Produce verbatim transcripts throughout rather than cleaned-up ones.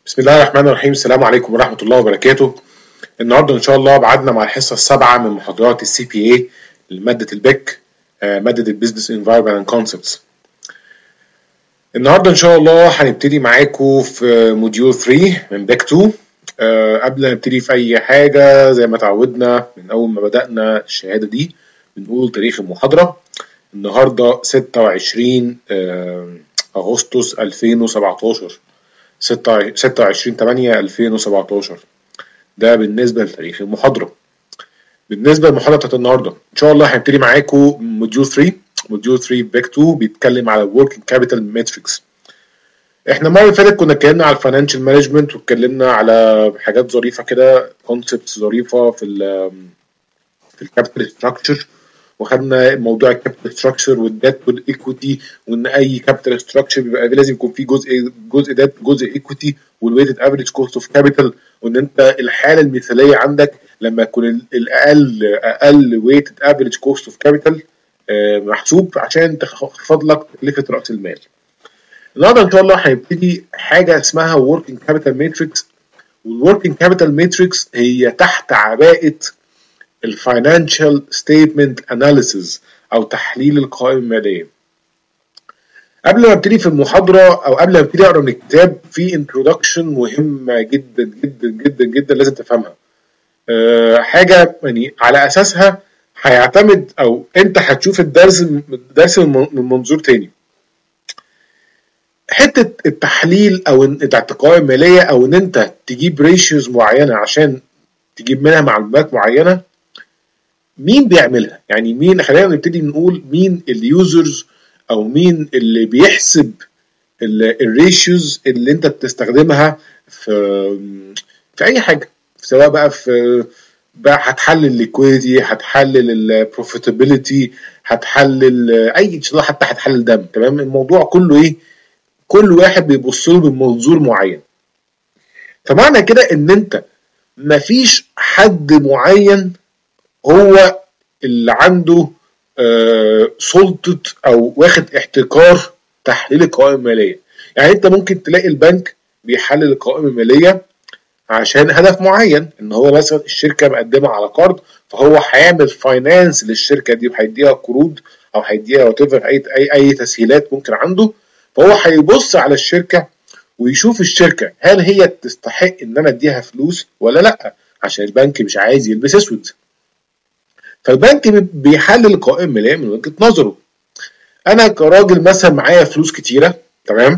بسم الله الرحمن الرحيم. السلام عليكم ورحمة الله وبركاته. النهارده إن شاء الله بعدنا مع الحصة السابعة من محاضرات السي بي اي لمادة البيك، مادة البيزنس انفايرمنت اند كونسبتس. النهارده إن شاء الله هنبتدي معاكم في موديول ثلاثة من بيك اتنين. أه قبل ما نبتدي في أي حاجة زي ما تعودنا من أول ما بدأنا الشهادة دي بنقول تاريخ المحاضرة. النهارده ستة وعشرين أغسطس ألفين وسبعتاشر، ستة وعشرين تمانية ألفين وسبعتاشر. ده بالنسبة لتاريخ المحاضرة. بالنسبة للمحاضرة بتاعت النهاردة إن شاء الله هنبتدي معاكم موديول ثلاثة. موديول ثلاثة بيك اتنين بيتكلم على working capital metrics. احنا المرة اللي فاتت كنا اتكلمنا على الفاينانشال مانجمنت واتكلمنا على حاجات ظريفة كده، كونسبتس ظريفة في ال في الكابيتال ستراكشر، وخدنا موضوع الكابيتال ستراكشر والديت والايكويتي، وان اي كابيتال ستراكشر بيبقى لازم يكون فيه جزء جزء ديت جزء ايكويتي والويتد افريج كوست اوف كابيتال، وان انت الحاله المثاليه عندك لما يكون الاقل اقل ويتد افريج كوست اوف كابيتال محسوب عشان تخفض لك تكلفه راس المال. النهارده ان شاء الله هنبتدي حاجه اسمها working capital matrix. والworking capital matrix هي تحت عباءه الفاينانشال ستيتمنت اناليسيز او تحليل القوائم الماليه. قبل ما ابتدي في المحاضره او قبل ما ابتدي اقرا من الكتاب، في انترودكشن مهمه جدا جدا جدا جدا لازم تفهمها. أه حاجه يعني على اساسها هيعتمد او انت هتشوف الدرس الدرس من منظور تاني. حته التحليل او بتاعت القوائم الماليه او ان انت تجيب ريشيوز معينه عشان تجيب منها معلومات معينه، مين بيعملها؟ يعني مين؟ خلينا نبتدي نقول مين اليوزرز او مين اللي بيحسب الريشيوز اللي انت بتستخدمها في في اي حاجه، سواء بقى في بقى هتحلل الليكويديتي، هتحلل البروفيتابيلتي، هتحلل اي شيء، حتى هتحلل دم. تمام؟ الموضوع كله ايه؟ كل واحد بيبص له من منظور معين. فمعنى كده ان انت مفيش حد معين هو اللي عنده آه سلطة او واخد احتكار تحليل القوائم المالية. يعني انت ممكن تلاقي البنك بيحلل القوائم المالية عشان هدف معين، ان هو مثلا الشركة مقدمة على قرض فهو هيعمل فاينانس للشركة دي وهيديها قروض او هيديها واتيفر اي اي اي تسهيلات ممكن عنده. فهو هيبص على الشركة ويشوف الشركة هل هي تستحق ان انا اديها فلوس ولا لا، عشان البنك مش عايز يلبس اسود. فالبنك بيحلل القوائم الماليه من وجهه نظره. انا كراجل مثلا معايا فلوس كتيره، تمام؟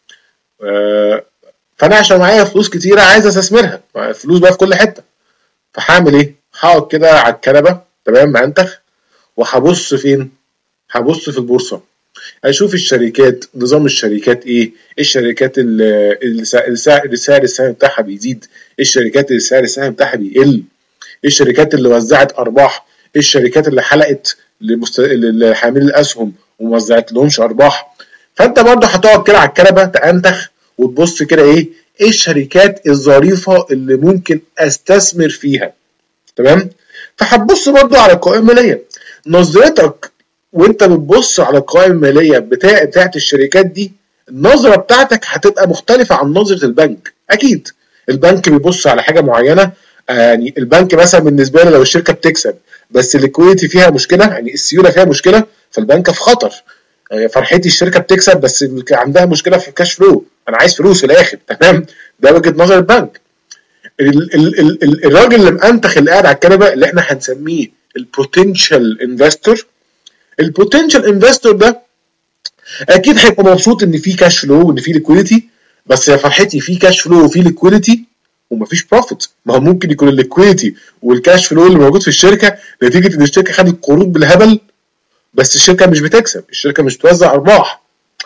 آه فانا عشان معايا فلوس كتيره عايز استثمرها، فلوس بقى في كل حته. فهعمل ايه؟ هقعد كده على الكنبه، تمام، منتخ، وهبص فين؟ هبص في البورصه، اشوف الشركات، نظام الشركات ايه؟ الشركات اللي سعر السهم بتاعها بيزيد، الشركات اللي سعر السهم بتاعها بيقل، الشركات اللي وزعت ارباح، الشركات اللي حلقت لمست... لحامل الاسهم وما وزعت لهمش ارباح. فانت برضه هتقعد كده على الكنبه تنتخ وتبص كده ايه ايه الشركات الظريفه اللي ممكن استثمر فيها، تمام؟ فهتبص برضه على القوائم الماليه. نظرتك وانت بتبص على القوائم الماليه بتاع بتاعت الشركات دي، النظره بتاعتك هتبقى مختلفه عن نظره البنك. اكيد البنك بيبص على حاجه معينه، يعني البنك مثلا بالنسبه له لو الشركه بتكسب بس الليكويديتي فيها مشكله، يعني السيوله فيها مشكله، فالبنك في خطر. فرحتي الشركه بتكسب بس عندها مشكله في الكاش فلو، انا عايز فلوس في الاخر، تمام؟ ده وجهه نظر البنك. ال ال ال ال الراجل اللي مأنتخ اللي قاعد على الكنبه اللي احنا هنسميه البوتنشال انفستور، البوتنشال انفستور ده اكيد هيبقى مبسوط ان في كاش فلو وان في ليكويديتي، بس يا فرحتي في كاش فلو وفي ليكويديتي ومفيش بروفيت. ما هو ممكن يكون الليكويديتي والكاش فلو اللي موجود في الشركه نتيجه ان الشركه خدت قروض بالهبل، بس الشركه مش بتكسب، الشركه مش بتوزع ارباح.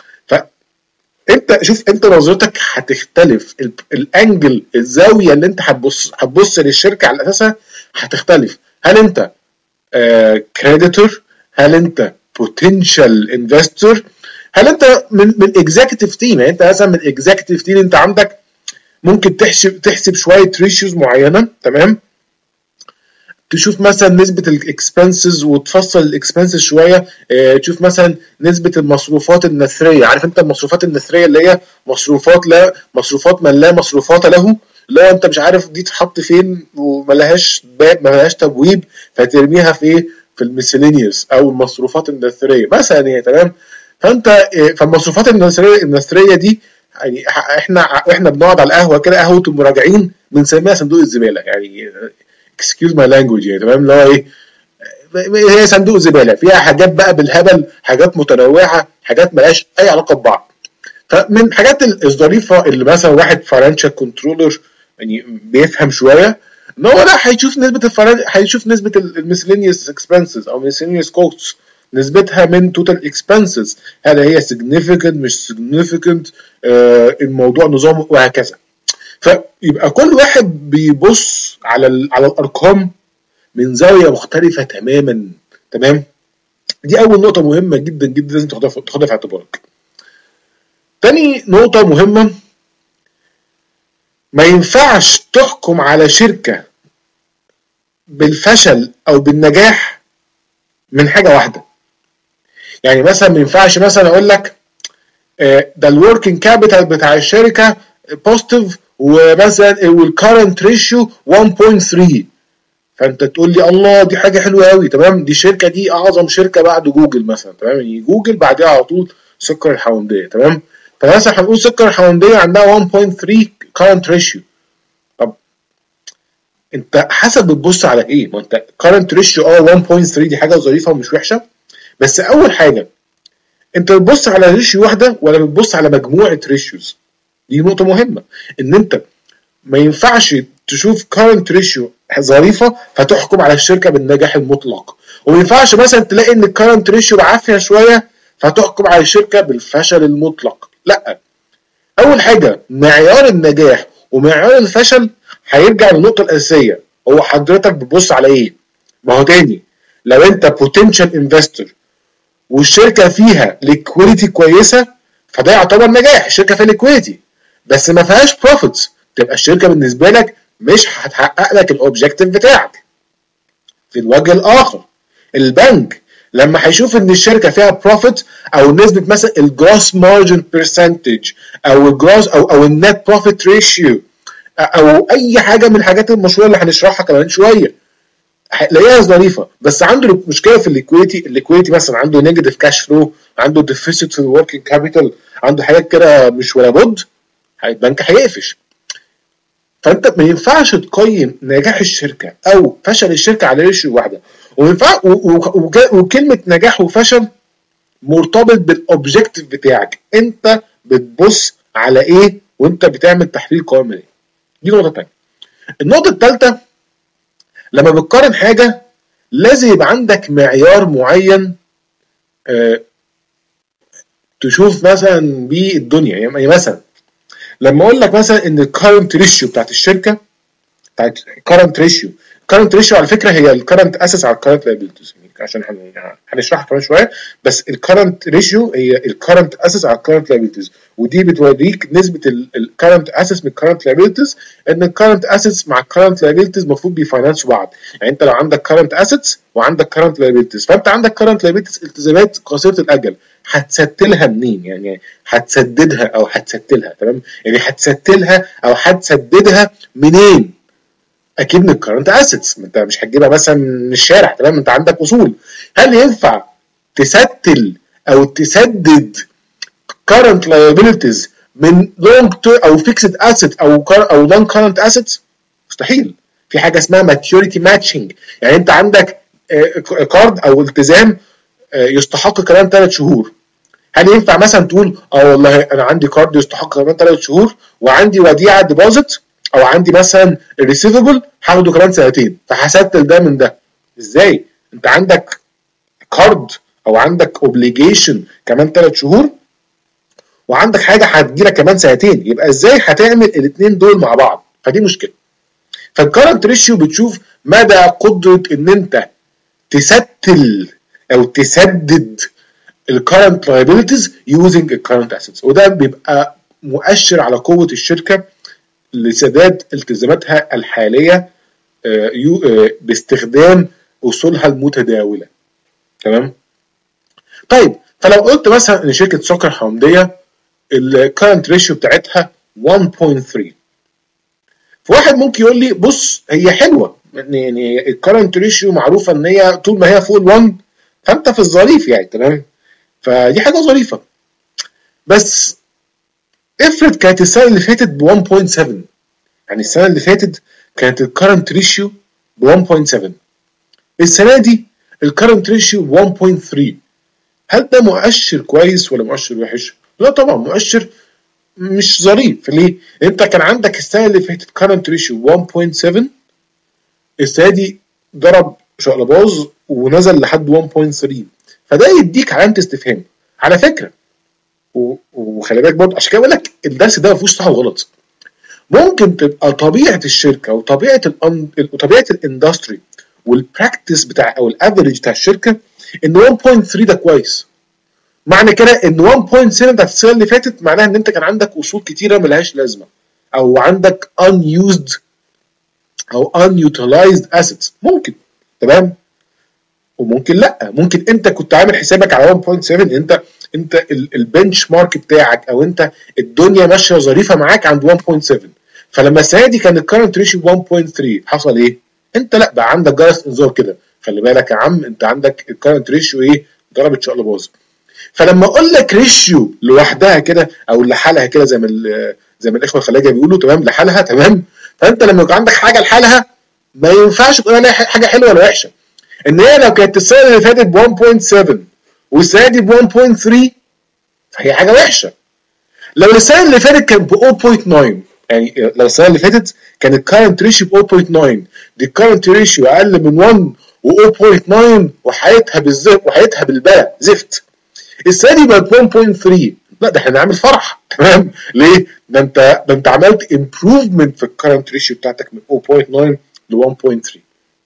فانت شوف، انت نظرتك هتختلف، الانجل، الزاويه اللي انت هتبص هتبص للشركه على اساسها هتختلف. هل انت كريديتور؟ هل انت بوتنشال انفستور؟ هل انت من من اكزيكتيف تيم؟ يعني انت مثلا من اكزيكتيف تيم، انت عندك ممكن تحسب تحسب شويه ريشيوز معينه، تمام؟ تشوف مثلا نسبة الاكسبنسز وتفصل الاكسبنسز شوية. اه تشوف مثلا نسبة المصروفات النثرية. عارف انت المصروفات النثرية اللي هي مصروفات لا مصروفات من لا مصروفات له، اللي هو انت مش عارف دي تحط فين وملهاش باب ملهاش تبويب فترميها في ايه، في الميسلينيوس او المصروفات النثرية مثلا يعني. تمام. فانت اه فالمصروفات النثرية النثرية دي يعني احنا احنا بنقعد على القهوة كده، قهوة المراجعين، بنسميها صندوق الزبالة يعني. excuse my language يعني. تمام. اللي هو ايه، هي صندوق زباله فيها حاجات بقى بالهبل، حاجات متنوعه، حاجات مالهاش اي علاقه ببعض. فمن الحاجات الظريفه اللي مثلا واحد فاينانشال كنترولر يعني بيفهم شويه، ان هو لا هيشوف نسبه الفرن... هيشوف نسبه الميسلينيوس اكسبنسز او miscellaneous كوستس، نسبتها من توتال اكسبنسز، هل هي significant مش significant، آه الموضوع نظامه وهكذا. فيبقى كل واحد بيبص على على الارقام من زاويه مختلفه تماما. تمام. دي اول نقطه مهمه جدا جدا لازم تاخدها تاخدها في اعتبارك. تاني نقطه مهمه، ما ينفعش تحكم على شركه بالفشل او بالنجاح من حاجه واحده. يعني مثلا ما ينفعش مثلا اقول لك ده الوركينج كابيتال بتاع الشركه بوزيتيف ومثلا والكارنت ريشيو واحد فاصلة ثلاثة، فانت تقول لي الله دي حاجه حلوه قوي. تمام. دي الشركه دي اعظم شركه بعد جوجل مثلا. تمام. يعني جوجل بعدها على طول سكر الحونديه. تمام. فمثلا هنقول سكر الحونديه عندها واحد فاصلة ثلاثة كارنت ريشيو. طب انت حسب بتبص على ايه؟ ما انت كارنت ريشيو اه واحد فاصلة ثلاثة دي حاجه ظريفه ومش وحشه، بس اول حاجه انت بتبص على ريشيو واحده ولا بتبص على مجموعه ريشيوز؟ دي نقطه مهمه، ان انت ما ينفعش تشوف current ratio ظريفه فتحكم على الشركه بالنجاح المطلق، وما ينفعش مثلا تلاقي ان current ratio بعافيه شويه فتحكم على الشركه بالفشل المطلق. لا، اول حاجه معيار النجاح ومعيار الفشل هيرجع للنقطه الاساسيه، هو حضرتك بتبص على ايه؟ ما هو تاني، لو انت potential investor والشركه فيها liquidity كويسه فده يعتبر نجاح، الشركه فيها liquidity بس ما فيهاش profits، تبقى الشركه بالنسبه لك مش هتحقق لك الاوبجيكتيف بتاعك. في الوجه الاخر البنك لما هيشوف ان الشركه فيها بروفيت او نسبه مثلا الجروس مارجن برسنتج او الجروس او او النت بروفيت ريشيو او اي حاجه من الحاجات المشهوره اللي هنشرحها كمان شويه، هتلاقيها ظريفه بس عنده مشكله في الليكويديتي. الليكويديتي مثلا عنده نيجاتيف كاش فلو، عنده ديفيسيت في الوركينج كابيتال، عنده حاجات كده مش ولا بد، البنك هيقفش. فانت ما ينفعش تقيم نجاح الشركه او فشل الشركه على ريشيو واحده، وينفع وكلمه نجاح وفشل مرتبط بالاوبجيكتيف بتاعك، انت بتبص على ايه وانت بتعمل تحليل قوائم ماليه. دي نقطه ثانيه. النقطه الثالثه، لما بتقارن حاجه لازم يبقى عندك معيار معين اه تشوف مثلا بيه الدنيا. يعني مثلا لما اقول لك مثلا ان الكارنت ريشيو بتاعت الشركه بتاعت كارنت ريشيو كارنت ريشيو على فكره هي الكارنت اسس على الكارنت لايبيلتيز، عشان هنشرحها كمان شويه، بس الكارنت ريشيو هي الكارنت اسس على الكارنت لايبيلتيز، ودي بتوريك نسبه الكارنت اسس من الكارنت لايبيلتيز، ان الكارنت اسس مع الكارنت لايبيلتيز المفروض بيفاينانسوا بعض. يعني انت لو عندك كارنت اسيتس وعندك كارنت لايبيلتيز، فانت عندك كارنت لايبيلتيز التزامات قصيره الاجل، هتستلها منين؟ يعني هتسددها او هتستلها. تمام. يعني هتستلها او هتسددها منين؟ اكيد من الكرنت اسيتس، انت مش هتجيبها مثلا من الشارع. تمام. انت عندك اصول. هل ينفع تستل او تسدد current liabilities من long term او fixed asset او او non current assets؟ مستحيل. في حاجه اسمها maturity matching، يعني انت عندك كارد او التزام يستحق كمان ثلاث شهور، هل ينفع مثلا تقول اه والله انا عندي كارد يستحق كمان ثلاث شهور وعندي وديعه ديبوزيت او عندي مثلا ريسيفبل هاخده كمان سنتين فهستل ده من ده؟ ازاي؟ انت عندك كارد او عندك اوبليجيشن كمان ثلاث شهور وعندك حاجه هتجيلك كمان سنتين، يبقى ازاي هتعمل الاثنين دول مع بعض؟ فدي مشكله. فالكارنت ريشيو بتشوف مدى قدره ان انت تستل او تسدد الكارنت لايبيلتيز يوزنج الكارنت اسيتس، وده بيبقى مؤشر على قوه الشركه لسداد التزاماتها الحاليه آه يو آه باستخدام اصولها المتداوله. تمام. طيب فلو قلت مثلا ان شركه سكر حمديه الكارنت ريشيو بتاعتها واحد فاصلة ثلاثة، فواحد ممكن يقول لي بص هي حلوه، يعني الكارنت ريشيو معروفه ان هي طول ما هي فوق ال1 فانت في الظريف يعني. تمام. فدي حاجه ظريفه. بس افرض كانت السنه اللي فاتت ب واحد فاصلة سبعة، يعني السنه اللي فاتت كانت الكارنت ريشيو ب واحد فاصلة سبعة، السنه دي الكارنت ريشيو ب واحد فاصلة ثلاثة، هل ده مؤشر كويس ولا مؤشر وحش؟ لا طبعا مؤشر مش ظريف. ليه؟ انت كان عندك السنه اللي فاتت كارنت ريشيو واحد فاصلة سبعة، السنه دي ضرب شقلباظ ونزل لحد واحد فاصلة ثلاثة، فده يديك علامه استفهام. على فكره وخلي بالك برضه عشان كده بقول لك الدرس ده ما فيهوش صح وغلط. ممكن تبقى طبيعه الشركه وطبيعه الأن... وطبيعه الاندستري والبراكتس بتاع او الافريج بتاع الشركه ان واحد فاصلة ثلاثة ده كويس. معنى كده ان واحد فاصلة سبعة بتاعت السنه اللي فاتت معناها ان انت كان عندك اصول كتيره ملهاش لازمه، او عندك unused او unutilized assets ممكن. تمام. وممكن لا، ممكن انت كنت عامل حسابك على واحد فاصلة سبعة، انت انت البنش مارك بتاعك او انت الدنيا ماشيه ظريفه معاك عند واحد فاصلة سبعة، فلما السنه دي كان الكرنت ريشيو واحد فاصلة ثلاثة حصل ايه؟ انت لا بقى عندك جرس انذار كده، خلي بالك يا عم انت عندك الكرنت ريشيو ايه؟ ضربت شقلباظ. فلما اقول لك ريشيو لوحدها كده او لحالها كده زي ما زي ما الاخوه الخلاجه بيقولوا تمام لحالها، تمام، فانت لما يبقى عندك حاجه لحالها ما ينفعش تقول عليها حاجه حلوه ولا وحشه. ان هي لو كانت السنه اللي فاتت ب واحد فاصلة سبعة والسنه دي ب واحد فاصلة ثلاثة فهي حاجه وحشه. لو السنه اللي فاتت كانت ب صفر فاصلة تسعة، يعني لو السنه اللي فاتت كان الكارنت ريشيو ب صفر فاصلة تسعة، دي الكارنت ريشيو اقل من واحد و صفر فاصلة تسعة وحياتها بالزفت وحياتها بالبلا زفت، السنه دي بقت واحد فاصلة ثلاثة، لا ده احنا نعمل فرح. تمام. ليه؟ ده انت ده انت عملت امبروفمنت في الكارنت ريشيو بتاعتك من صفر فاصلة تسعة ل واحد فاصلة ثلاثة.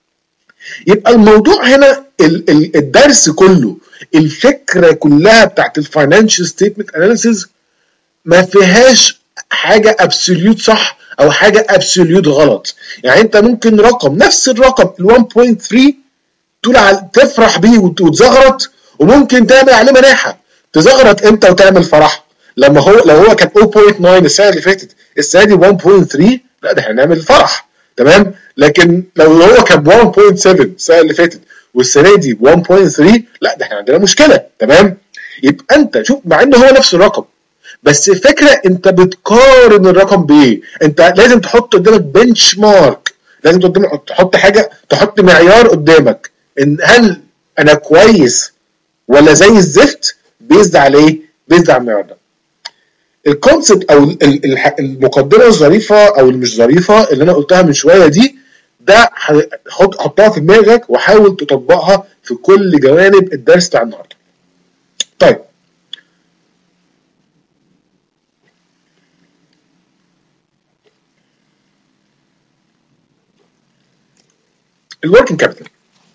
يبقى الموضوع هنا الدرس كله، الفكره كلها بتاعت الفاينانشال ستيتمنت اناليسيز ما فيهاش حاجه ابسوليوت صح او حاجه ابسوليوت غلط. يعني انت ممكن رقم نفس الرقم ال واحد فاصلة ثلاثة تقول تفرح بيه وتزغرط، وممكن تعمل عليه مناحه. تزغرط امتى وتعمل فرح؟ لما هو لو هو كان صفر فاصلة تسعة السنه اللي فاتت السنه دي واحد فاصلة ثلاثة، لا ده هنعمل فرح. تمام. لكن لو هو كان واحد فاصلة سبعة السنه اللي فاتت والسنه دي واحد فاصلة ثلاثة، لا ده احنا عندنا مشكله. تمام. يبقى انت شوف مع ان هو نفس الرقم، بس الفكره انت بتقارن الرقم بايه. انت لازم تحط قدامك بنش مارك، لازم تحط حاجه، تحط معيار قدامك ان هل انا كويس ولا زي الزفت بيزد على ايه؟ بيزد على المعيار ده. الكونسبت او المقدمه الظريفه او المش ظريفه اللي انا قلتها من شويه دي، ده حطها في دماغك وحاول تطبقها في كل جوانب الدرس بتاع النهارده. طيب الوركينج كابيتال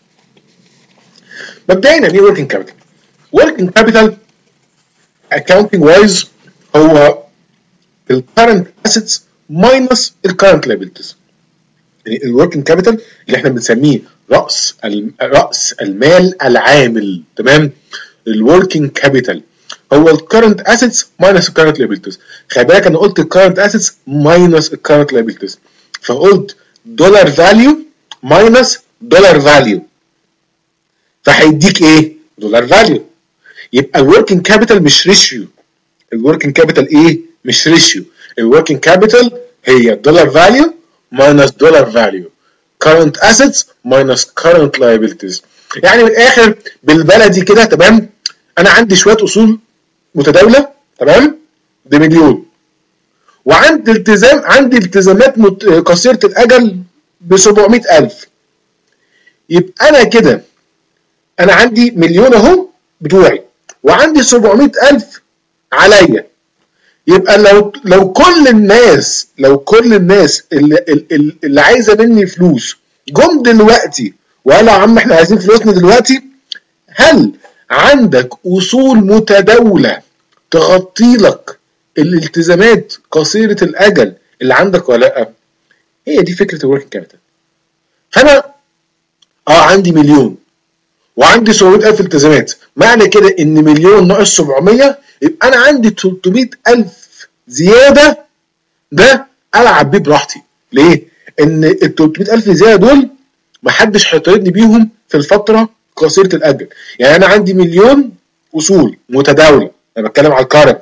مبدئيا يعني ايه وركينج كابيتال؟ وركينج كابيتال accounting wise هو الكارنت اسيتس ماينس الكارنت liabilities. يعني الوركينج كابيتال اللي احنا بنسميه راس راس المال العامل. تمام. الوركينج كابيتال هو الكارنت اسيتس ماينس الكارنت liabilities. خلي بالك انا قلت الكارنت اسيتس ماينس الكارنت liabilities، فقلت دولار فاليو ماينس دولار فاليو، فهيديك ايه؟ دولار فاليو. يبقى الوركينج كابيتال مش ريشيو. الوركينج كابيتال ايه؟ مش ريشيو. الوركينج كابيتال هي دولار فاليو minus dollar value current assets minus current liabilities. يعني من الاخر بالبلدي كده، تمام، انا عندي شويه اصول متداوله، تمام، بمليون، وعندي التزام عندي التزامات مت... قصيره الاجل ب سبعمية ألف. يبقى انا كده انا عندي مليون اهو بتوعي وعندي سبعمية ألف عليا. يبقى لو لو كل الناس لو كل الناس اللي, اللي, اللي عايزه مني فلوس جم دلوقتي وقالوا يا عم احنا عايزين فلوسنا دلوقتي، هل عندك اصول متداوله تغطي لك الالتزامات قصيره الاجل اللي عندك ولا لا؟ هي دي فكره الوركينج كابيتال. فانا اه عندي مليون وعندي سبعمية ألف التزامات، معنى كده ان مليون ناقص سبعمية يبقى انا عندي تلتمية ألف زياده، ده العب بيه براحتي. ليه؟ ان ال تلتمية ألف زياده دول محدش هيطالبني بيهم في الفتره قصيره الاجل. يعني انا عندي مليون اصول متداوله، انا بتكلم على الكارنت،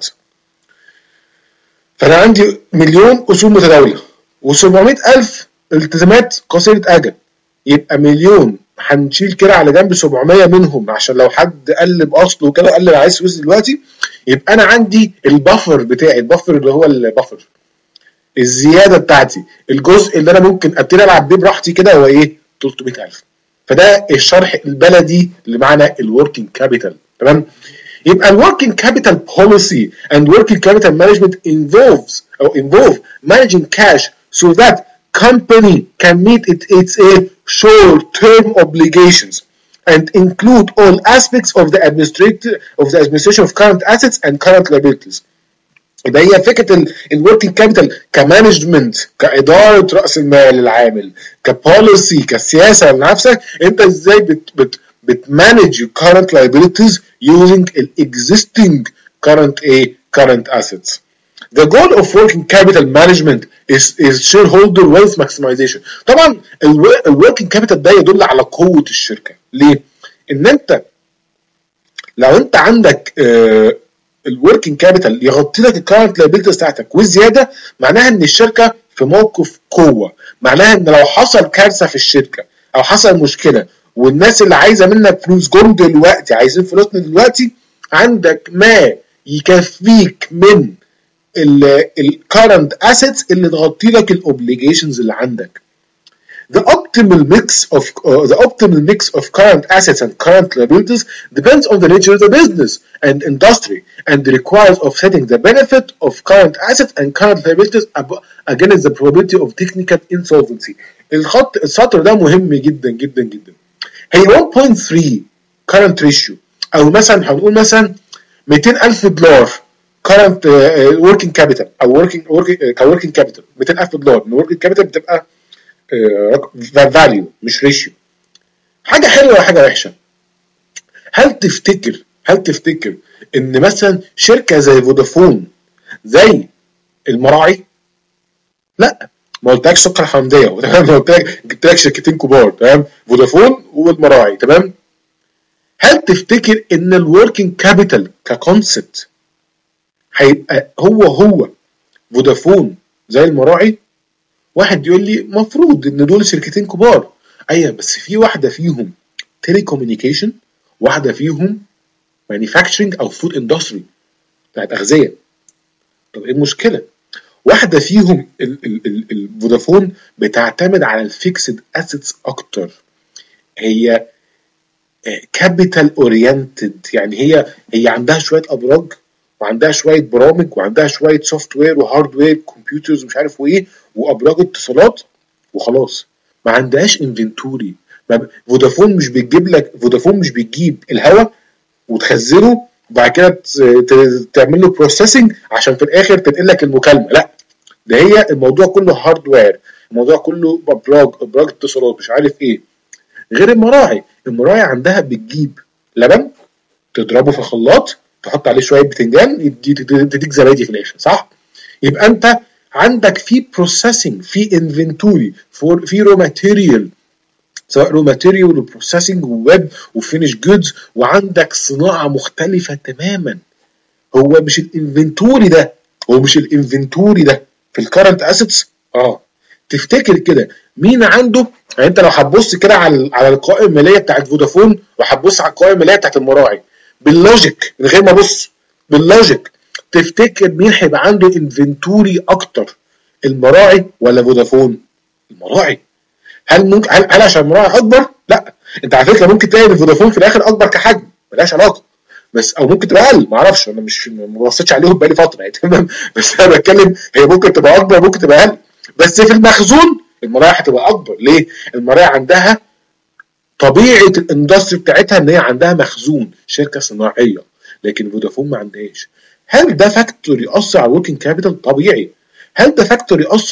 فانا عندي مليون اصول متداوله و700 الف التزامات قصيره اجل، يبقى مليون هنشيل كده على جنب سبعمية منهم عشان لو حد قلب اصله كده قال لي عايز فلوس دلوقتي، يبقى انا عندي البفر بتاعي، البفر اللي هو البفر الزياده بتاعتي، الجزء اللي انا ممكن ابتدي العب بيه براحتي كده هو ايه؟ تلتمية ألف. فده الشرح البلدي لمعنى الوركينج كابيتال. تمام؟ يبقى الوركينج كابيتال بوليسي and working capital management involves or involve managing cash so that company can meet it, its a short-term obligations and include all aspects of the administrative of the administration of current assets and current liabilities. يبقى هي فكره الوركينج كابيتال كمانجمنت، كاداره راس المال العامل، كبوليسي، كسياسه لنفسك، انت ازاي بت بت بتمانج current liabilities using existing current a current assets. The goal of working capital management is is shareholder wealth maximization. طبعا الوركينج كابيتال ده يدل على قوه الشركه. ليه؟ ان انت لو انت عندك آه الوركينج كابيتال يغطي لك الكارنت لايبيلتيز بتاعتك والزياده، معناها ان الشركه في موقف قوه، معناها ان لو حصل كارثه في الشركه او حصل مشكله والناس اللي عايزه منك فلوس جم دلوقتي عايزين فلوسنا دلوقتي، عندك ما يكفيك من الكارنت اسيتس اللي تغطي لك الاوبليجيشنز اللي عندك. The optimal mix of uh, the optimal mix of current assets and current liabilities depends on the nature of the business and industry and requires offsetting the benefit of current assets and current liabilities against the probability of technical insolvency. الخط السطر ده مهم جدا جدا جدا. هي واحد فاصلة ثلاثة current ratio او مثلا هنقول مثلا مئتين ألف دولار current uh, working capital او working working uh, working capital مئتين ألف دولار. working capital بتبقى فاليو مش ريشيو. حاجه حلوه وحاجه وحشه. هل تفتكر هل تفتكر ان مثلا شركه زي فودافون زي المراعي؟ لا، ما قلتلكش سكر حمديه، تمام؟ ما قلتلك جبت لك شركتين كبار، تمام؟ فودافون والمراعي، تمام؟ هل تفتكر ان الوركينج كابيتال ككونسبت هيبقى هو هو فودافون زي المراعي؟ واحد يقول لي مفروض ان دول شركتين كبار. ايوه، بس في واحده فيهم تيلي كوميونيكيشن، واحده فيهم مانيفاكتشرنج او فود اندستري بتاعت اغذيه. طب ايه المشكله؟ واحده فيهم الفودافون بتعتمد على الفيكسد اسيتس اكتر، هي كابيتال اورينتد، يعني هي هي عندها شويه ابراج وعندها شويه برامج وعندها شويه سوفت وير وهارد وير كمبيوترز ومش عارف وايه وابراج اتصالات وخلاص، ما عندهاش انفنتوري. فودافون مش بتجيب لك فودافون مش بتجيب الهواء وتخزنه وبعد كده تعمل له بروسيسنج عشان في الاخر تنقل لك المكالمه، لا، ده هي الموضوع كله هاردوير، الموضوع كله ابراج ابراج اتصالات مش عارف ايه. غير المراعي، المراعي عندها بتجيب لبن تضربه في الخلاط تحط عليه شويه بتنجان تديك زبادي في الاخر، صح؟ يبقى انت عندك في بروسيسنج، في انفنتوري، في رو ماتيريال، سواء رو ماتيريال وبروسيسنج وويب وفينش جودز، وعندك صناعه مختلفه تماما. هو مش الانفنتوري ده هو مش الانفنتوري ده في الكارنت اسيتس. اه تفتكر كده مين عنده؟ يعني انت لو هتبص كده على على القوائم الماليه بتاعت فودافون وهتبص على القوائم الماليه بتاعت المراعي باللوجيك، من غير ما ابص باللوجيك، تفتكر مين هيبقى عنده انفنتوري اكتر، المراعي ولا فودافون؟ المراعي. هل ممكن هل, هل عشان المراعي اكبر؟ لا، انت على فكره ممكن تلاقي فودافون في الاخر اكبر كحجم، ملهاش علاقه، بس او ممكن تبقى اقل، ما اعرفش، انا مش ما بصيتش عليهم بقالي فتره يعني، تمام؟ بس انا بتكلم هي ممكن تبقى اكبر ممكن تبقى اقل، بس في المخزون المراعي هتبقى اكبر. ليه؟ المراعي عندها طبيعه الاندستري بتاعتها ان هي عندها مخزون، شركه صناعيه، لكن فودافون ما عندهاش. هل ده فاكتور ياثر على الوركينج كابيتال؟ طبيعي. هل ده فاكتور ياثر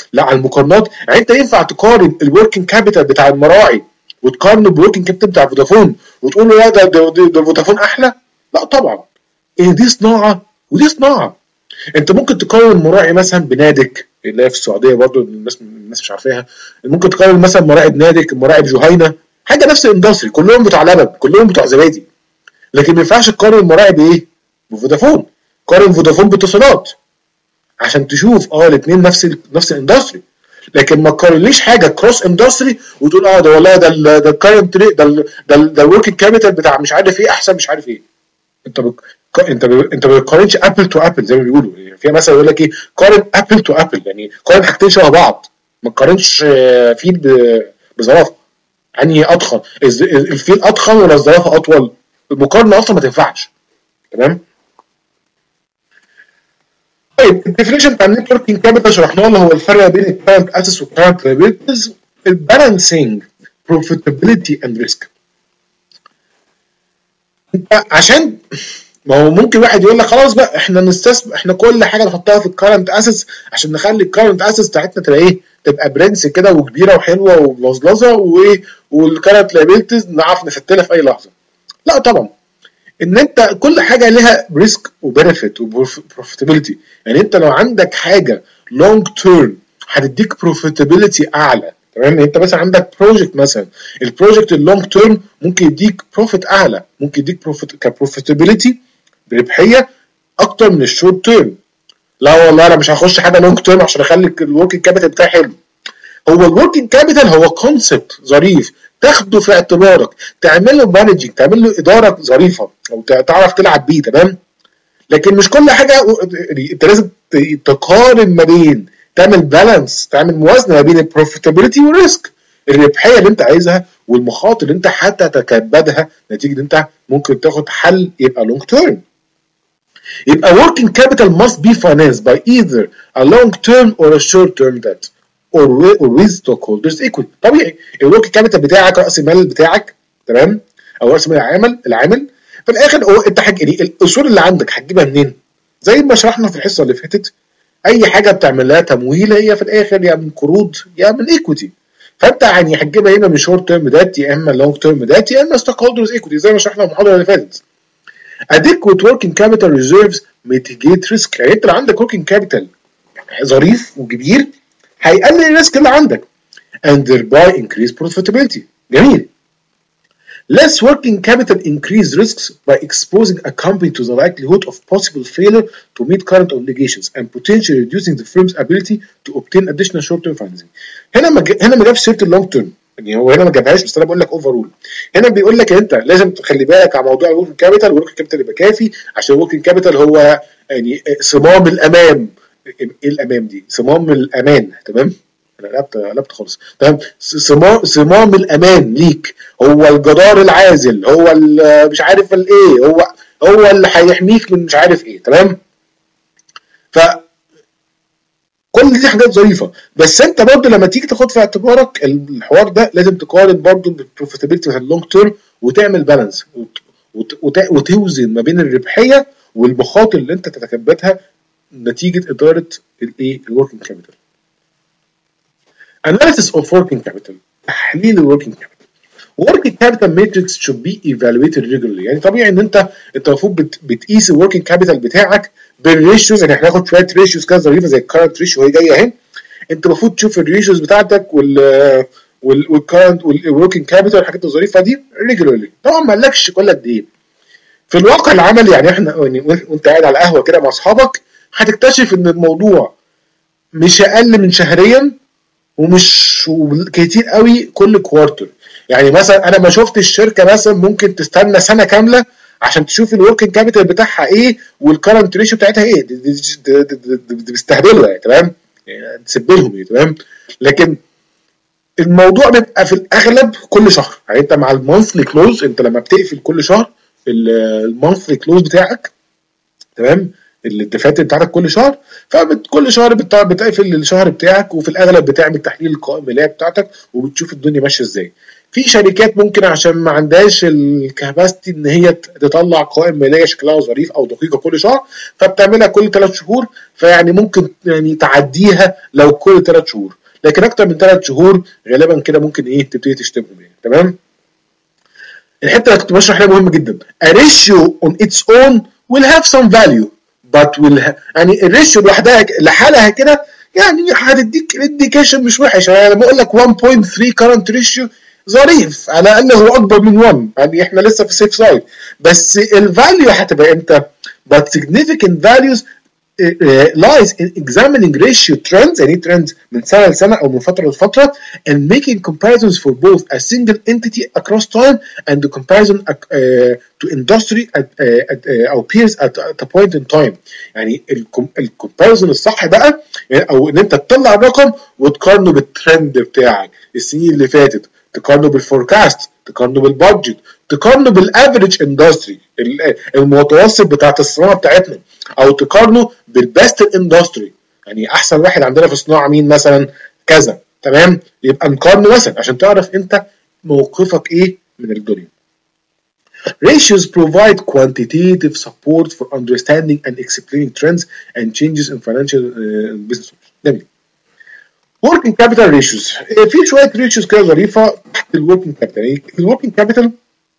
لا على المقارنات. يعني انت ينفع تقارن الوركينج كابيتال بتاع المراعي وتقارنه بالوركينج كابيتال بتاع فودافون وتقول له لا ده ده, ده, ده فودافون احلى؟ لا طبعا. إيه دي صناعه ودي صناعه. انت ممكن تقارن المراعي مثلا بنادك اللي هي في السعوديه برضو الناس الناس مش عارفاها. ممكن تقارن مثلا مراعي بنادك مراعي بجهينه، حاجه نفس الاندستري، كلهم بتوع لبن كلهم بتوع زبادي. لكن ما ينفعش تقارن المراعي بايه؟ بفودافون. قارن فودافون باتصالات عشان تشوف اه الاثنين نفس ال نفس الاندستري. لكن ما تقارنليش حاجه كروس اندستري وتقول اه ده والله ده ال ده الكرنت ده ال ده ده الوركينج كابيتال بتاع مش عارف ايه احسن مش عارف ايه. انت بك... انت ب... انت ما بتقارنش ابل تو ابل زي ما بيقولوا. يعني في مثلا يقول لك ايه قارن ابل تو ابل، يعني قارن حاجتين شبه بعض، ما تقارنش فيل ب... بزرافه. انهي اضخم؟ الفيل اضخم ولا الزرافه اطول؟ المقارنه اصلا ما تنفعش. تمام. طيب الديفينيشن بتاع النت وركينج كابيتال شرحناه اللي هو الفرق بين الكارنت اسيتس والكارنت لايبيلتيز. البالانسنج بروفيتابيلتي اند ريسك. انت عشان ما هو ممكن واحد يقول لك خلاص بقى احنا نستثمر احنا كل حاجه نحطها في الكارنت اسيتس عشان نخلي الكارنت اسيتس بتاعتنا تبقى ايه؟ تبقى برنس كده وكبيره وحلوه ومظلظه وايه والكارنت لايبيلتيز نعرف نفتلها في اي لحظه. لا طبعا. ان انت كل حاجه لها ريسك وبنفيت وبروفيتابيلتي. يعني انت لو عندك حاجه لونج تيرم هتديك بروفيتابيلتي اعلى. تمام. انت مثلا عندك بروجكت مثلا البروجكت اللونج تيرم ممكن يديك بروفيت اعلى، ممكن يديك بروفيت كبروفيتابيلتي بربحيه اكتر من الشورت تيرم. لا والله انا مش هخش حاجه لونج تيرم عشان اخلي الوركينج كابيتال بتاعي حلو. هو الوركينج كابيتال هو كونسبت ظريف تاخده في اعتبارك، تعمل له مانجنج، تعمل له اداره ظريفه او تعرف تلعب بيه. تمام. لكن مش كل حاجه انت لازم تقارن ما بين، تعمل بالانس، تعمل موازنه ما بين البروفيتابيلتي والريسك، الربحيه اللي انت عايزها والمخاطر اللي انت هتتكبدها نتيجه ان انت ممكن تاخد حل يبقى لونج تيرم. يبقى working capital must be financed by either a long term or a short term debt or with stockholders equity. طبيعي الوركينج كابيتال بتاعك راس المال بتاعك، تمام، او راس مال العامل العامل في الاخر هو انت حاجه ايه الاصول اللي عندك هتجيبها منين؟ زي ما شرحنا في الحصه اللي فاتت اي حاجه بتعمل لها تمويل هي في الاخر يا من قروض يا من ايكويتي. فانت يعني هتجيبها هنا من شورت تيرم دات يا اما لونج تيرم دات يا اما ستوك هولدرز ايكويتي زي ما شرحنا في المحاضره اللي فاتت. adequate working capital reserves mitigate risk. يعني انت لو عندك working capital ظريف وكبير هيقلل الريسك اللي عندك and thereby increase profitability. جميل. Less working capital increase risks by exposing a company to the likelihood of possible failure to meet current obligations and potentially reducing the firm's ability to obtain additional short-term financing. هنا ما هنا ما جابش سيره اللونج تيرم، يعني هو هنا ما جابهاش بس انا بقول لك اوفرول. هنا بيقول لك انت لازم تخلي بالك على موضوع الوركينج كابيتال، والوركينج كابيتال يبقى كافي عشان الوركينج كابيتال هو يعني صمام الامان. ايه الامام دي؟ صمام الامان. تمام. انا قلبت قلبت خالص. تمام. صمام صمام الامان ليك، هو الجدار العازل، هو مش عارف الايه، هو هو اللي هيحميك من مش عارف ايه. تمام. ف كل دي حاجات ظريفه، بس انت برضه لما تيجي تاخد في اعتبارك الحوار ده لازم تقارن برضه بالبروفيتابيلتي في اللونج تيرم وتعمل بالانس وتوزن ما بين الربحيه والمخاطر اللي انت تتكبدها نتيجه اداره الايه الوركينج كابيتال. Analysis of working capital. تحليل الوركينج كابيتال. Working capital matrix should be evaluated regularly. يعني طبيعي ان انت انت المفروض بت... بتقيس الوركينج كابيتال بتاعك بالريشيوز. يعني احنا هناخد شويه ريشيوز كده ظريفه زي الكارنت ريشيو وهي جايه اهي. انت المفروض تشوف الريشيوز بتاعتك وال والكارنت والوركينج كابيتال الحاجات الظريفه دي ريجولارلي. طبعا ما قالكش كل قد ايه. في الواقع العملي يعني احنا يعني وانت قاعد على قهوه كده مع اصحابك هتكتشف ان الموضوع مش اقل من شهريا ومش كتير قوي كل كوارتر. يعني مثلا انا ما شفت الشركه مثلا ممكن تستنى سنه كامله عشان تشوف الوركينج كابيتال بتاعها ايه والكرنت ريشيو بتاعتها ايه. دي, دي, دي, دي, دي, دي بيستهبلوا يعني. تمام. يعني تسبلهم يعني. تمام. لكن الموضوع بيبقى في الاغلب كل شهر. يعني انت مع المونثلي كلوز انت لما بتقفل كل شهر المونثلي كلوز بتاعك، تمام، الدفاتر بتاعتك كل شهر، فكل شهر بتقفل الشهر بتاعك وفي الاغلب بتعمل تحليل القوائم الماليه بتاعتك وبتشوف الدنيا ماشيه ازاي. في شركات ممكن عشان ما عندهاش الكاباسيتي ان هي تطلع قوائم ماليه شكلها ظريف او دقيقه كل شهر، فبتعملها كل ثلاث شهور، فيعني ممكن يعني تعديها لو كل ثلاث شهور، لكن اكتر من ثلاث شهور غالبا كده ممكن ايه تبتدي تشتمهم يعني. تمام. الحته اللي كنت بشرح لها مهمه جدا. A ratio on its own will have some value but will have يعني الريشيو لوحدها لحالها كده يعني هتديك انديكيشن مش وحش. يعني لما اقول لك واحد فاصلة ثلاثة كارنت ريشيو ظريف، على الاقل هو اكبر من واحد، يعني احنا لسه في السيف سايد، بس الفاليو هتبقى امتى؟ but significant values uh, lies in examining ratio trends، يعني trends من سنه لسنه او من فتره لفتره، and making comparisons for both a single entity across time and the comparison uh, to industry at, uh, at uh, or peers at, at a point in time. يعني الكومباريزون الصح بقى يعني او ان انت تطلع الرقم وتقارنه بالترند بتاعك السنين اللي فاتت، تقارنه بالفوركاست، تقارنه بالبادجت، تقارنه بالافريج اندستري المتوسط بتاعت الصناعه بتاعتنا، او تقارنه بالبيست اندستري، يعني احسن واحد عندنا في الصناعه مين مثلا كذا. تمام. يبقى نقارنه مثلا عشان تعرف انت موقفك ايه من الدنيا. Ratios provide quantitative support for understanding and explaining trends and changes in financial uh, business. جميل. Working capital ratios. في شويه ريشيوز كده ظريفه تحت الوركينج كابيتال. يعني الوركينج كابيتال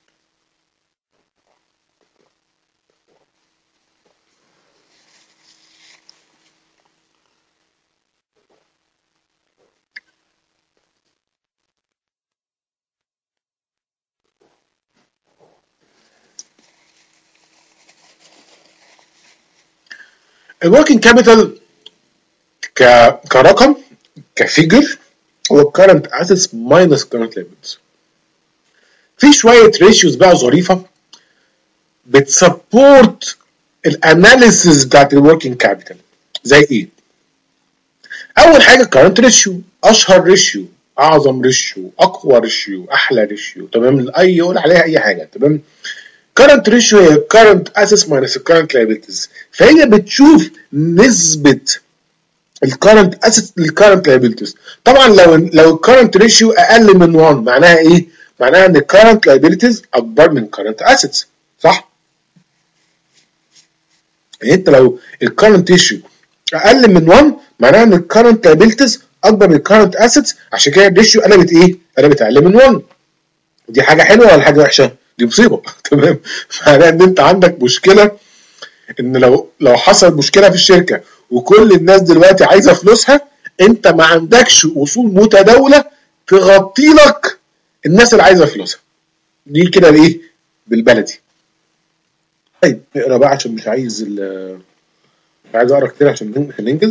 الوركينج كابيتال كرقم كفيجر هو current assets minus current liabilities. في شويه ريشيوز بقى ظريفه بتسبورت الاناليسيس بتاعت الوركينج كابيتال. زي ايه؟ اول حاجه current ريشيو، اشهر ريشيو، اعظم ريشيو، اقوى ريشيو، احلى ريشيو. تمام. اي يقول عليها اي حاجه. تمام. current ratio هي current assets minus current liabilities، فهي بتشوف نسبة الكرنت assets للكرنت liabilities. طبعا لو لو الكرنت ريشيو اقل من واحد معناها ايه؟ معناها ان الكرنت liabilities اكبر من current assets. صح؟ يعني انت لو الكرنت ريشيو اقل من واحد معناها ان الكرنت liabilities اكبر من الكرنت assets، عشان كده الريشيو قلبت ايه؟ قلبت اقل من واحد. دي حاجه حلوه ولا حاجه وحشه؟ دي مصيبه. تمام. معناها ان انت عندك مشكله، ان لو لو حصل مشكله في الشركه وكل الناس دلوقتي عايزه فلوسها، انت ما عندكش اصول متداوله تغطي لك الناس اللي عايزه فلوسها. دي كده بايه؟ بالبلدي. طيب اقرا بقى عشان مش عايز مش عايز اقرا كتير عشان ننجز.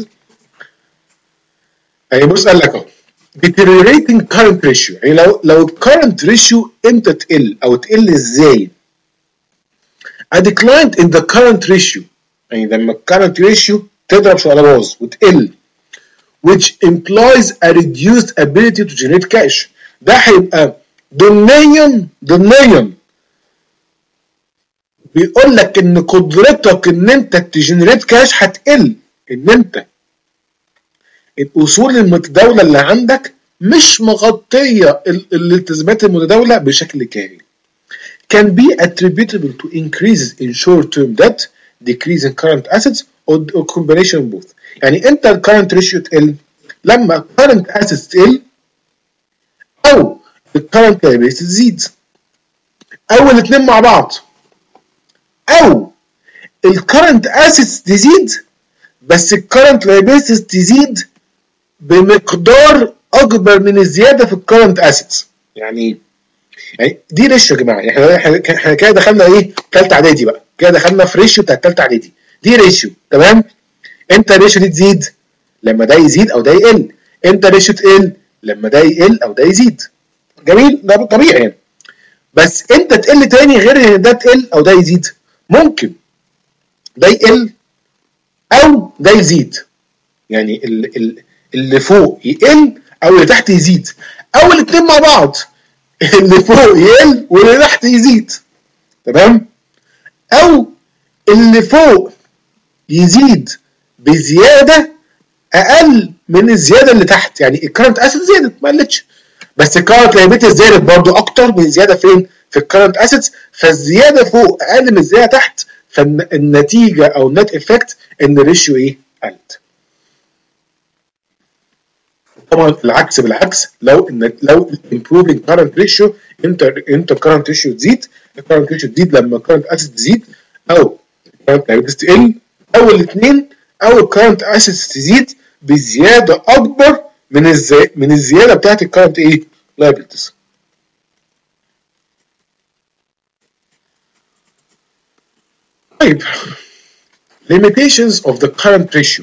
يعني بص قال لك اهو deteriorating current ratio، يعني لو لو الكرنت ريشيو امتى تقل او تقل ازاي؟ a decline in the current ratio، يعني لما الكرنت ريشيو تضرب شقلباظ وتقل، which implies a reduced ability to generate cash. ده هيبقى ضمنيا ضمنيا بيقول لك ان قدرتك ان انت تجنريت كاش هتقل، ان انت الاصول المتداوله اللي عندك مش مغطيه الالتزامات المتداوله بشكل كامل. can be attributable to increases in short-term debt, decrease in current assets, or, or combination of both. يعني انت ال current ratio تقل لما current assets تقل او ال current liabilities تزيد، او الاثنين مع بعض، او ال current assets تزيد بس ال current liabilities تزيد بمقدار اكبر من الزياده في ال current assets. يعني يعني دي ريشيو يا جماعه. احنا احنا كده دخلنا ايه؟ ثالثه اعدادي بقى، كده دخلنا في ريشيو بتاع ثالثه اعدادي. دي ريشيو. تمام. امتى الريشيو دي تزيد؟ لما ده يزيد او ده يقل. امتى الريشيو تقل؟ لما ده يقل او ده يزيد. جميل، ده طبيعي يعني. بس امتى تقل تاني غير ان ده تقل او ده يزيد؟ ممكن ده يقل او ده يزيد، يعني اللي فوق يقل او اللي تحت يزيد، او الاثنين مع بعض، اللي فوق يقل واللي تحت يزيد. تمام. او اللي فوق يزيد بزياده اقل من الزياده اللي تحت، يعني الكرنت اسيت زادت ما قلتش، بس الكارنت لايبيلتيز زادت برضو اكتر من الزياده فين؟ في الكارنت اسيتس، فالزياده فوق اقل من الزياده تحت، فالنتيجه او النت افكت ان الريشيو ايه؟ قلت. طبعا العكس بالعكس، لو ان لو improving current ratio انت انت current ratio تزيد، الكرنت ratio تزيد لما current asset تزيد، او current liabilities تقل، او الاثنين، او الكرنت assets تزيد بزياده اكبر من الزي... من الزياده بتاعت الكرنت ايه؟ liabilities. طيب limitations of the current ratio.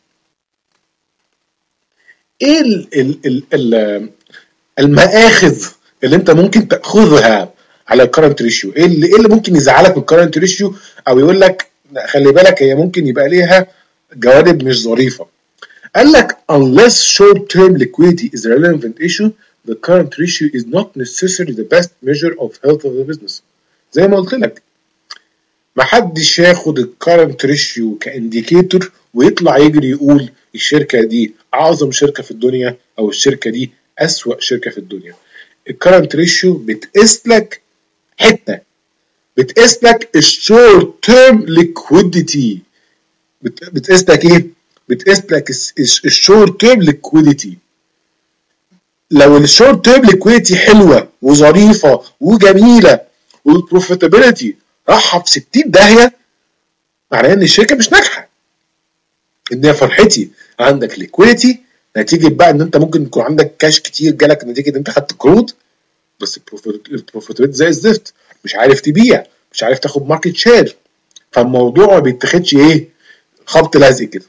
ايه ال ال ال ال المآخذ اللي انت ممكن تاخذها على الكرنت ريشيو؟ ايه اللي ايه اللي ممكن يزعلك من الكرنت ريشيو او يقول لك خلي بالك هي ممكن يبقى ليها جوانب مش ظريفه؟ قال لك unless short term liquidity is a relevant issue the current ratio is not necessarily the best measure of health of the business. زي ما قلت لك ما حدش ياخد الكرنت ريشيو كانديكيتور ويطلع يجري يقول الشركه دي اعظم شركه في الدنيا او الشركه دي اسوأ شركه في الدنيا. الكرنت ريشيو بتقيس لك حته، بتقيس لك الشورت تيرم ليكويديتي، بتقيس لك ايه؟ بتقيس لك الشورت تيرم ليكويديتي. لو الشورت تيرم ليكويديتي حلوه وظريفه وجميله والبروفيتابيلتي راحه في ستين داهيه، معناه ان الشركه مش ناجحه. ان يا فرحتي عندك ليكويديتي نتيجه بقى ان انت ممكن يكون عندك كاش كتير جالك نتيجه ان انت خدت قروض، بس البروفيتابيلتي زي الزفت، مش عارف تبيع، مش عارف تاخد ماركت شير، فالموضوع ما بيتاخدش ايه؟ خبط لازق كده.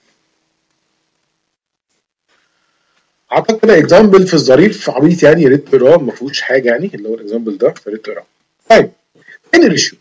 اعتقد كده اكزامبل في الظريف عبيط يعني، يا ريت تقراه، ما فيهوش حاجه يعني اللي هو الاكزامبل ده، فيا ريت تقراه. طيب تاني ريشيو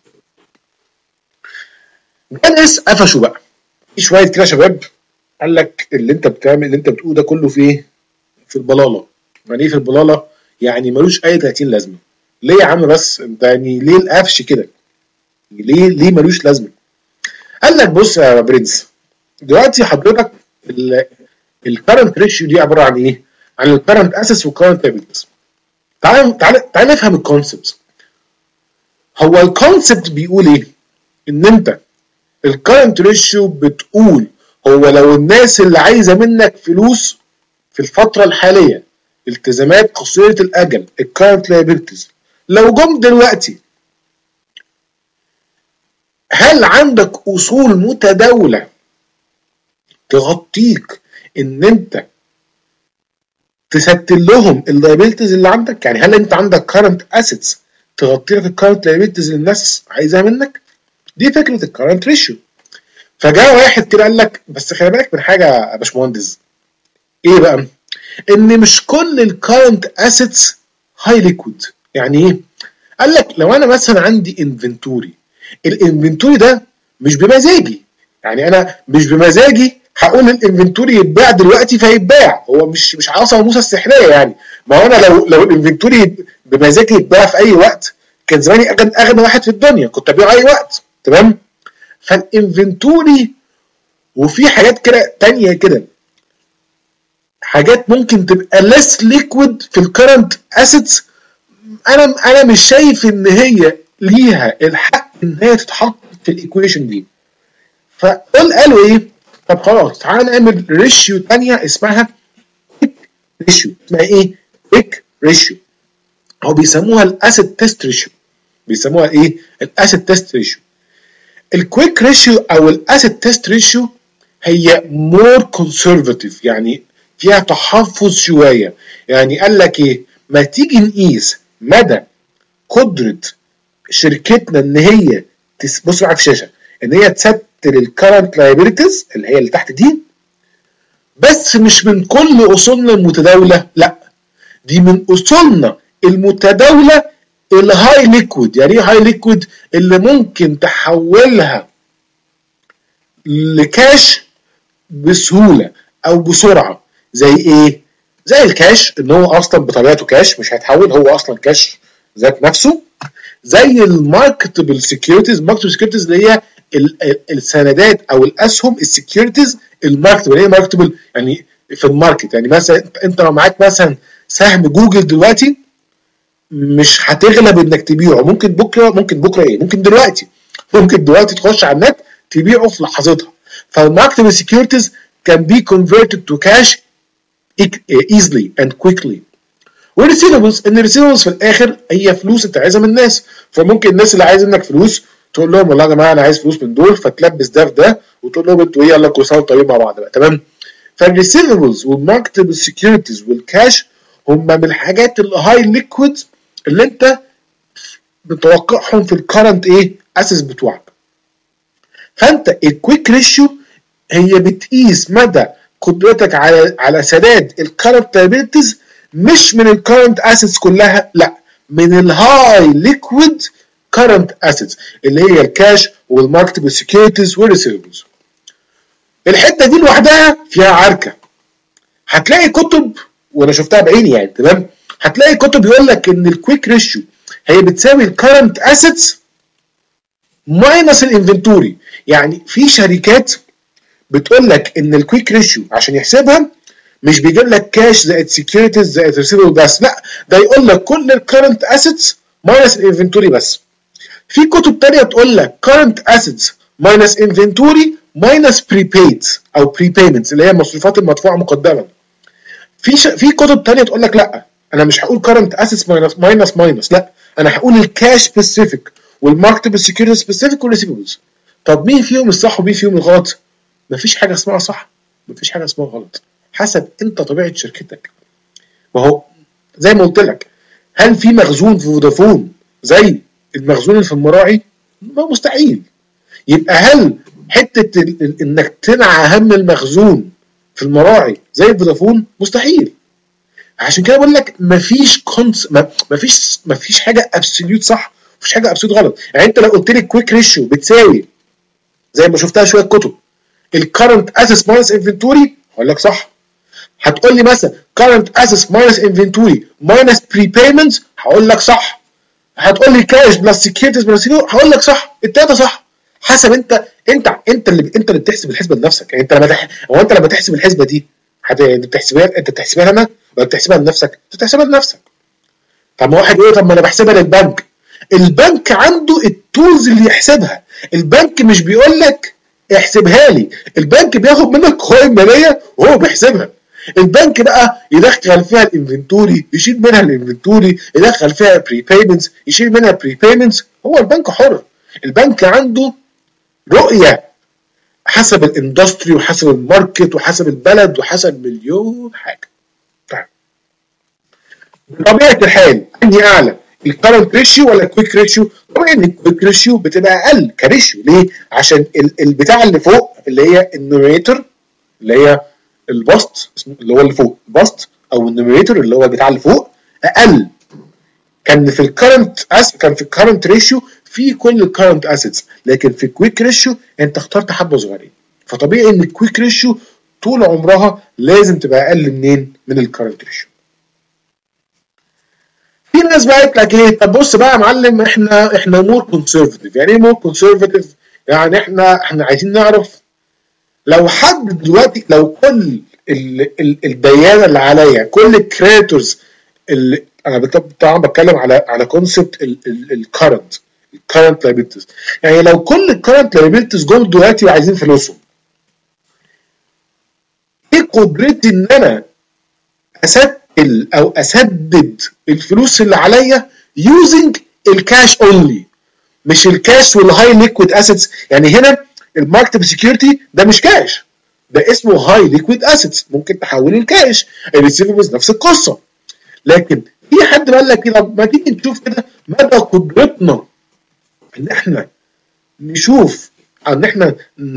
الناس قفشوا بقى في شويه كده شباب، قال لك اللي انت بتعمل اللي انت بتقوله ده كله في ايه؟ في البلاله. يعني ايه في البلاله؟ يعني ملوش اي ثلاثين لازمه. ليه يا عم بس انت يعني ليه القفش كده؟ ليه ليه ملوش لازمه؟ قال لك بص يا برنس، دلوقتي حضرتك الكرنت ريشيو دي عباره عن ايه؟ عن الكرنت اسس والكرنت لايبيلتيز. تعال تعال تعال نفهم الكونسبت. هو الكونسبت بيقول ايه؟ ان انت الكرنت ريشيو بتقول هو لو الناس اللي عايزه منك فلوس في الفتره الحاليه، التزامات قصيره الاجل، الكرنت لايبيلتيز، لو جم دلوقتي هل عندك اصول متداوله تغطيك ان انت تستل لهم اللايبيلتيز اللي عندك؟ يعني هل انت عندك كارنت اسيتس تغطي لك الكارنت لايبيلتيز اللي الناس عايزاها منك؟ دي فكره الكارنت ريشيو. فجاء واحد كده قال لك بس خلي بالك من حاجه يا باشمهندس، ايه بقى؟ ان مش كل الكارنت اسيتس هاي ليكويد. يعني ايه؟ قال لك لو انا مثلا عندي انفنتوري، الانفنتوري ده مش بمزاجي، يعني انا مش بمزاجي هقول الانفنتوري يتباع دلوقتي فيتباع، هو مش مش عصا موسى السحريه يعني. ما هو انا لو لو الانفنتوري بمزاجي يتباع في اي وقت كان زماني اغنى اغنى واحد في الدنيا، كنت ابيعه اي وقت، تمام؟ فالانفنتوري وفي حاجات كده تانية كده، حاجات ممكن تبقى less liquid في الكرنت اسيتس، انا انا مش شايف ان هي ليها الحق ان هي تتحط في الايكويشن دي. فقول قالوا ايه؟ طب خلاص تعالى نعمل ريشيو ثانيه اسمها كويك ريشيو. اسمها ايه؟ كويك ريشيو، او بيسموها الاسيت تيست ريشيو. بيسموها ايه؟ الاسيت تيست ريشيو. الكويك ريشيو او الاسيت تيست ريشيو هي مور كونسرفاتيف، يعني فيها تحفظ شويه. يعني قال لك ايه؟ ما تيجي نقيس مدى قدره شركتنا ان هي بص معايا في الشاشه، ان هي تستل الكرنت لايبيلتيز اللي هي اللي تحت دي، بس مش من كل اصولنا المتداوله، لا دي من اصولنا المتداوله الهاي ليكويد. يعني ايه هاي ليكويد؟ اللي ممكن تحولها لكاش بسهوله او بسرعه. زي ايه؟ زي الكاش ان هو اصلا بطبيعته كاش مش هيتحول، هو اصلا كاش ذات نفسه. زي الماركتبل سكيورتيز، الماركتبل سكيورتيز اللي هي السندات او الاسهم السكيورتيز الماركتبل. ايه ماركتبل؟ يعني في الماركت. يعني مثلا انت لو معاك مثلا سهم جوجل دلوقتي مش هتغلب انك تبيعه، ممكن بكره ممكن بكره ايه ممكن دلوقتي ممكن دلوقتي تخش على النت تبيعه في لحظتها. فالماركتبل سكيورتيز can be converted to cash easily and quickly. والريسيفبلز ان الريسيفبلز في الاخر هي فلوس انت عايزها من الناس، فممكن الناس اللي عايز منك فلوس تقول لهم والله يا جماعه انا عايز فلوس من دول، فتلبس ده في ده وتقول لهم انتوا ايه يلا كل سنه طيب مع بعض بقى تمام. فالريسيفبلز والماركتبل سكيورتيز والكاش هم من الحاجات الهاي ليكويد اللي انت بتوقعهم في الكرنت ايه اسس بتوعك. فانت الكويك ريشيو هي بتقيس مدى قدرتك على على سداد الكرنت لايبيلتيز، مش من الكرنت اسيتس كلها، لا من الهاي ليكويد كرنت اسيتس اللي هي الكاش والماركتبل سكيورتيز والريسيفبلز. الحته دي لوحدها فيها عركه. هتلاقي كتب وانا شفتها بعيني يعني تمام، هتلاقي كتب يقول لك ان الكويك ريشيو هي بتساوي الكرنت اسيتس ماينس الانفنتوري. يعني في شركات بتقول لك ان الكويك ريشيو عشان يحسبها مش بيجيب لك كاش زائد سكيورتيز زائد ريسيفبل بس، لا ده يقول لك كل الكرنت اسيتس ماينس الانفنتوري بس. في كتب تانية تقول لك كرنت اسيتس ماينس انفنتوري ماينس بريبيد او بريبيمنتس اللي هي المصروفات المدفوعه مقدما. في ش... في كتب تانية تقول لك لا انا مش هقول كرنت اسيتس ماينس ماينس ماينس، لا انا هقول الكاش سبيسيفيك والماركتبل سكيورتي سبيسيفيك والريسيفبلز. طب مين فيهم الصح ومين فيهم الغلط؟ مفيش حاجه اسمها صح مفيش حاجه اسمها غلط، حسب انت طبيعه شركتك. وهو زي ما قلت لك، هل في مخزون في فودافون زي المخزون اللي في المراعي؟ ما مستحيل. يبقى هل حته انك تنعى هم المخزون في المراعي زي فودافون؟ مستحيل. عشان كده بقول لك مفيش كونس مفيش مفيش حاجه ابسوليوت صح مفيش حاجه ابسوليوت غلط. يعني انت لو قلت لي كويك ريشيو بتساوي زي ما شفتها شويه كتب الكرنت اسيس ماينس انفنتوري هقول لك صح. هتقول لي مثلا كرنت اسيس ماينس انفنتوري ماينس بريبيمنت هقول لك صح. هتقول لي كاش بلس سكيورتيز بلس هقول لك صح. التلاته صح حسب انت انت انت اللي انت اللي بتحسب الحسبه لنفسك. يعني انت لما تح... هو انت لما تحسب الحسبه دي هت... بتحسبها انت بتحسبها لنا ولا بتحسبها لنفسك؟ انت بتحسبها لنفسك. طب ما واحد يقول طب ما انا بحسبها للبنك. البنك عنده التولز اللي يحسبها. البنك مش بيقول لك احسبها لي، البنك بياخد منك قوائم ماليه وهو بيحسبها. البنك بقى يدخل فيها الانفنتوري يشيل منها الانفنتوري، يدخل فيها بري بيمنتس يشيل منها بري بيمنتس. هو البنك حر. البنك عنده رؤيه حسب الاندستري وحسب الماركت وحسب البلد وحسب مليون حاجه. طيب بطبيعه الحال انهي اعلى، الكرنت ريشيو ولا الكويك ريشيو؟ طبعا الكويك ريشيو بتبقى اقل كريشيو. ليه؟ عشان البتاع اللي فوق اللي هي النوميريتور اللي هي البسط اللي هو اللي فوق البسط او النوميريتور اللي هو البتاع اللي فوق اقل. كان في الكرنت أس... كان في الكرنت ريشيو في كل الكرنت اسيتس، لكن في الكويك ريشيو انت اخترت حبه صغيرين، فطبيعي ان الكويك ريشيو طول عمرها لازم تبقى اقل منين؟ من الكرنت ريشيو. في ناس بقى قالت لك ايه؟ طب بص بقى يا معلم احنا احنا مور كونسرفتيف. يعني ايه مور كونسرفتيف؟ يعني احنا احنا عايزين نعرف لو حد دلوقتي لو كل ال ال الديانه اللي عليا كل الكريتورز اللي انا طبعا بتكلم على على كونسبت الكرنت الكرنت لايبيلتيز، يعني لو كل الكرنت لايبيلتيز جم دلوقتي وعايزين فلوسهم، ايه قدرتي ان انا اسدد او اسدد الفلوس اللي عليا يوزنج الكاش اونلي، مش الكاش والهاي ليكويد اسيتس. يعني هنا الماركتبل سكيورتي ده مش كاش، ده اسمه هاي ليكويد اسيتس ممكن تحوله لكاش. الريسيفبلز نفس القصه. لكن في حد قال لك كده ما تيجي نشوف كده مدى قدرتنا ان احنا نشوف ان احنا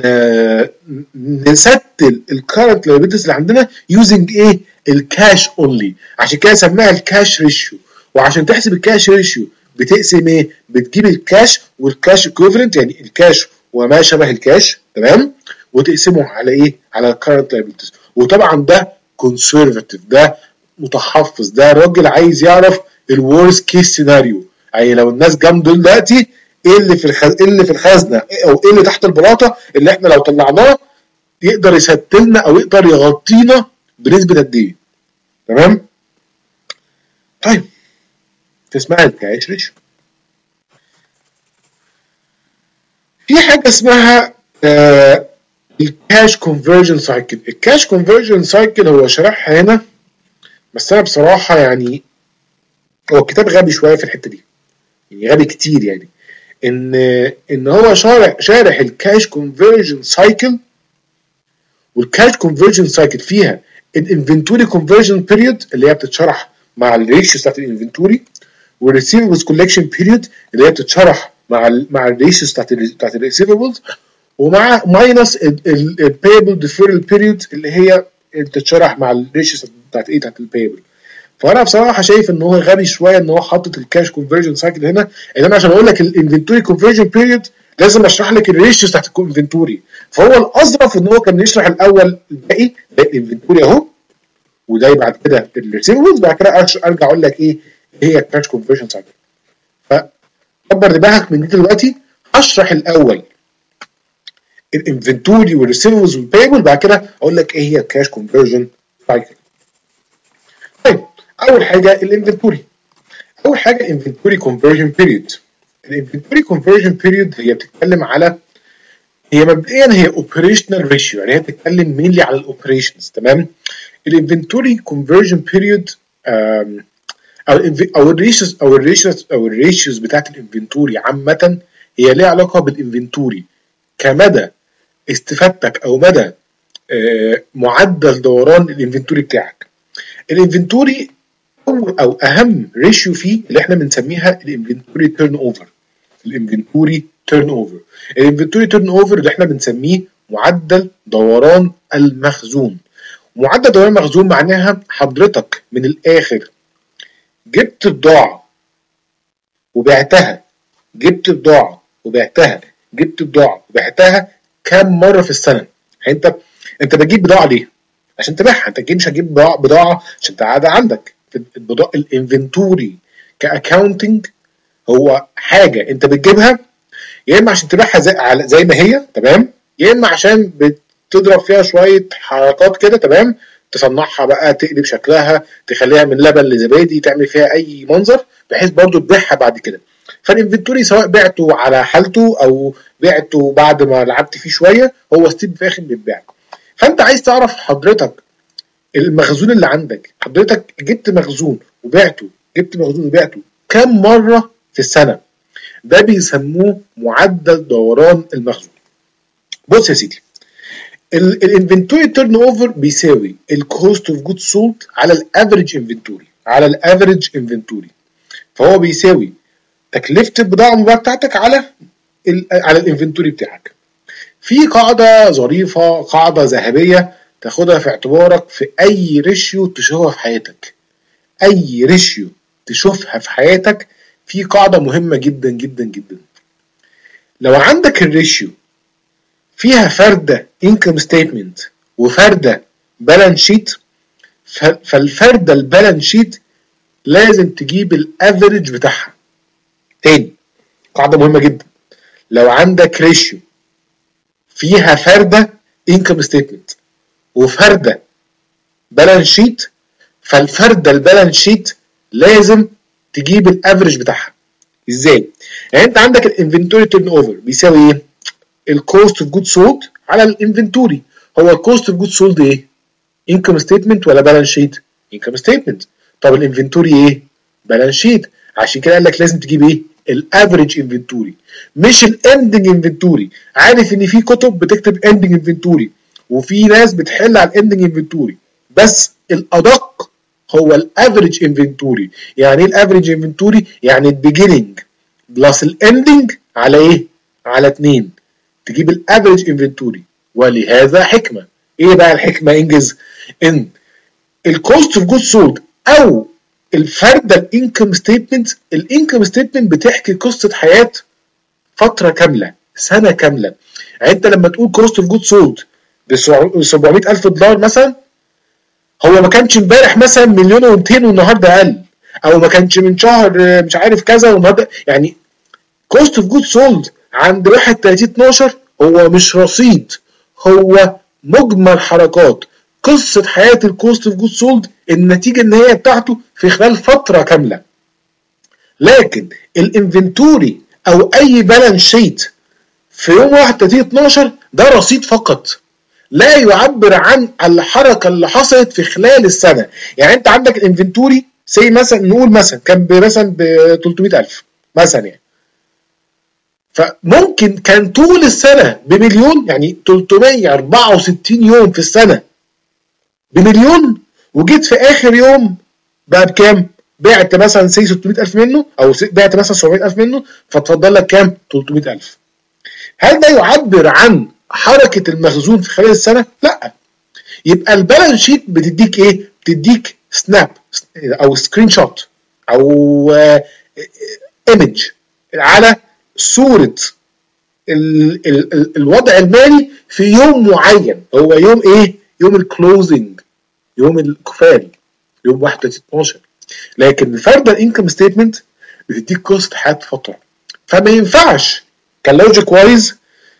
نستل الكارنت لايبيلتيز اللي عندنا يوزنج ايه؟ الكاش اونلي. عشان كده سماها الكاش ريشيو. وعشان تحسب الكاش ريشيو بتقسم ايه؟ بتجيب الكاش والكاش ايكويفالنت يعني الكاش وما شبه الكاش تمام، وتقسمه على ايه؟ على الكارنت لايبيلتيز. وطبعا ده كونسرفتيف، ده متحفظ، ده راجل عايز يعرف الورست كيس سيناريو. يعني لو الناس جم دلوقتي ايه اللي في الخز... ايه اللي في الخزنه او ايه اللي تحت البلاطه اللي احنا لو طلعناه يقدر يستلنا او يقدر يغطينا بنسبه قد ايه. تمام. طيب تسمع الكاش ريشيو. في حاجه اسمها آه الكاش كونفرجن سايكل. الكاش كونفرجن سايكل هو شرحها هنا، بس انا بصراحه يعني هو الكتاب غبي شويه في الحته دي، يعني غبي كتير، يعني ان ان هو شارح شارح الكاش كونفرجن سايكل، والكاش كونفرجن سايكل فيها الانفنتوري كونفرجن بيريود اللي هي بتتشرح مع الريشيو بتاعت الانفنتوري، والريسيفبلز كولكشن بيريود اللي هي بتتشرح مع ال مع الريشيو بتاعت بتاعت الريسيفبلز، ومع ماينس البيبل ديفيرال بيريود اللي هي بتتشرح مع الريشيو بتاعت ايه بتاعت البيبل. فانا بصراحه شايف ان هو غبي شويه ان هو حاطط الكاش كونفرجن سايكل هنا، ان انا عشان اقول لك الانفنتوري كونفرجن بيريود لازم اشرح لك الريشيوز بتاعت الانفنتوري. فهو الاظرف ان هو كان يشرح الاول الباقي ده الانفنتوري اهو، وده بعد كده الريسيفبلز، بعد كده ارجع اقول لك ايه هي الكاش كونفرجن سايكل. فكبر دماغك من دي دلوقتي، هشرح الاول الانفنتوري والريسيفبلز والبيبل، بعد كده اقول لك ايه هي الكاش كونفرجن سايكل. طيب اول حاجه الانفنتوري. اول حاجه الانفنتوري كونفرجن بيريود. الانفنتوري كونفرجن بيريود هي بتتكلم على، هي مبدئيا هي اوبريشنال ريشيو، يعني هي بتتكلم مينلي على الاوبريشنز. تمام. الانفنتوري كونفرجن بيريود او او الريشيوز او الريشيوز او الريشيوز بتاعت الانفنتوري عامه هي ليها علاقه بالانفنتوري كمدى استفادتك او مدى آه معدل دوران الانفنتوري بتاعك. الانفنتوري او او اهم ريشيو فيه اللي احنا بنسميها الانفنتوري تيرن اوفر. الانفنتوري تيرن اوفر الانفنتوري تيرن اوفر اللي احنا بنسميه معدل دوران المخزون. معدل دوران المخزون معناها حضرتك من الاخر جبت بضاعه وبعتها، جبت بضاعه وبعتها، جبت بضاعه وبعتها كام مره في السنه. يعني انت انت بتجيب بضاعه ليه؟ عشان تبيعها. انت مش هتجيب بضاعه عشان تقعدها عندك. البضاعه الانفنتوري كاكاونتنج هو حاجه انت بتجيبها يا اما عشان تبيعها زي, زي ما هي، تمام، يا اما عشان بتضرب فيها شويه حركات كده، تمام، تصنعها بقى، تقلب شكلها، تخليها من لبن لزبادي، تعمل فيها اي منظر بحيث برضو تبيعها بعد كده. فالانفنتوري سواء بعته على حالته او بعته بعد ما لعبت فيه شويه، هو ستيب في الاخر بيتباع. فانت عايز تعرف حضرتك المخزون اللي عندك، حضرتك جبت مخزون وبعته، جبت مخزون وبعته كم مره في السنه. ده بيسموه معدل دوران المخزون. بص يا سيدي، الانفنتوري تيرن اوفر بيساوي الكوست اوف جود سولد على الافريج انفنتوري على الافريج انفنتوري فهو بيساوي تكلفه البضاعه المبيعه بتاعتك على ال على الانفنتوري بتاعك. في قاعده ظريفه، قاعده ذهبيه تاخدها في اعتبارك في اي ريشيو تشوفها في حياتك. اي ريشيو تشوفها في حياتك في قاعده مهمه جدا جدا جدا. لو عندك الريشيو فيها فرده انكم ستيتمنت وفرده بالانس شيت، فالفرده البالانس شيت لازم تجيب الافريج بتاعها. تاني، قاعده مهمه جدا، لو عندك ريشيو فيها فرده انكم ستيتمنت وفرده بالانس شيت، فالفرده البالانس شيت لازم تجيب الافريج بتاعها. ازاي؟ يعني انت عندك الانفنتوري تيرن اوفر بيساوي ايه؟ الكوست اوف جود سولد على الانفنتوري. هو الكوست اوف جود سولد ايه؟ انكم ستيتمنت ولا بالانس شيت؟ انكم ستيتمنت. طب الانفنتوري ايه؟ بالانس شيت. عشان كده قال لك لازم تجيب ايه؟ الافريج انفنتوري مش الاندنج انفنتوري. عارف ان في كتب بتكتب اندنج انفنتوري وفي ناس بتحل على الاندنج انفنتوري، بس الادق هو الافريج انفنتوري. يعني ايه الافريج انفنتوري؟ يعني البيجيننج بلس الاندنج على ايه؟ على اتنين، تجيب الافريج انفنتوري. ولهذا حكمه. ايه بقى الحكمه؟ انجز. ان الكوست اوف جود سولد او الفرده الانكم ستيتمنت، الانكم ستيتمنت بتحكي قصه حياه فتره كامله، سنه كامله. يعني انت لما تقول كوست اوف جود سولد ب سبعمية ألف دولار مثلا، هو ما كانش امبارح مثلا مليون ومئتين والنهارده اقل، او ما كانش من شهر مش عارف كذا والنهارده. يعني كوست اوف جود سولد عند واحد تلاتين اتناشر هو مش رصيد، هو مجمل حركات قصه حياه الكوست اوف جود سولد النتيجه النهائيه بتاعته في خلال فتره كامله. لكن الانفنتوري او اي بالانس شيت في يوم واحد تلاتين اتناشر ده رصيد فقط، لا يعبر عن الحركه اللي حصلت في خلال السنه. يعني انت عندك الانفنتوري سي مثلا نقول مثلا كان مثلا ب تلتمية ألف مثلا يعني، فممكن كان طول السنه بمليون، يعني تلتمية واربعة وستين يوم في السنه بمليون، وجيت في اخر يوم بقى بكام؟ بعت مثلا سي ستمية ألف منه او بعت مثلا سبعمية ألف منه، فتفضل لك كام؟ تلتمية ألف. هل ده يعبر عن حركه المخزون في خلال السنه؟ لا. يبقى البالانس شيت بتديك ايه؟ بتديك سناب او سكرين شوت او ايمج على صوره ال ال ال الوضع المالي في يوم معين. هو يوم ايه؟ يوم الكلوزنج، يوم القفال، يوم واحد تلاتين اتناشر. لكن الفردة انكم ستيتمنت بتديك قصه حياه فتره، فما ينفعش كلوجيك وايز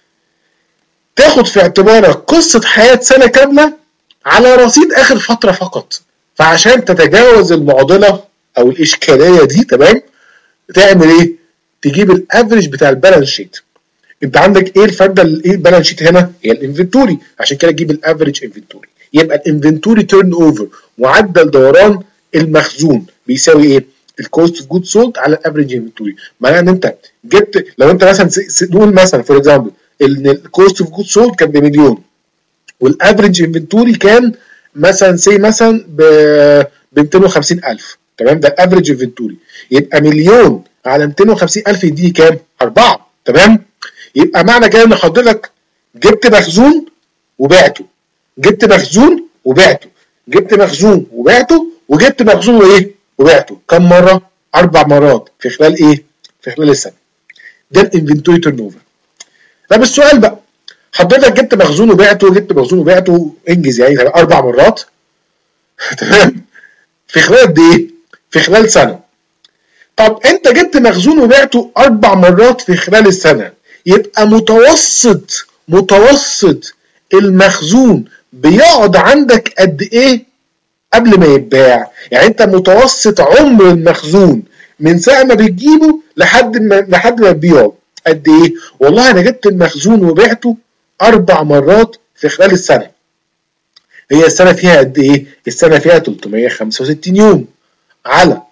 تاخد في اعتبارك قصه حياه سنه كامله على رصيد اخر فتره فقط. فعشان تتجاوز المعضله او الاشكاليه دي، تمام، تعمل ايه؟ تجيب الافريج بتاع البالانس شيت. انت عندك ايه الفرده ايه البالانس شيت هنا؟ هي الانفنتوري، عشان كده تجيب الافريج انفنتوري. يبقى الانفنتوري تيرن اوفر، معدل دوران المخزون، بيساوي ايه؟ الكوست اوف جود سولد على الافريج انفنتوري. معناها ان انت جبت، لو انت مثلا نقول مثلا فور اكزامبل ان الكوست اوف جود سولد كان بمليون والافريج انفنتوري كان مثلا سي مثلا ب ميتين وخمسين ألف، تمام، ده الافريج انفنتوري. يبقى مليون على ميتين وخمسين ألف يديني كام؟ أربعة، تمام. يبقى معنى كده ان حضرتك جبت مخزون وبعته، جبت مخزون وبعته، جبت مخزون وبعته، وجبت مخزون وايه؟ وبعته. كم مره؟ اربع مرات في خلال ايه؟ في خلال السنه. ده الانفنتوري تيرن اوفر. طب السؤال بقى، حضرتك جبت مخزون وبعته، جبت مخزون وبعته، انجز يعني اربع مرات تمام، في خلال قد ايه؟ في خلال سنه. طب انت جبت مخزون وبعته اربع مرات في خلال السنه، يبقى متوسط متوسط المخزون بيقعد عندك قد ايه قبل ما يتباع؟ يعني انت متوسط عمر المخزون من ساعه ما بتجيبه لحد ما لحد ما تبيعه قد ايه؟ والله انا جبت المخزون وبعته اربع مرات في خلال السنه. هي السنه فيها قد ايه؟ السنه فيها تلتمية وخمسة وستين يوم على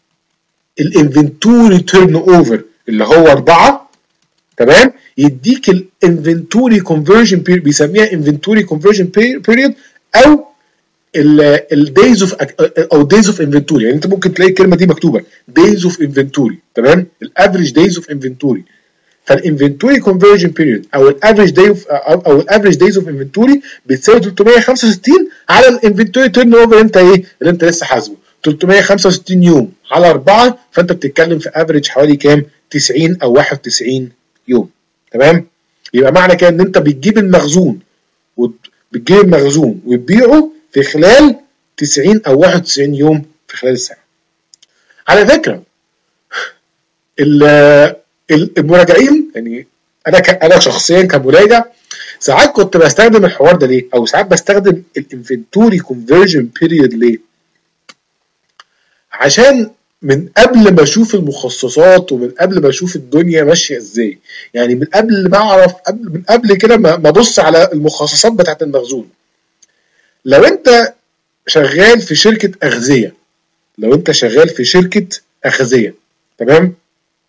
الانفنتوري تيرن اوفر اللي هو أربعة، تمام، يديك الانفنتوري كونفرجن بيريود، بيسميها انفنتوري كونفرجن بيريود او الدايز اوف او دايز اوف انفنتوري. يعني انت ممكن تلاقي الكلمه دي مكتوبه دايز اوف انفنتوري، تمام، الافريج دايز اوف انفنتوري. فالانفنتوري كونفرجن بيريود او الافريج داي اوف او الافريج دايز اوف انفنتوري بتساوي تلتمية وخمسة وستين على الانفنتوري تيرن اوفر انت ايه اللي انت لسه حاسبه، تلتمية وخمسة وستين يوم على أربعة، فانت بتتكلم في افريج حوالي كام؟ تسعين او واحد وتسعين يوم، تمام. يبقى معنى كده ان انت بتجيب المخزون وبتجيب المخزون وتبيعه في خلال تسعين او واحد وتسعين يوم في خلال السنه. على فكره المراجعين، يعني انا انا شخصيا كمراجع ساعات كنت بستخدم الحوار ده ليه؟ او ساعات بستخدم الانفنتوري كونفرجن بيريود ليه؟ عشان من قبل ما اشوف المخصصات ومن قبل ما اشوف الدنيا ماشيه ازاي، يعني من قبل ما اعرف، قبل من قبل كده ما ابص على المخصصات بتاعت المخزون. لو انت شغال في شركه اغذيه، لو انت شغال في شركه اغذيه، تمام،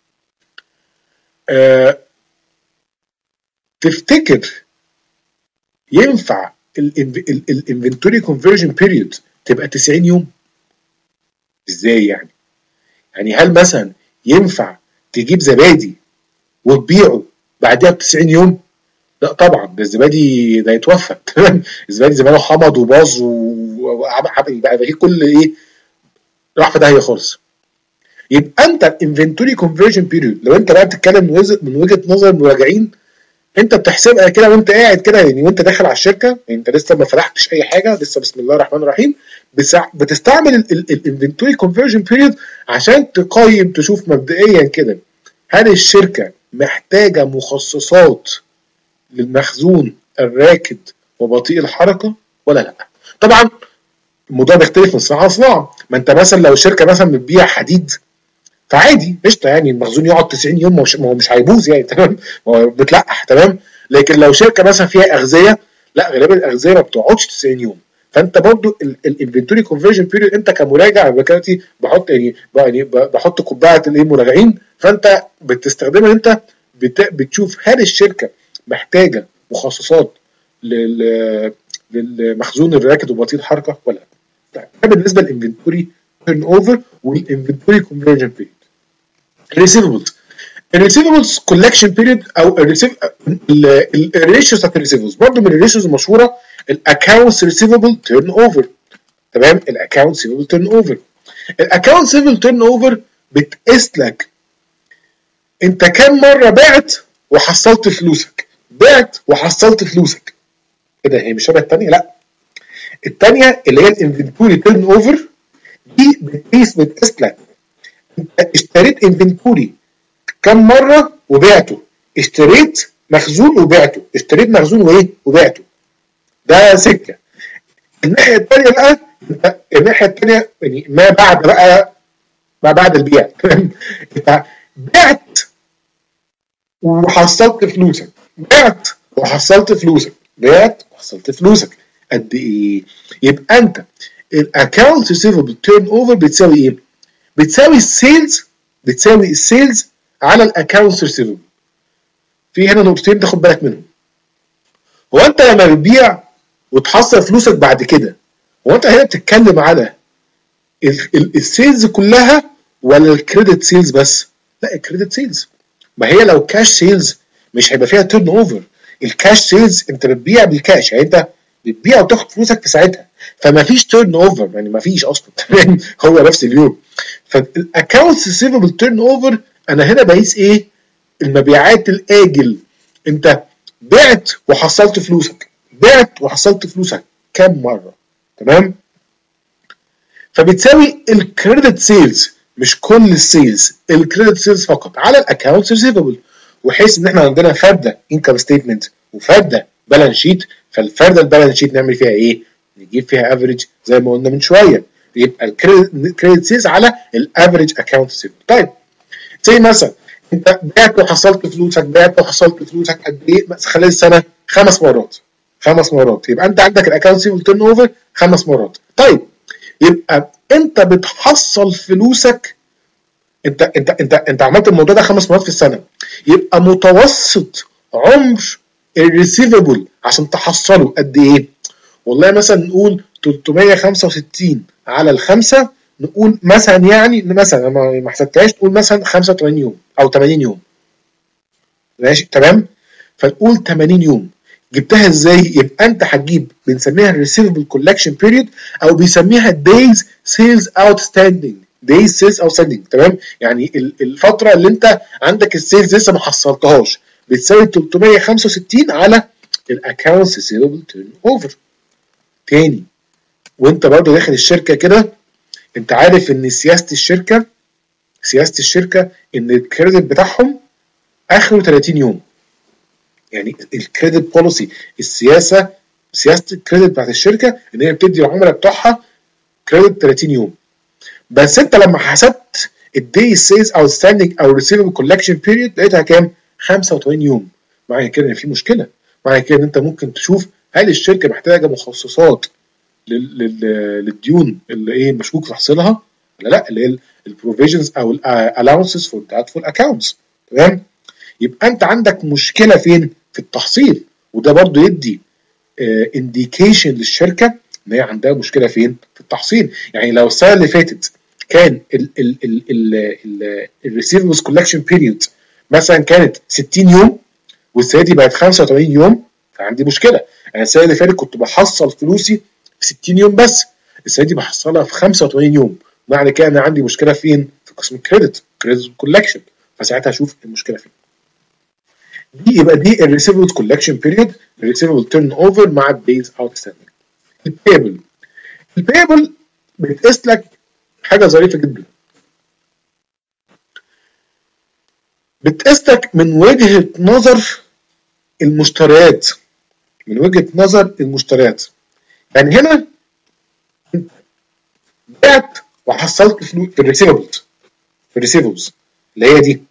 أه تفتكر ينفع الانفنتوري كونفرجن بيريود تبقى تسعين يوم؟ ازاي يعني؟ يعني هل مثلا ينفع تجيب زبادي وتبيعه بعدها ب تسعين يوم؟ لا طبعا، ده الزبادي ده يتوفى الزبادي زمانه حمض وباظ وعمل بقى كل ايه، راح في داهيه خالص. يبقى انت الانفنتوري كونفرجن بيريود لو انت بقى بتتكلم من وجهه نظر المراجعين، انت بتحسبها كده وانت قاعد كده، يعني وانت داخل على الشركه، يعني انت لسه ما فتحتش اي حاجه، لسه بسم الله الرحمن الرحيم، بتستعمل الانفنتوري كونفرجن بيريود عشان تقيم، تشوف مبدئيا كده هل الشركه محتاجه مخصصات للمخزون الراكد وبطيء الحركه ولا لا. طبعا الموضوع بيختلف من صناعه لصناعه. ما انت مثلا لو شركه مثلا بتبيع حديد فعادي قشطه، يعني المخزون يقعد تسعين يوم، ما هو مش هيبوظ يعني تمام، هو بتلقح تمام. لكن لو شركه مثلا فيها اغذيه، لا غالبا الاغذيه ما بتقعدش تسعين يوم. فانت برضو الانفنتوري كونفرجن بيريود انت كمراجع دلوقتي بحط يعني يعني بحط قبعه الايه مراجعين، فانت بتستخدمها انت بتشوف هل الشركه محتاجه مخصصات للمخزون الراكد وبطيء الحركه ولا لا. ده بالنسبه للانفنتوري تيرن اوفر والانفنتوري كونفرجن بيريود. الريسيفبلز الريسيفبلز كولكشن بيريود او الريشيوز بتاعت الريسيفبلز برضه من الريشيوز المشهوره الاكونتس ريسيفبل تيرن اوفر. تمام، الاكونتس ريسيفبل تيرن اوفر. الاكونتس ريسيفبل تيرن اوفر بتقيس لك انت كام مره بعت وحصلت فلوسك، بعت وحصلت فلوسك. ايه ده، هي مش شبه الثانيه؟ لا، الثانيه اللي هي الانفنتوري تيرن اوفر دي بتقيس بتقيس لك انت اشتريت انفنتوري كم مره وبعته، اشتريت مخزون وبعته، اشتريت مخزون وايه وبعته. ده سكه. الناحيه الثانيه بقى، الناحيه الثانيه يعني ما بعد بقى ما بعد البيع انت بعت وحصلت فلوسك، بعت وحصلت فلوسك، بعت وحصلت فلوسك قد ايه؟ يبقى انت الاكونت ريسيفبل تيرن اوفر بتساوي ايه؟ بتساوي السيلز بتساوي السيلز على الاكونت ريسيفبل. في هنا نقطتين تاخد بالك منهم. هو انت لما بتبيع وتحصل فلوسك بعد كده، هو انت هنا بتتكلم على السيلز كلها ولا الكريدت سيلز بس؟ لا، الكريدت سيلز. ما هي لو كاش سيلز مش هيبقى فيها تيرن اوفر. الكاش سيلز انت بتبيع بالكاش، يعني انت بتبيع وتاخد فلوسك في ساعتها، فما فيش تيرن اوفر، يعني ما فيش اصلا هو نفس اليوم. فالاكونت ريسيفبل تيرن اوفر انا هنا بقيس ايه؟ المبيعات الاجل. انت بعت وحصلت فلوسك، بعت وحصلت فلوسك كام مره؟ تمام. فبتساوي الكريدت سيلز، مش كل السيلز، الكريدت سيلز فقط على الاكونت ريسيفبل. وحيث ان احنا عندنا فرده انكم ستيتمنت وفرده بالانس شيت، فالفرده البالانس شيت نعمل فيها ايه؟ نجيب فيها افريج زي ما قلنا من شويه، يبقى الكريدت سيلز على الافريج اكونت ريسيفبل. طيب زي مثلا انت بعت وحصلت فلوسك، بعت وحصلت فلوسك قد ايه خلال السنه؟ خمس مرات. خمس مرات، يبقى انت عندك الاكونت ريسيفبل تيرن اوفر خمس مرات. طيب يبقى انت بتحصل فلوسك، انت انت انت انت عملت الموضوع ده خمس مرات في السنه، يبقى متوسط عمر الريسيفبل عشان تحصله قد ايه؟ والله مثلا نقول ثلاثمية وخمسة وستين على الخمسه، نقول مثلا يعني مثلا ما حسبتهاش، نقول مثلا خمسة وثمانين يوم او ثمانين يوم. ماشي تمام؟ فنقول ثمانين يوم. جبتها ازاي؟ يبقى انت هتجيب بنسميها الريسيفبل كولكشن بيريود او بيسميها دايز سيلز اوتستاندينج. دايز سيلز اوتستاندينج تمام؟ يعني الفتره اللي انت عندك السيلز لسه ما حصلتهاش بتساوي ثلاثمية وخمسة وستين على الاكونتس ريسيفبل تيرن اوفر. تاني، وانت برضه داخل الشركه كده، انت عارف ان سياسه الشركه سياسه الشركه ان الكريدت بتاعهم اخره ثلاثين يوم. يعني الكريدت بوليسي، السياسه سياسه الكريدت بتاعت الشركه ان هي بتدي العملاء بتوعها كريدت ثلاثين يوم. بس انت لما حسبت الدي سيلز اوتستاندينج او ريسيفبل كولكشن بيريود لقيتها كام؟ خمسة وثمانين يوم. معنى كده ان في مشكله، معنى كده ان انت ممكن تشوف هل الشركه محتاجه مخصصات للديون اللي ايه مشكوك في تحصيلها ولا لا، اللي هي البروفيجنز او الالاونسز فور doubtful accounts. تمام؟ يبقى انت عندك مشكله فين؟ في التحصيل، وده برضو يدي انديكيشن uh, للشركه ان هي عندها مشكله فين؟ في التحصيل. يعني لو السنه اللي فاتت كان الريسيفبلز كولكشن بيريود مثلا كانت ستين يوم والسنه دي بقت خمسة وثمانين يوم، فعندي مشكله. يعني السنه اللي فاتت كنت بحصل فلوسي في ستين يوم بس، السنه دي بحصلها في خمسة وثمانين يوم، معنى كده انا عندي مشكله فين؟ في قسم الكريدت، كريدت كولكشن. فساعتها اشوف المشكله فين. دي يبقى دي الريسيفبل كولكشن بيريود، الريسيفبل تيرن اوفر مع الدايز اوتستاندينج. البيبل البيبل بتقيس لك حاجه ظريفه جدا، بتقيس لك من وجهه نظر المشتريات، من وجهه نظر المشتريات. يعني هنا بعت وحصلت فلوس في الريسيفبلز في الريسيفبلز اللي هي دي.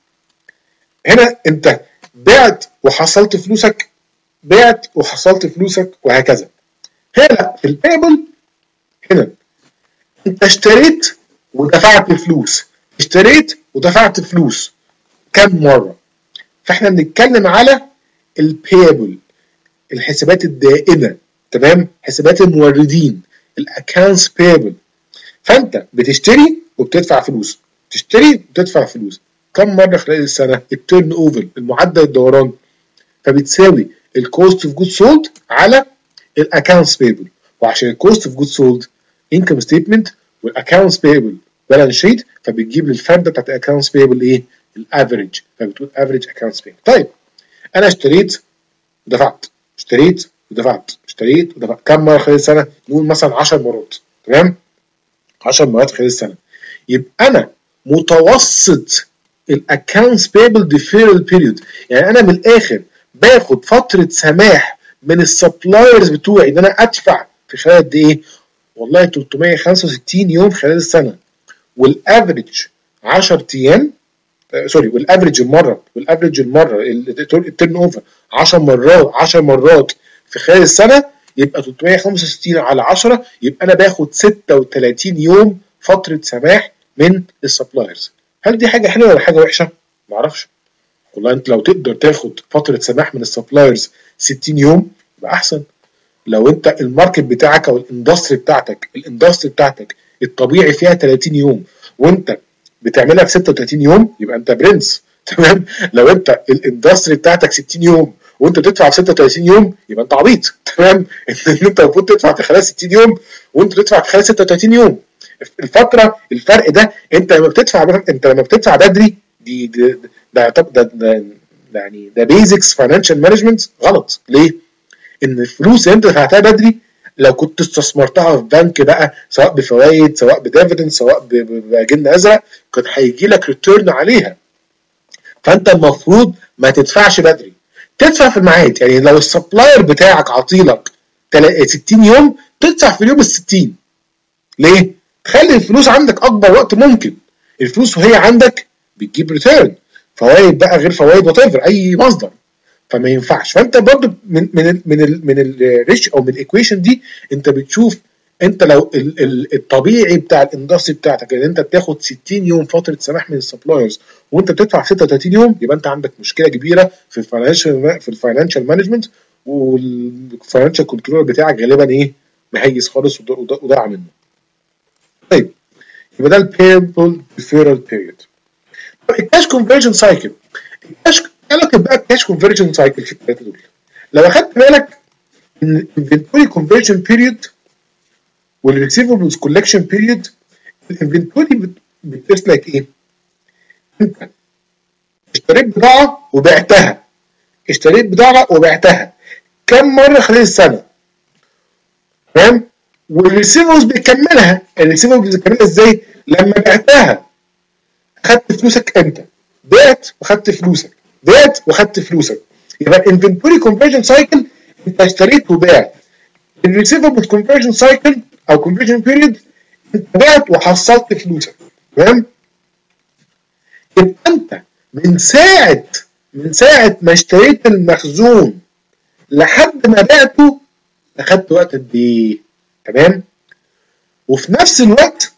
هنا انت بعت وحصلت فلوسك، بعت وحصلت فلوسك وهكذا. هنا في البيبل هنا انت اشتريت ودفعت فلوس، اشتريت ودفعت فلوس كم مره. فاحنا بنتكلم على البيبل، الحسابات الدائمه، تمام، حسابات الموردين، الاكونتس بيبل. فانت بتشتري وبتدفع فلوس، تشتري وتدفع فلوس كم مره خلال السنه؟ التيرن اوفر، المعدل الدوران، فبتساوي الكوست اوف جود سولد على الاكونتس بيبل. وعشان الكوست اوف جود سولد انكم ستيتمنت والاكونتس بيبل بالانس شيت، فبتجيب للفرده بتاعت الاكونتس بيبل ايه؟ الافريج، فبتقول افريج اكونتس بيبل. طيب انا اشتريت ودفعت، اشتريت ودفعت، اشتريت ودفعت كم مره خلال السنه؟ نقول مثلا عشر مرات، تمام؟ عشر مرات خلال السنه. يبقى انا متوسط الاكونتس بيبل ديفيرال بيريود، يعني انا من الاخر باخد فتره سماح من السبلايرز بتوعي ان انا ادفع في خلال قد ايه؟ والله تلتمية وخمسة وستين يوم خلال السنه، والافريج عشرة ايام، آه سوري، والافريج المره والافريج المره التيرن اوفر عشر مرات، عشر مرات في خلال السنه، يبقى تلتمية وخمسة وستين على عشرة، يبقى انا باخد ستة وتلاتين يوم فتره سماح من السبلايرز. هل دي حاجه حلوه ولا حاجه وحشه؟ معرفش. والله انت لو تقدر تاخد فتره سماح من السبلايرز ستين يوم يبقى احسن. لو انت الماركت بتاعك او الاندستري بتاعتك الاندستري بتاعتك الطبيعي فيها تلاتين يوم وانت بتعملها في ستة وتلاتين يوم، يبقى انت برنس، تمام. لو انت الاندستري بتاعتك ستين يوم وانت تدفع في ستة وتلاتين يوم، يبقى انت عبيط، تمام. انت المفروض تدفع في خلال ستين يوم وانت تدفع في خلال ستة وتلاتين يوم. الفتره الفرق ده، انت لما بتدفع انت لما بتدفع بدري، دي ده ده ده, ده يعني ده بيزكس فاينانشال مانجمنت غلط. ليه؟ ان الفلوس اللي انت دفعتها بدري لو كنت استثمرتها في بنك بقى، سواء بفوائد سواء بديفيدند سواء بجن ازرق، كان هيجي لك ريتيرن عليها. فانت المفروض ما تدفعش بدري، تدفع في الميعاد. يعني لو السبلاير بتاعك عاطيلك ستين يوم، تدفع في اليوم ال ستين. ليه؟ تخلي الفلوس عندك اكبر وقت ممكن. الفلوس وهي عندك بتجيب ريتيرن، فوائد بقى غير فوائد وات ايفر، اي مصدر، فما ينفعش. فانت برضو من من ال من ال من الريش او من الايكويشن دي انت بتشوف انت لو ال ال الطبيعي بتاع الاندستري بتاعتك ان انت بتاخد ستين يوم فتره سماح من السبلايرز وانت بتدفع ستة وتلاتين يوم، يبقى انت عندك مشكله كبيره في الفاينانشال في الفاينانشال مانجمنت، والفاينانشال كنترول بتاعك غالبا ايه؟ مهيس خالص وضاع منه. طيب يبقى ده البيبل ديفيرال بيريود. الكاش كونفرجن سايكل، الكاش علاقه بقى الكاش كونفرجن سايكل في الثلاثه دول. لو اخدت بالك ان الانفنتوري كونفرجن بيريود والريسيفبلز كولكشن بيريود، الانفنتوري بتقيس لك ايه؟ انت اشتريت بضاعه وبعتها، اشتريت بضاعه وبعتها كم مره خلال السنه، تمام؟ والريسيفبلز بيكملها، الريسيفبلز بيكملها ازاي؟ لما بعتها خدت فلوسك امتى؟ بعت وخدت فلوسك، بعت وخدت فلوسك. يبقى الانفنتوري كونفرجن سايكل انت اشتريت وبعت. الريسيفبل كونفرجن سايكل او كونفرجن بيريود انت بعت وحصلت فلوسك، تمام؟ يبقى انت من ساعه من ساعه ما اشتريت المخزون لحد ما بعته اخدت وقت قد ايه؟ تمام؟ وفي نفس الوقت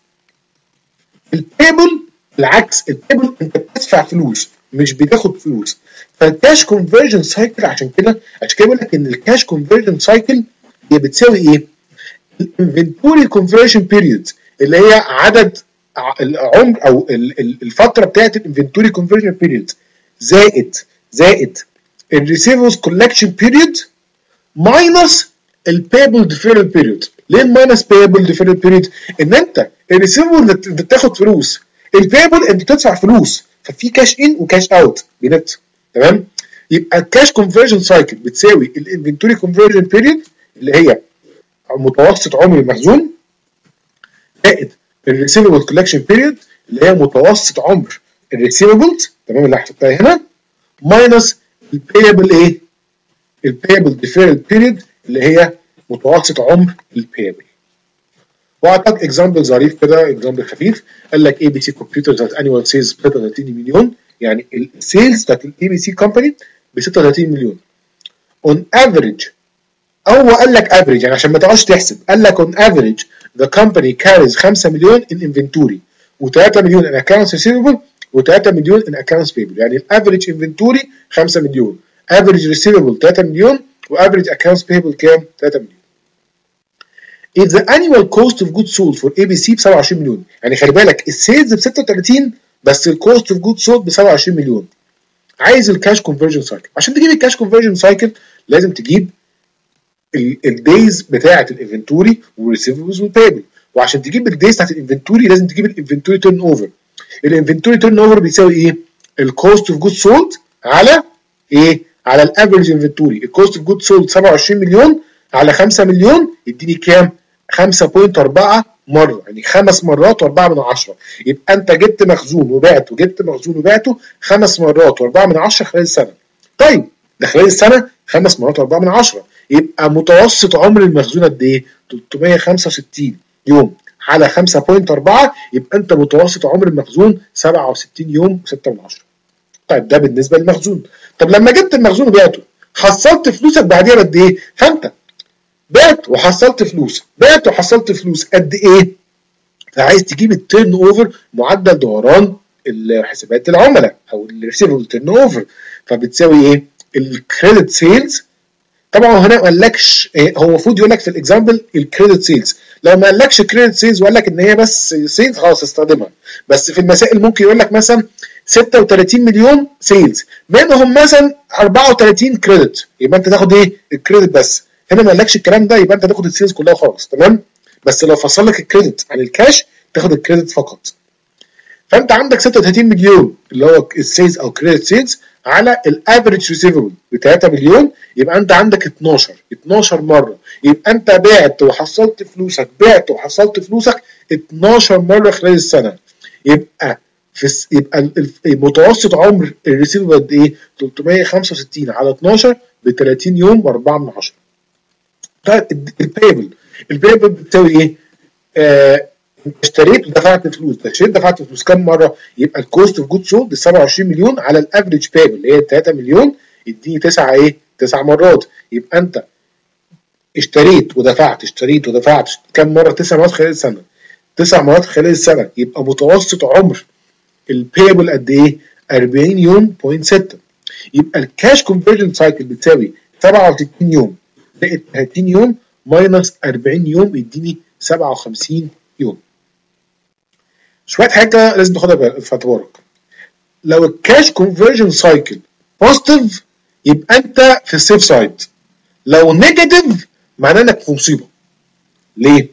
البيبل العكس، البيبل انت بتدفع فلوس مش بتاخد فلوس. فالكاش كونفرجن سايكل عشان كده عشان كده بقول لك ان الكاش كونفرجن سايكل هي بتساوي ايه؟ الانفنتوري كونفرجن بيريود اللي هي عدد العمر او الفتره بتاعت الانفنتوري كونفرجن بيريود زائد زائد الريسيفبلز كولكشن بيريود ماينس البيبل ديفيرال بيريود. ليه الماينس بيبل ديفيرال بيريود؟ ان انت الريسيفبل انت بتاخد فلوس، البيبل انت بتدفع فلوس، ففي كاش ان وكاش اوت بنت، تمام؟ يبقى الكاش كونفرجن سايكل بتساوي الانفنتوري كونفرجن بيريود اللي هي متوسط عمر المخزون زائد الريسيفبل كولكشن بيريود اللي هي متوسط عمر الريسيفبلز، تمام، اللي هحطها هنا، ماينس البيبل ايه؟ البيبل ديفيرال بيريود اللي هي متوسط عمر البيبل. واعطاك اكزامبل ظريف كده، اكزامبل خفيف، قال لك اي بي سي كمبيوترز ذات انوال سيلز ستة وثلاثين مليون، يعني السيلز بتاعت الاي بي سي كومباني ب ستة وثلاثين مليون. اون افريج، هو قال لك افريج يعني عشان ما تقعدش تحسب، قال لك اون افريج ذا كومباني كاريز خمسة مليون ان انفنتوري و3 مليون ان اكونتس ريسيفبل و3 مليون ان اكونتس بيبل. يعني الافريج انفنتوري خمسة مليون، افريج ريسيفبل ثلاثة مليون، وافريج اكونتس بيبل كام؟ ثلاثة مليون. if the annual cost of goods sold for اي بي سي ب سبعة وعشرين مليون، يعني خلي بالك السيلز ب ستة وثلاثين بس الكوست اوف جود سولد ب سبعة وعشرين مليون. عايز الكاش كونفرجن سايكل، عشان تجيب الكاش كونفرجن سايكل لازم تجيب الدايز بتاعه الانفنتوري والريسيفبلز والبيبل، وعشان تجيب الدايز بتاعه الانفنتوري لازم تجيب الانفنتوري تيرن اوفر. الانفنتوري تيرن اوفر بيساوي ايه؟ الكوست اوف جود سولد على ايه؟ على الافريج انفنتوري. الكوست اوف جود سولد سبعة وعشرين مليون على خمسة مليون يديني كام؟ خمسة فاصلة أربعة مره، يعني خمس مرات وأربعة من عشرة. يبقى انت جبت مخزون وبعته، جبت مخزون وبعته خمس مرات وأربعة من عشرة خلال السنه. طيب ده خلال السنه خمس مرات وأربعة من عشرة، يبقى متوسط عمر المخزون قد ايه؟ ثلاثمية وخمسة وستين يوم على خمسة فاصلة أربعة، يبقى انت متوسط عمر المخزون سبعة وستين يوم وستة من عشرة. طيب ده بالنسبه للمخزون. طب لما جبت المخزون وبعته حصلت فلوسك بعديها قد ايه؟ فانت بعت وحصلت فلوس، بعت وحصلت فلوس قد ايه؟ فعايز تجيب التيرن اوفر، معدل دوران حسابات العملاء او الريسيفبل تيرن اوفر، فبتساوي ايه؟ الكريدت سيلز. طبعا هنا ما قالكش إيه، هو المفروض يقول لك في الاكزامبل الكريدت سيلز، لو ما قالكش كريدت سيلز وقال لك ان هي بس سيلز خلاص استخدمها. بس في المسائل ممكن يقول لك مثلا ستة وثلاثين مليون سيلز منهم مثلا أربعة وثلاثين كريدت، يبقى انت تاخد ايه؟ الكريدت بس. هنا ما قالكش الكلام ده، يبقى انت تاخد السيلز كلها خالص، تمام؟ بس لو فصل لك الكريدت عن الكاش تاخد الكريدت فقط. فانت عندك ستة وثلاثين مليون اللي هو السيلز او كريدت سيلز على الافريج ريسيفبل ب ثلاثة مليون، يبقى انت عندك اتناشر اتناشر مره، يبقى انت بعت وحصلت فلوسك، بعت وحصلت فلوسك اتناشر مره خلال السنه. يبقى في يبقى متوسط عمر الريسيفبل قد ايه؟ ثلاثمية وخمسة وستين على اتناشر ب ثلاثين يوم وأربعة من عشرة. طيب البيبل، البيبل بتساوي ايه؟ آه اشتريت ودفعت فلوس، اشتريت دفعت فلوس كام مره؟ يبقى الكوست اوف جود سولد سبعة وعشرين مليون على الافريج بيبل اللي هي ثلاثة مليون يديني تسعة ايه؟ تسع مرات. يبقى انت اشتريت ودفعت، اشتريت ودفعت كام مره؟ تسع مرات خلال السنه، تسع مرات خلال السنه. يبقى متوسط عمر البيبل قد ايه؟ أربعين يوم بوينت ستة. يبقى الكاش كونفرجن سايكل بتساوي سبعة وستين يوم زائد ثلاثين يوم ماينس أربعين يوم يديني سبعة وخمسين يوم. شويه حاجه لازم تاخدها في اعتبارك. لو الكاش كونفرجن سايكل بوزيتيف يبقى انت في السيف سايد، لو نيجاتيف معناه انك في مصيبه. ليه؟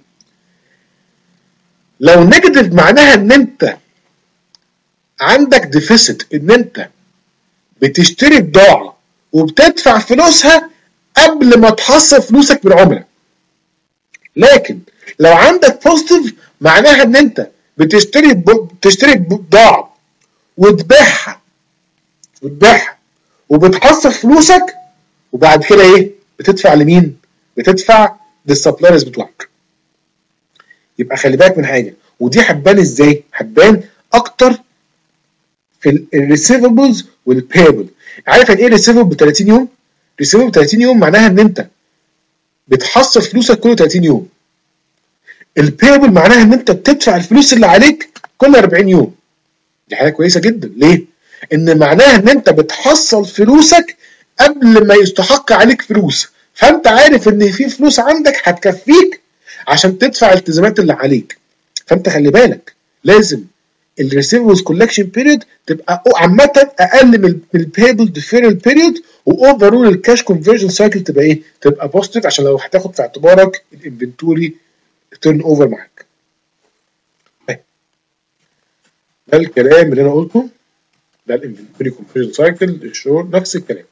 لو نيجاتيف معناها ان انت عندك ديفيسيت، ان انت بتشتري بضاعه وبتدفع فلوسها قبل ما تحصل فلوسك من العملاء. لكن لو عندك بوزيتيف معناها ان انت بتشتري بتشتري بضاعه وتبيعها وتبيعها وبتحصل فلوسك، وبعد كده ايه؟ بتدفع لمين؟ بتدفع للسبلايرز بتوعك. يبقى خلي بالك من حاجه، ودي هتبان ازاي؟ هتبان اكتر في الريسيفبلز والبيبل. عارف يعني ايه ريسيفبل ب ثلاثين يوم؟ ريسيفبل ب ثلاثين يوم معناها ان انت بتحصل فلوسك كل ثلاثين يوم. البيبل معناها ان انت بتدفع الفلوس اللي عليك كل أربعين يوم. دي حاجه كويسه جدا. ليه؟ ان معناها ان انت بتحصل فلوسك قبل ما يستحق عليك فلوس، فانت عارف ان في فلوس عندك هتكفيك عشان تدفع الالتزامات اللي عليك. فانت خلي بالك لازم الريسيفبلز كولكشن بيريود تبقى عامه اقل من البيبل ديفيرال بيريود، واوفرول الكاش كونفرجن سايكل تبقى ايه؟ تبقى بوزيتيف، عشان لو هتاخد في اعتبارك الانفنتوري تيرن اوفر معاك. ده الكلام اللي انا قلته، ده الانفنتوري كونفرجن سايكل الشور، نفس الكلام.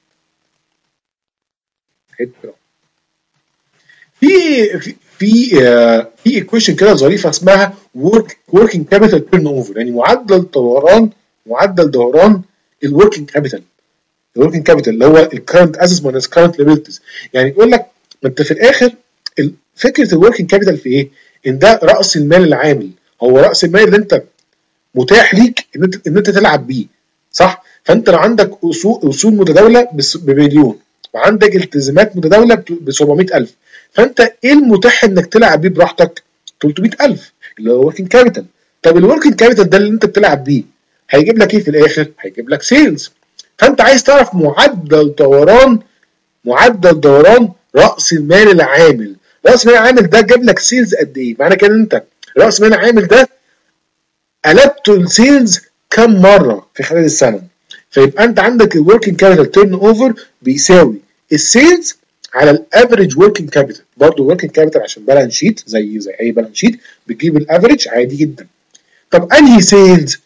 في في في ايكويشن كده ظريفه اسمها ورك وركينج كابيتال تيرن اوفر، يعني معدل دوران معدل دوران الوركينج كابيتال. الوركينج كابيتال اللي هو الكرنت اسيتس ماينس كرنت ليبيلتيز. يعني يقول لك ما انت في الاخر فكره الوركينج كابيتال في ايه؟ ان ده راس المال العامل، هو راس المال اللي انت متاح ليك ان انت ان انت تلعب بيه، صح؟ فانت لو عندك اصول اصول متداوله بمليون وعندك التزامات متداوله ب سبعمية ألف، فانت ايه المتاح انك تلعب بيه براحتك؟ تلتمية ألف اللي هو وركينج كابيتال. طب الوركينج كابيتال ده اللي انت بتلعب بيه هيجيب لك ايه في الاخر؟ هيجيب لك سيلز. فانت عايز تعرف معدل دوران معدل دوران راس المال العامل. راس المال العامل ده جاب لك سيلز قد ايه؟ معنى كده انت راس المال العامل ده قلبته السيلز كم مره في خلال السنه. فيبقى انت عندك الوركينج كابيتال تيرن اوفر بيساوي السيلز على الافريج وركينج كابيتال. برضه الوركينج كابيتال عشان بالانس شيت زي زي اي بالانس شيت بتجيب الافريج عادي جدا. طب انهي سيلز؟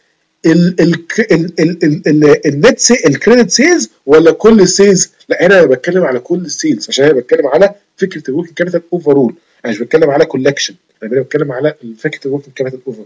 النت الكريدت سيلز ولا كل السيلز؟ لا انا بتكلم على كل السيلز عشان انا بتكلم على فكره الوركينج كابيتال اوفرول، انا مش بتكلم على كولكشن، انا بتكلم على فكره الوركينج كابيتال اوفرول.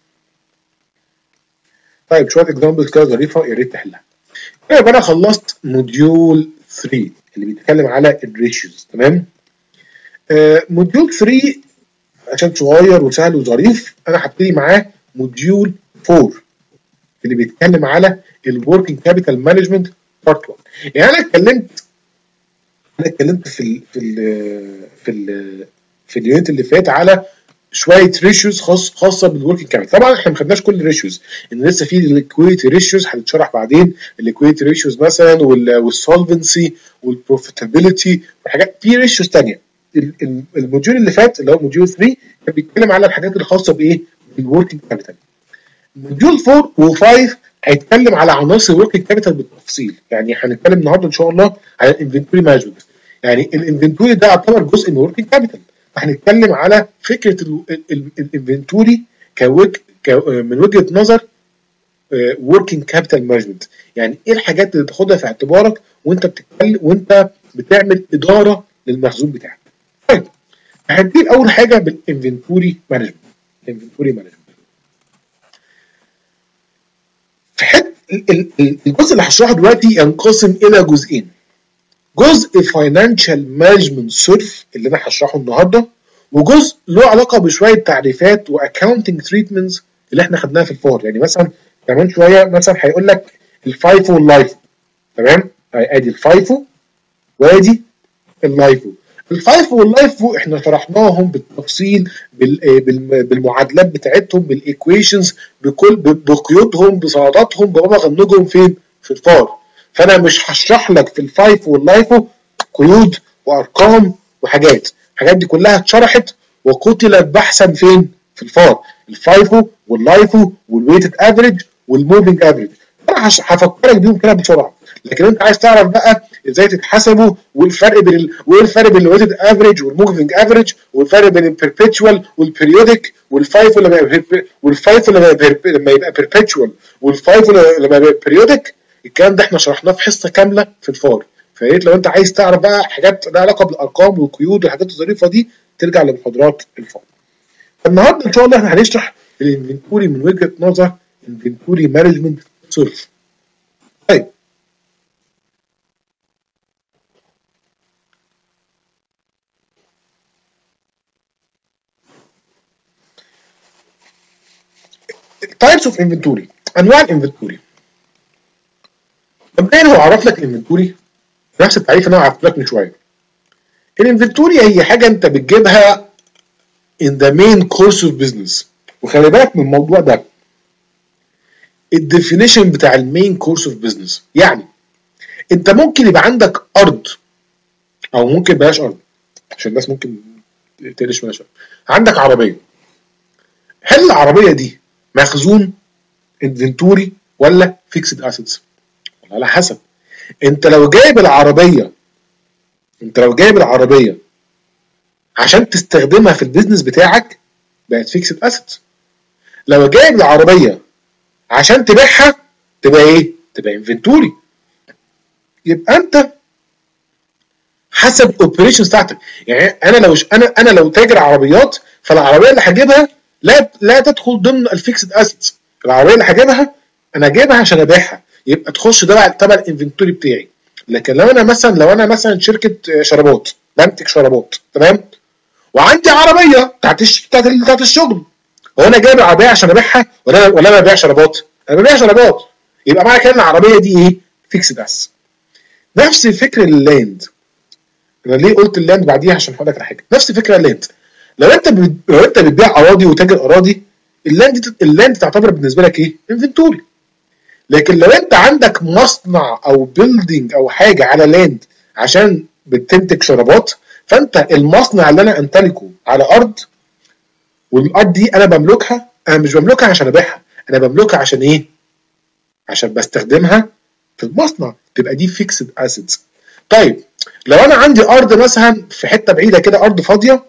طيب شويه اكزامبلز كده ظريفه يا ريت تحلها. يبقى انا خلصت موديول ثلاثة اللي بيتكلم على الريشيوز، تمام؟ آه موديول ثلاثة عشان صغير وسهل وظريف انا هبتدي معاه موديول أربعة اللي بيتكلم على الوركينج كابيتال مانجمنت بارت واحد. يعني انا اتكلمت انا اتكلمت في ال في ال في ال في اليونت اللي فات على شويه ريشيوز خاص خاصه بالوركينج كابيتال. طبعا احنا ما خدناش كل الريشيوز، ان لسه في الليكويديتي ريشيوز هتتشرح بعدين، الليكويديتي ريشيوز مثلا والسولفنسي والبروفيتابيلتي وحاجات في ريشيوز ثانيه. الموديول اللي فات اللي هو موديول ثلاثة كان بيتكلم على الحاجات الخاصه بايه؟ بالوركينج كابيتال. موديول أربعة و5 هيتكلم على عناصر الوركينج كابيتال بالتفصيل. يعني هنتكلم النهارده ان شاء الله على الانفنتوري مانجمنت. يعني الانفنتوري ده يعتبر جزء من الوركينج كابيتال، هنتكلم على فكره الانفنتوري من وجهه نظر وركينج كابيتال مانجمنت. يعني ايه الحاجات اللي تاخدها في اعتبارك وانت بتتكلم وانت بتعمل اداره للمخزون بتاعك. طيب هنبتدي اول حاجه بالانفنتوري مانجمنت. الانفنتوري مانجمنت في حته الجزء اللي هشرحه دلوقتي ينقسم الى جزئين. جزء فاينانشال مانجمنت صرف اللي انا هشرحه النهارده، وجزء له علاقه بشويه تعريفات واكاونتنج تريتمنتس اللي احنا خدناها في الفور. يعني مثلا كمان شويه مثلا هيقول لك الفايفو واللايفو، تمام؟ ادي الفايفو وادي اللايفو. الفايفو واللايفو احنا شرحناهم بالتفصيل بالمعادلات بتاعتهم بالايكويشنز بكل بقيودهم بصعوباتهم بمبلغ النجوم فين؟ في الفار. فانا مش هشرح لك في الفايفو واللايفو قيود وارقام وحاجات، الحاجات دي كلها اتشرحت وقتلت بحثا فين؟ في الفار. الفايفو واللايفو والويتد افريج والموفينج افريج انا هفكرك بيهم كده بسرعه. لكن انت عايز تعرف بقى ازاي تتحسبوا والفرق بين ال... وايه الفرق بين الويتد افريج والموفينج افريج والفرق بين البيربيتشوال والبيريودك والفايفو لما يبقى والفايفو لما يبقى لما يبقى بيربيتشوال والفايفو لما يبقى بيريودك. الكلام ده احنا شرحناه في حصه كامله في الفار. فيا ريت لو انت عايز تعرف بقى حاجات لها علاقه بالارقام والقيود والحاجات الظريفه دي ترجع لمحاضرات الفار. النهارده ان شاء الله احنا هنشرح الانفنتوري من وجهه نظر انفنتوري مانجمنت صرف. طيب تايبس اوف انفنتوري، انواع الانفنتوري. مبدئيا هو عرف لك الانفنتوري نفس التعريف اللي انا عرفت لك من شويه. الانفنتوري هي حاجه انت بتجيبها in the main course of business. وخلي بالك من الموضوع ده، الديفينيشن بتاع المين كورس اوف بزنس. يعني انت ممكن يبقى عندك ارض او ممكن بلاش ارض عشان الناس ممكن تقلش بلاش ارض. عندك عربيه، هل العربيه دي مخزون انفنتوري ولا فيكسد اسيتس؟ على حسب. انت لو جايب العربيه انت لو جايب العربيه عشان تستخدمها في البيزنس بتاعك بقت فيكسد اسيتس. لو جايب العربيه عشان تبيعها تبقى ايه؟ تبقى انفنتوري. يبقى انت حسب الاوبريشنز بتاعتك. يعني انا لو انا انا لو تاجر عربيات فالعربيه اللي هجيبها لا لا تدخل ضمن الفيكسد اسيتس. العربيه اللي هجيبها انا جايبها عشان ابيعها يبقى تخش تبع تبع الانفنتوري بتاعي. لكن لو انا مثلا لو انا مثلا شركه شرابات بنتج شرابات، تمام؟ وعندي عربيه بتاعت بتاعت بتاعت الشغل، هو انا جايب العربيه عشان ابيعها ولا ولا انا ببيع شرابات؟ انا ببيع شرابات، يبقى معنى كده ان العربيه دي ايه؟ فيكسد اس. نفس فكر اللاند. انا ليه قلت اللاند بعديها؟ عشان هقول لك على حاجه. نفس فكره اللاند، لو انت ب... لو انت بتبيع اراضي وتاجر اراضي، اللاند اللاند تعتبر بالنسبه لك ايه؟ انفنتوري. لكن لو انت عندك مصنع او بيلدينج او حاجه على لاند عشان بتنتج شرابات، فانت المصنع اللي انا امتلكه على ارض، والارض دي انا بملكها، انا مش بملكها عشان ابيعها، انا بملكها عشان ايه؟ عشان بستخدمها في المصنع، تبقى دي فيكسد اسيتس. طيب لو انا عندي ارض مثلا في حته بعيده كده، ارض فاضيه،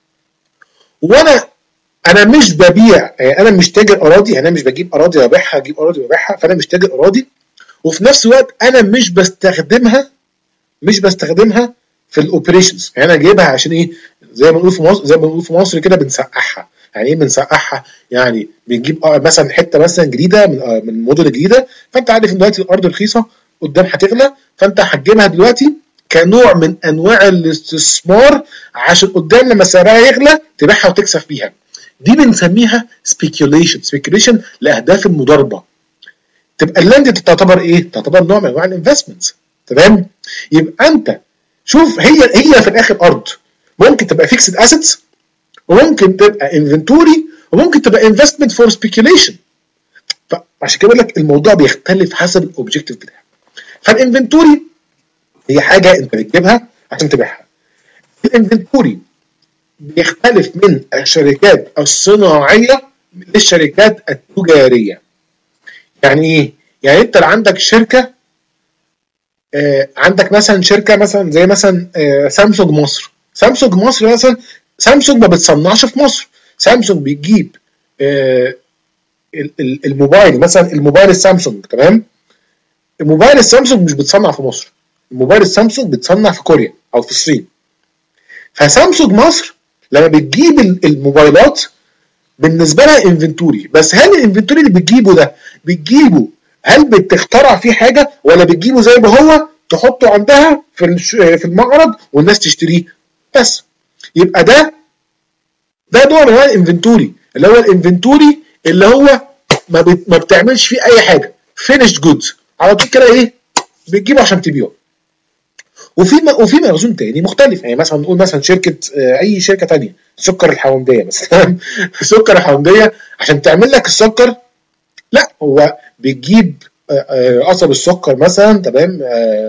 وانا انا مش ببيع، يعني انا مش تاجر اراضي، يعني انا مش بجيب اراضي وابيعها، اجيب اراضي وابيعها، فانا مش تاجر اراضي، وفي نفس الوقت انا مش بستخدمها مش بستخدمها في الاوبريشنز، يعني انا جايبها عشان ايه؟ زي ما بنقول في مصر زي ما بنقول في مصر كده بنسقعها. يعني ايه بنسقعها؟ يعني بنجيب مثلا حته مثلا جديده من من مدن جديده، فانت عارف ان دلوقتي الارض رخيصه، قدام هتغلى، فانت هتجيبها دلوقتي كنوع من انواع الاستثمار عشان قدام لما سعرها يغلى تبيعها وتكسب فيها. دي بنسميها سبيكيوليشن. سبيكيوليشن لاهداف المضاربه. تبقى اللاند تعتبر ايه؟ تعتبر نوع من انواع الانفستمنت. تمام؟ يبقى انت شوف، هي هي في الاخر ارض، ممكن تبقى فيكسد اسيتس، وممكن تبقى انفنتوري، وممكن تبقى انفستمنت فور سبيكيوليشن. فعشان كده بقول لك الموضوع بيختلف حسب الاوبجيكتيف بتاعك. فالانفنتوري هي حاجه انت بتجيبها عشان تبيعها. الانفنتوري بيختلف من الشركات الصناعيه للشركات التجاريه. يعني ايه؟ يعني انت اللي عندك شركه، آه عندك مثلا شركه مثلا زي مثلا آه سامسونج مصر. سامسونج مصر مثلا، سامسونج ما بتصنعش في مصر، سامسونج بيجيب آه الموبايل، مثلا الموبايل السامسونج، تمام؟ الموبايل السامسونج مش بتصنع في مصر، الموبايل السامسونج بتصنع في كوريا او في الصين. فسامسونج مصر لما بتجيب الموبايلات بالنسبه لها انفنتوري، بس هل الانفنتوري اللي بتجيبه ده بتجيبه، هل بتخترع فيه حاجه ولا بتجيبه زي ما هو تحطه عندها في في المعرض والناس تشتريه بس؟ يبقى ده ده نوع من انواع الانفنتوري، اللي هو الانفنتوري اللي هو ما, بت... ما بتعملش فيه اي حاجه، فينيشد جودز على طول كده، ايه بتجيبه عشان تبيعه. وفي وفي مخزون تاني مختلف، يعني مثلا نقول مثلا شركه، اي شركه تانية، سكر الحومديه مثلا سكر الحومديه عشان تعمل لك السكر، لا هو بتجيب قصب السكر مثلا، تمام؟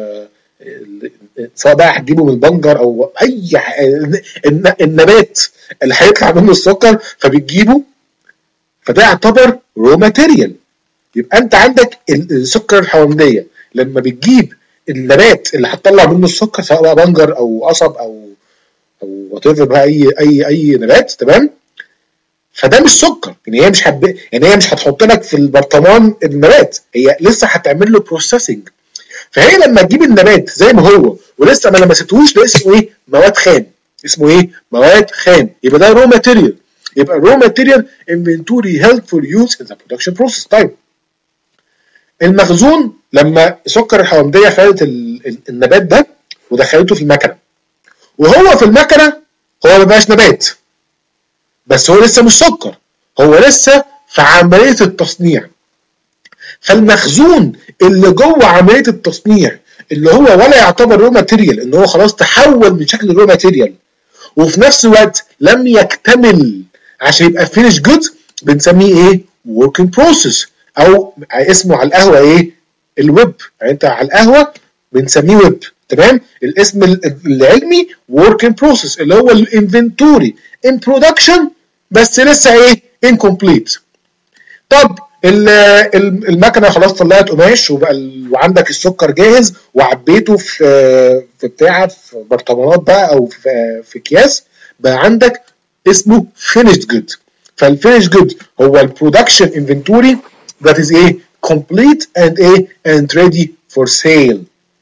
سواء بقى هتجيبه من البنجر او اي النبات اللي هيطلع منه السكر، فبتجيبه، فده يعتبر رو ماتيريال. يبقى انت عندك السكر الحومديه لما بتجيب النبات اللي هتطلع منه السكر، سواء بقى بنجر او قصب او او وات ايفر بقى، اي اي اي نبات، تمام؟ فده مش سكر، يعني هي مش حب... يعني هي مش هتحط لك في البرطمان النبات، هي لسه هتعمل له بروسيسنج. فهي لما تجيب النبات زي ما هو ولسه ما لمستهوش، ده اسمه ايه؟ مواد خام. اسمه ايه؟ مواد خام. يبقى ده رو ماتيريال. يبقى رو ماتيريال انفنتوري هيلد فور يوز ان ذا برودكشن بروسيس. طيب المخزون، لما سكر الحومديه خدت النبات ده ودخلته في المكنه، وهو في المكنه هو ما بقاش نبات، بس هو لسه مش سكر، هو لسه في عمليه التصنيع. فالمخزون اللي جوه عمليه التصنيع اللي هو ولا يعتبر رو ماتيريال، ان هو خلاص تحول من شكل رو ماتيريال وفي نفس الوقت لم يكتمل عشان يبقى فينيش جود، بنسميه ايه؟ work in process، او اسمه على القهوه ايه؟ الويب. يعني انت على القهوه بنسميه ويب، تمام؟ الاسم العلمي work in process، اللي هو الانفنتوري in production بس لسه ايه؟ incomplete. طب المكنه خلاص طلعت قماش وبقى وعندك السكر جاهز وعبيته في في بتاعه، في برطمانات بقى او في في اكياس، بقى عندك اسمه finished good. فالفينيش جود هو البرودكشن انفنتوري that is ايه؟ complete and ايه؟ and ready for sale.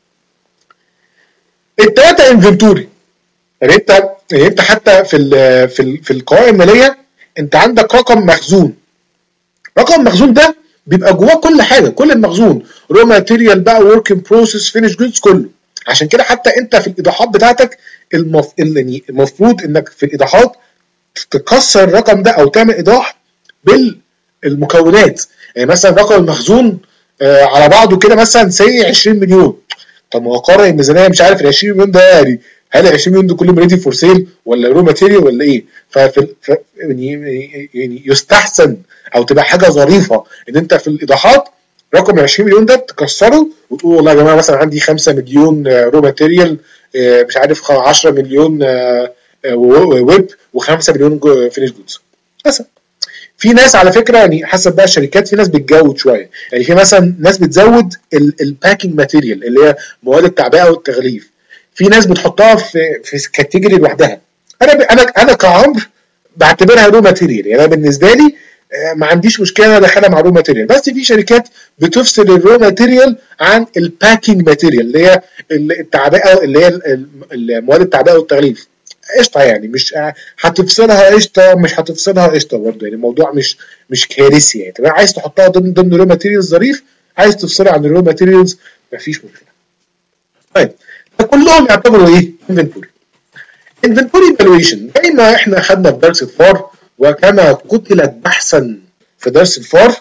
التلاته انفنتوري، يعني انت يعني انت حتى في ال في ال في القوائم الماليه انت عندك رقم مخزون. رقم المخزون ده بيبقى جواه كل حاجه، كل المخزون، رو ماتيريال بقى، ورك ان بروسيس، فينيش جودز، كله. عشان كده حتى انت في الايضاحات بتاعتك المف... يعني المفروض انك في الايضاحات تكسر الرقم ده او تعمل ايضاح بالمكونات. يعني مثلا رقم المخزون آه على بعضه كده مثلا سي عشرين مليون. طب ما هو قارن الميزانيه مش عارف ال عشرين مليون ده يعني هل ال عشرين مليون دول كلهم ريدي فور سيل ولا رو ماتيريال ولا ايه؟ ففي ف... يعني يعني يستحسن او تبقى حاجه ظريفه ان انت في الايضاحات رقم عشرين مليون ده تكسره وتقول والله يا جماعه مثلا عندي خمسة مليون رو ماتيريال، مش عارف عشرة مليون ويب و5 مليون فينيش جودز مثلا. في ناس على فكره يعني حسب بقى الشركات في ناس بتجود شويه، يعني في مثلا ناس بتزود الباكينج ماتيريال اللي هي مواد التعبئه والتغليف، في ناس بتحطها في في كاتيجوري لوحدها. انا ب... انا انا كعمر بعتبرها رو ماتيريال، يعني انا بالنسبه لي ما عنديش مشكله انا ادخلها مع رو ماتيريال، بس في شركات بتفصل الرو ماتيريال عن الباكينج ماتيريال اللي هي التعبئه اللي هي المواد التعبئه والتغليف. قشطه يعني مش هتفصلها قشطه، مش هتفصلها قشطه برضه، يعني الموضوع مش مش كارثي يعني. تمام، عايز تحطها ضمن ضمن رو ماتيريالز ظريف، عايز تفصلها عن الرو ماتيريالز مفيش مشكله. طيب كلهم يعتبروا ايه؟ انفنتوري. انفنتوري فالويشن زي ما احنا خدنا في درس الفار وكما قتلت بحثا في درس الفار،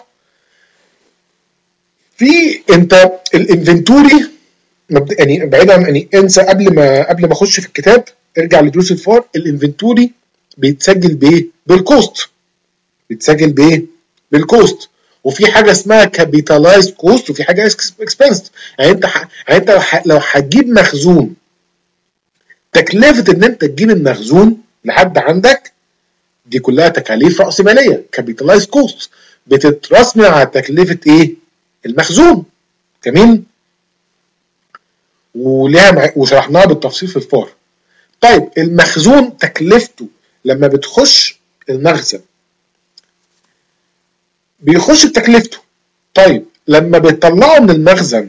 في انت الانفنتوري يعني بعيدا يعني انسى قبل ما قبل ما اخش في الكتاب ارجع لدروس الفار. الانفنتوري بيتسجل بايه؟ بالكوست. بيتسجل بايه؟ بالكوست. وفي حاجه اسمها كابيتالايز كوست وفي حاجه اكسبنس. يعني انت ح... يعني انت لو هتجيب مخزون، تكلفه ان انت تجيب المخزون لحد عندك دي كلها تكاليف راس ماليه، كابيتالايز كوست، بتترسم على تكلفه ايه؟ المخزون. جميل؟ وليها وشرحناها بالتفصيل في الفار. طيب المخزون تكلفته لما بتخش المخزن بيخش بتكلفته. طيب لما بتطلعه من المخزن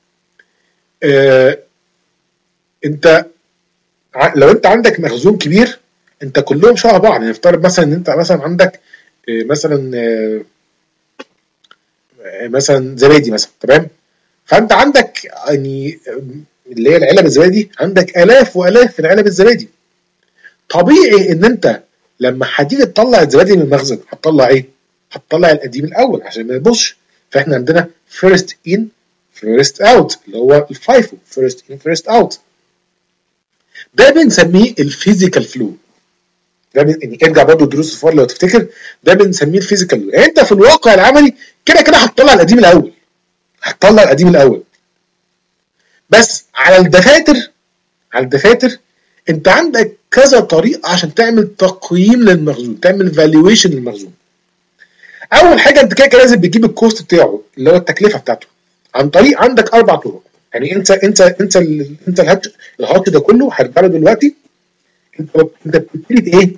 آه انت لو انت عندك مخزون كبير انت كلهم شبه بعض. نفترض مثلا ان انت مثلا عندك آه مثلا آه مثلا زبادي مثلا، تمام؟ فانت عندك يعني اللي هي العلب الزبادي عندك الاف والاف من علب الزبادي. طبيعي ان انت لما هتيجي تطلع الزبادي من المخزن هتطلع ايه؟ هتطلع القديم الاول عشان ما يبصش. فاحنا عندنا فيرست ان فيرست اوت اللي هو الفايفو، فيرست ان فيرست اوت. ده بنسميه الفيزيكال فلو. ده يعني ارجع برضه دروس الفار لو تفتكر، ده بنسميه الفيزيكال فلو. يعني انت في الواقع العملي كده كده هتطلع القديم الاول، هتطلع القديم الاول. بس على الدفاتر على الدفاتر انت عندك كذا طريقه عشان تعمل تقييم للمخزون، تعمل فالويشن للمخزون. اول حاجه انت كده كده لازم بتجيب الكوست بتاعه اللي هو التكلفه بتاعته عن طريق عندك اربع طرق. يعني انت انت انت ال انت الهاتش الهاتش ده كله هرجع له دلوقتي. انت انت بتبتدي بايه؟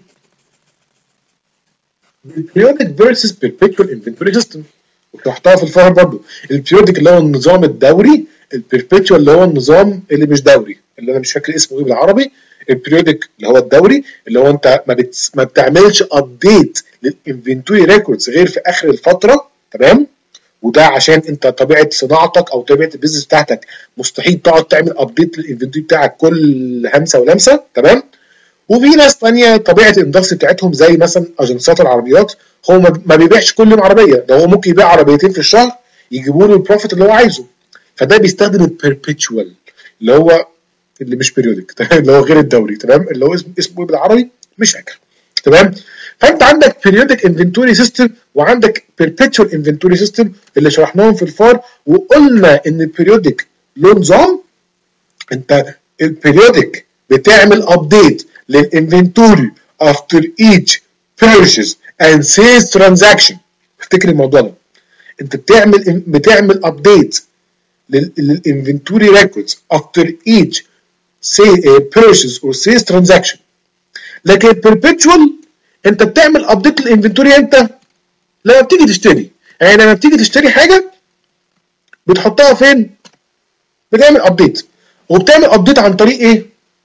بالبريودك فيرسز بيربيتوال انفنتوري سيستم، وشرحتها في الفار برضه. البريودك اللي هو النظام الدوري، البيربيتوال اللي هو النظام اللي مش دوري اللي انا مش فاكر اسمه ايه بالعربي. البريودك اللي هو الدوري اللي هو انت ما, بت... ما بتعملش ابديت للانفنتوري ريكوردز غير في اخر الفتره، تمام؟ وده عشان انت طبيعه صناعتك او طبيعه البيزنس بتاعتك مستحيل تقعد تعمل ابديت للانفنتوري بتاعك كل همسه ولمسه، تمام؟ وفي ناس ثانيه طبيعه الاندستري بتاعتهم زي مثلا اجنسات العربيات، هو ما بيبيعش كل يوم عربيه، ده هو ممكن يبيع عربيتين في الشهر يجيبوا له البروفيت اللي هو عايزه. فده بيستخدم البيربيتوال اللي هو اللي مش بيريودك اللي هو غير الدوري، تمام؟ اللي هو اسمه اسمه بالعربي مش فاكر، تمام؟ فانت عندك بيريودك انفنتوري سيستم وعندك بيربيتوال انفنتوري سيستم اللي شرحناهم في الفار. وقلنا ان البيريودك له نظام، انت البيريودك بتعمل ابديت للانفنتوري after each purchase and sales transaction. افتكر الموضوع ده، انت بتعمل بتعمل ابديت للانفنتوري ريكوردز after each say uh, purchase or sales transaction. لكن البربيتوال انت بتعمل ابديت للانفنتوري امتى؟ لما بتيجي تشتري. يعني لما بتيجي تشتري حاجه بتحطها فين؟ بتعمل ابديت. وبتعمل ابديت عن طريق ايه؟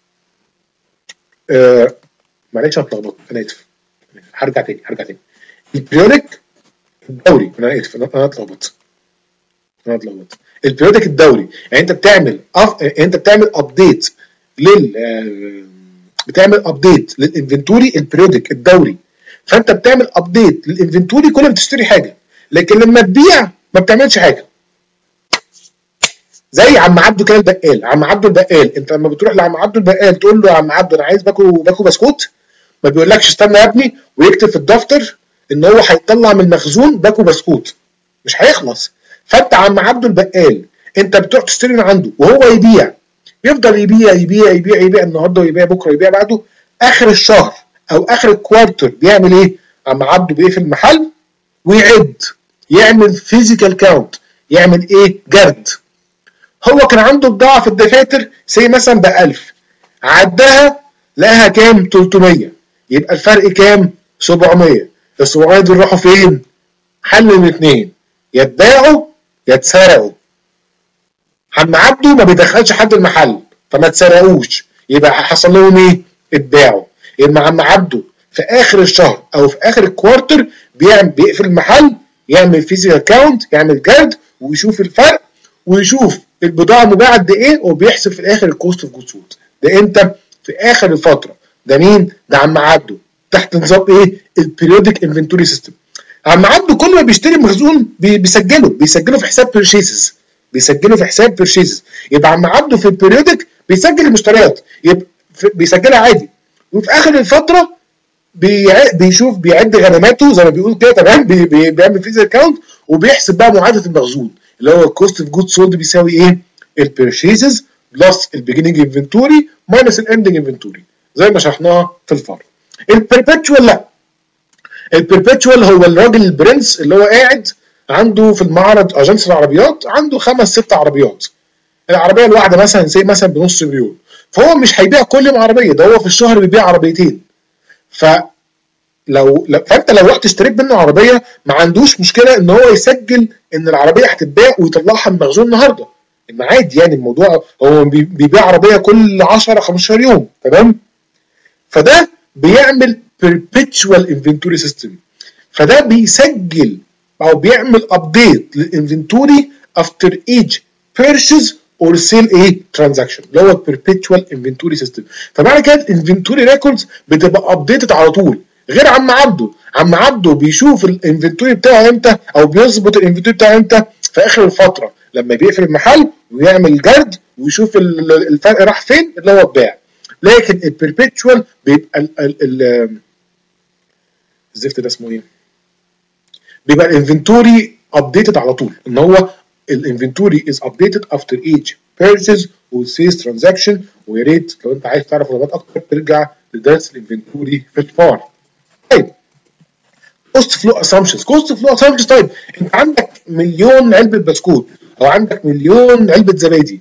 آه معلش انا اتلخبطت، انا اسف، هرجع تاني هرجع تاني البريودك الدوري، انا اسف انا اتلخبطت انا اتلخبطت البريودك الدوري. يعني انت بتعمل أف... انت بتعمل ابديت لل بتعمل ابديت للانفنتوري البريودك الدوري. فانت بتعمل ابديت للانفنتوري كل ما تشتري حاجه، لكن لما تبيع ما بتعملش حاجه. زي عم عبده كده البقال، عم عبده البقال، انت لما بتروح لعم عبده البقال تقول له يا عم عبده انا عايز باكو باكو بسكوت، ما بيقولكش استنى يا ابني ويكتب في الدفتر ان هو هيطلع من المخزون باكو بسكوت، مش هيخلص. فانت عم عبده البقال انت بتروح تشتري من عنده وهو يبيع، يفضل يبيع يبيع يبيع يبيع النهارده ويبيع بكره ويبيع بعده. اخر الشهر او اخر الكوارتر بيعمل ايه؟ عم عبده بيقفل المحل ويعد، يعمل فيزيكال كاونت، يعمل ايه؟ جرد. هو كان عنده بضاعه في الدفاتر سي مثلا ب ألف، عدها لقاها كام؟ تلتمية، يبقى الفرق كام؟ سبعمية. ال سبعمية دول راحوا فين؟ حل من اتنين، يا اتباعوا يا اتسرقوا. عم عبده ما بيدخلش حد المحل فما اتسرقوش، يبقى حصل لهم ايه؟ اتباعوا. يبقى عم عبده في اخر الشهر او في اخر الكوارتر بيعمل بيقفل المحل، يعمل فيزيكال كاونت، يعمل جرد ويشوف الفرق ويشوف البضاعه مباعه قد ايه، وبيحسب في الاخر الكوست اوف جود سولد. ده امتى؟ في اخر الفتره. ده مين؟ ده عم عبده تحت نظام ايه؟ البيريودك انفنتوري سيستم. عم عبده كل ما بيشتري مخزون بيسجله بيسجله في حساب بيرشيسز، بيسجله في حساب بيرشيسز. يبقى عم عبده في البيريودك بيسجل المشتريات، يبقى بيسجلها عادي، وفي اخر الفتره بيشوف بيعد غنماته زي ما بيقول كده، تمام؟ بي بي بيعمل فيزيكال كاونت وبيحسب بقى معادله المخزون اللي هو الكوست اوف جود سولد بيساوي ايه؟ البيرشيسز بلس البيجيننج انفنتوري ماينس الاندنج انفنتوري زي ما شرحناها في الفار. البربتشوال لا، البربتشوال هو الراجل البرنس اللي هو قاعد عنده في المعرض اجنس العربيات عنده خمس ست عربيات، العربيه الواحده مثلا زي مثلا بنص مليون، فهو مش هيبيع كل يوم عربيه، ده هو في الشهر بيبيع عربيتين. فلو فانت لو رحت اشتريت منه عربيه ما عندوش مشكله ان هو يسجل ان العربيه هتتباع ويطلعها من المخزون النهارده، عادي يعني الموضوع. هو بيبيع عربيه كل عشرة خمستاشر يوم، تمام؟ فده بيعمل perpetual inventory system، فده بيسجل او بيعمل ابديت للانفنتوري after each purchase or sale ايه transaction اللي هو perpetual inventory system. فمعنى كده الانفنتوري ريكوردز بتبقى ابديتد على طول، غير عم عبده. عم عبده بيشوف الانفنتوري بتاعه امتى او بيظبط الانفنتوري بتاعه امتى؟ في اخر الفتره لما بيقفل المحل ويعمل جرد ويشوف الفرق راح فين اللي هو اتباع. لكن البربتشوال بيبقى ال ال الزفت ده اسمه ايه؟ بيبقى الانفنتوري ابديتد على طول، ان هو الانفنتوري از ابديتد افتر ايتش بيرشيز وسيلز ترانزاكشن. ويا ريت لو انت عايز تعرف معلومات اكتر ترجع لدرس الانفنتوري في الفار. طيب كوست فلو اسامبشنز، كوست فلو اسامبشنز. طيب انت عندك مليون علبه بسكوت او عندك مليون علبه زبادي،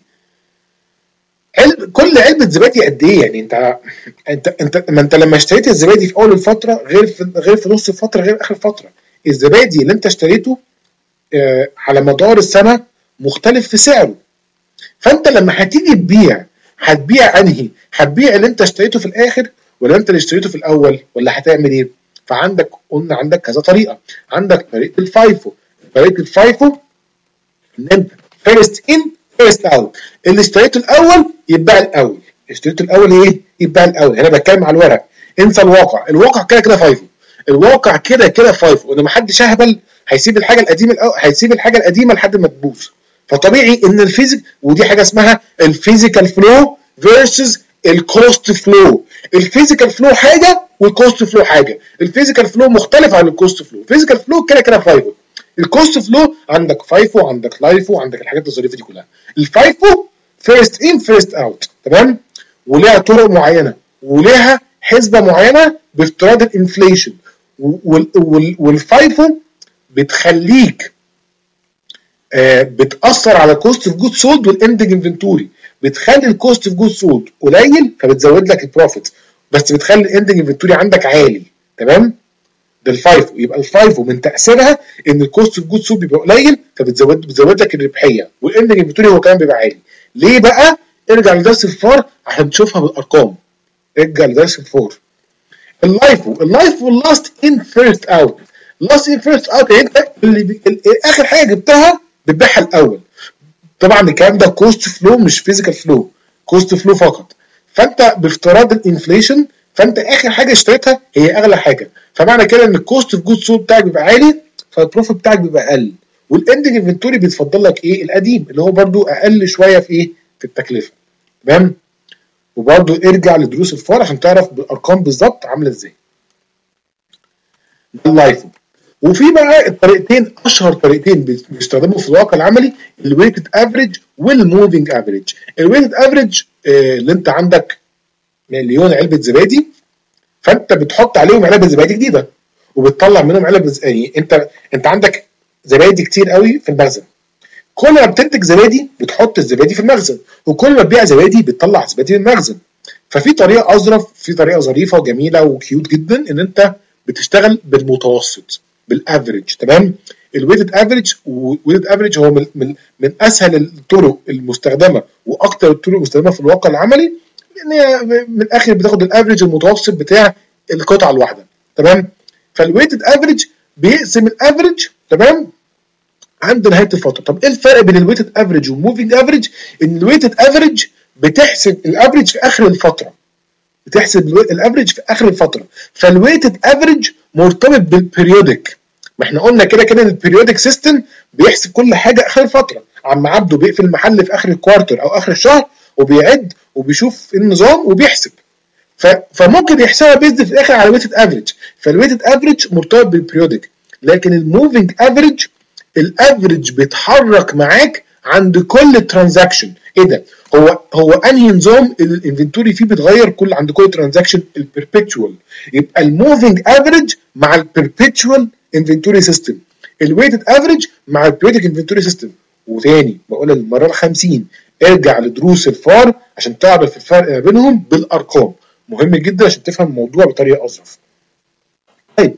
علب كل علبه زبادي قد ايه؟ يعني انت انت انت ما انت لما اشتريت الزبادي في اول الفتره غير في غير في نص الفتره غير اخر الفتره. الزبادي اللي انت اشتريته آه على مدار السنه مختلف في سعره، فانت لما هتيجي تبيع هتبيع انهي؟ هتبيع اللي انت اشتريته في الاخر ولا انت اللي اشتريته في الاول ولا هتعمل ايه؟ فعندك قلنا عندك كذا طريقه. عندك طريقه الفايفو، طريقه الفايفو ان انت فيرست ان فيرست اوت، اللي اشتريته الاول يتباع الاول، اشتريته الاول ايه؟ يتباع الاول. انا بتكلم على الورق، انسى الواقع، الواقع كده كده فايفو، الواقع كده كده فايفو، وان محدش اهبل هيسيب الحاجه القديمه الأول، هيسيب الحاجه القديمه لحد ما تبوظ. فطبيعي ان الفيزيك، ودي حاجه اسمها الفيزيكال فلو فيرسز الكوست فلو. الفيزيكال فلو حاجه والكوست فلو حاجه، الفيزيكال فلو مختلف عن الكوست فلو. الفيزيكال فلو كده كده فايفو، الكوست فلو عندك فايفو عندك لايفو عندك الحاجات الظريفه دي كلها. الفايفو فيرست ان فيرست اوت، تمام؟ وليها طرق معينه وليها حسبه معينه بافتراض الانفليشن. والفايفو بتخليك آه بتاثر على الكوست اوف جود سولد والاندنج انفنتوري، بتخلي الكوست اوف جود سولد قليل فبتزود لك البروفيت، بس بتخلي الاندنج انفنتوري عندك عالي، تمام؟ ده الفايفو. يبقى الفايفو من تاثيرها ان الكوست اوف جود سولد بيبقى قليل فبتزود بتزود لك الربحيه، والاندنج انفنتوري هو كمان بيبقى عالي. ليه بقى؟ ارجع لدرس الفار عشان تشوفها بالارقام، ارجع لدرس الفار. اللايفو، اللايفو لاست ان فيرست اوت، لاست ان فيرست اوت يعني انت اللي بي... اخر حاجه جبتها بتبيعها الاول. طبعا الكلام ده كوست فلو مش فيزيكال فلو، كوست فلو فقط. فانت بافتراض الانفليشن فانت اخر حاجه اشتريتها هي اغلى حاجه، فمعنى كده ان الكوست اوف جود سولد بتاعك بيبقى عالي فالبروفيت بتاعك بيبقى اقل، والاندنج انفنتوري بيتفضل لك ايه القديم اللي هو برده اقل شويه في ايه في التكلفه. تمام. وبرده ارجع لدروس الفار عشان تعرف بالارقام بالظبط عامله ازاي. اللايفو. وفي بقى الطريقتين اشهر طريقتين بيستخدموا في الواقع العملي الويتد افريج والموفينج افريج. الويتد افريج اللي انت عندك مليون علبه زبادي فانت بتحط عليهم علبه زبادي جديده وبتطلع منهم علبه ز... يعني انت انت عندك زبادي كتير قوي في المخزن، كل ما بتنتج زبادي بتحط الزبادي في المخزن، وكل ما تبيع زبادي بتطلع زبادي من المخزن. ففي طريقه اظرف، في طريقه ظريفه وجميله وكيوت جدا ان انت بتشتغل بالمتوسط بالافريج. تمام. الويتد افريج والويتد افريج هو من, من من اسهل الطرق المستخدمه واكثر الطرق المستخدمه في الواقع العملي، لان هي من الاخر بتاخد الافريج المتوسط بتاع القطعه الواحده. تمام. فالويتد افريج بيقسم الافريج تمام عند نهايه الفتره. طب ايه الفرق بين الويتد افريج والموفينج افريج؟ ان الويتد افريج بتحسب الافريج في اخر الفتره، بتحسب الافريج في اخر الفتره، فالويتد افريج مرتبط بالبريودك. ما احنا قلنا كده كده البريودك سيستم بيحسب كل حاجه اخر الفتره. عم عبده بيقفل المحل في اخر الكوارتر او اخر الشهر وبيعد وبيشوف النظام وبيحسب، فممكن يحسبها بيزد في الاخر على ويتد افريج. فالويتد افريج مرتبط بالبريودك، لكن الموفينج افريج الافريج بيتحرك معاك عند كل ترانزاكشن. ايه ده؟ هو هو انهي نظام الانفنتوري فيه بيتغير كل عند كل ترانزاكشن؟ البربيتشوال. يبقى الموفينج افريج مع البربيتشوال انفنتوري سيستم، الويتد افريج مع البريودك انفنتوري سيستم. وتاني بقول المره الخمسين ارجع لدروس الفار عشان تعرف الفرق ما بينهم بالارقام، مهم جدا عشان تفهم الموضوع بطريقه اظرف. طيب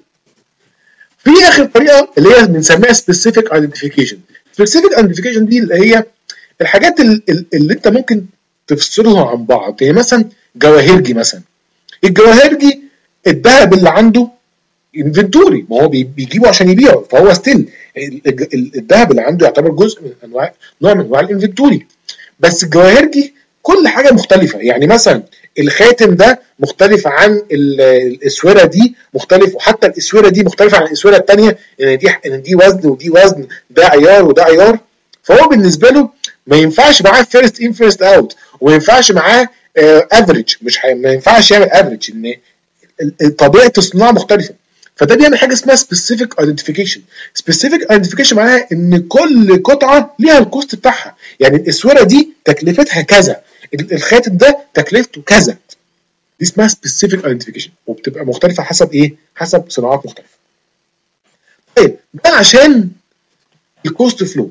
في اخر طريقه اللي هي بنسميها سبيسيفيك ايدنتيفيكيشن. سبيسيفيك ايدنتيفيكيشن دي اللي هي الحاجات اللي, اللي انت ممكن تفصلها عن بعض. يعني مثلا جواهرجي، مثلا الجواهرجي الذهب اللي عنده انفنتوري، ما هو بيجيبه عشان يبيعه، فهو ستيل الذهب اللي عنده يعتبر جزء من انواع نوع من انواع الانفنتوري. بس الجواهرجي كل حاجه مختلفه، يعني مثلا الخاتم ده مختلف عن الاسوره دي مختلف، وحتى الاسوره دي مختلفه عن الاسوره الثانيه، ان دي ان دي وزن ودي وزن، ده عيار وده عيار. فهو بالنسبه له ما ينفعش معاه فيرست ان فيرست اوت، وما ينفعش معاه افريج، مش ما ينفعش يعمل افريج، ان طبيعه الصناعه مختلفه. فده بيعمل حاجه اسمها سبيسيفيك ايدنتيفيكيشن. سبيسيفيك ايدنتيفيكيشن معناها ان كل قطعه ليها الكوست بتاعها، يعني الاسوره دي تكلفتها كذا، الخاتم ده تكلفته كذا، دي اسمها سبيسيفيك ايدنتيفيكيشن، وبتبقى مختلفه حسب ايه؟ حسب صناعات مختلفه. طيب ده عشان الكوست فلو.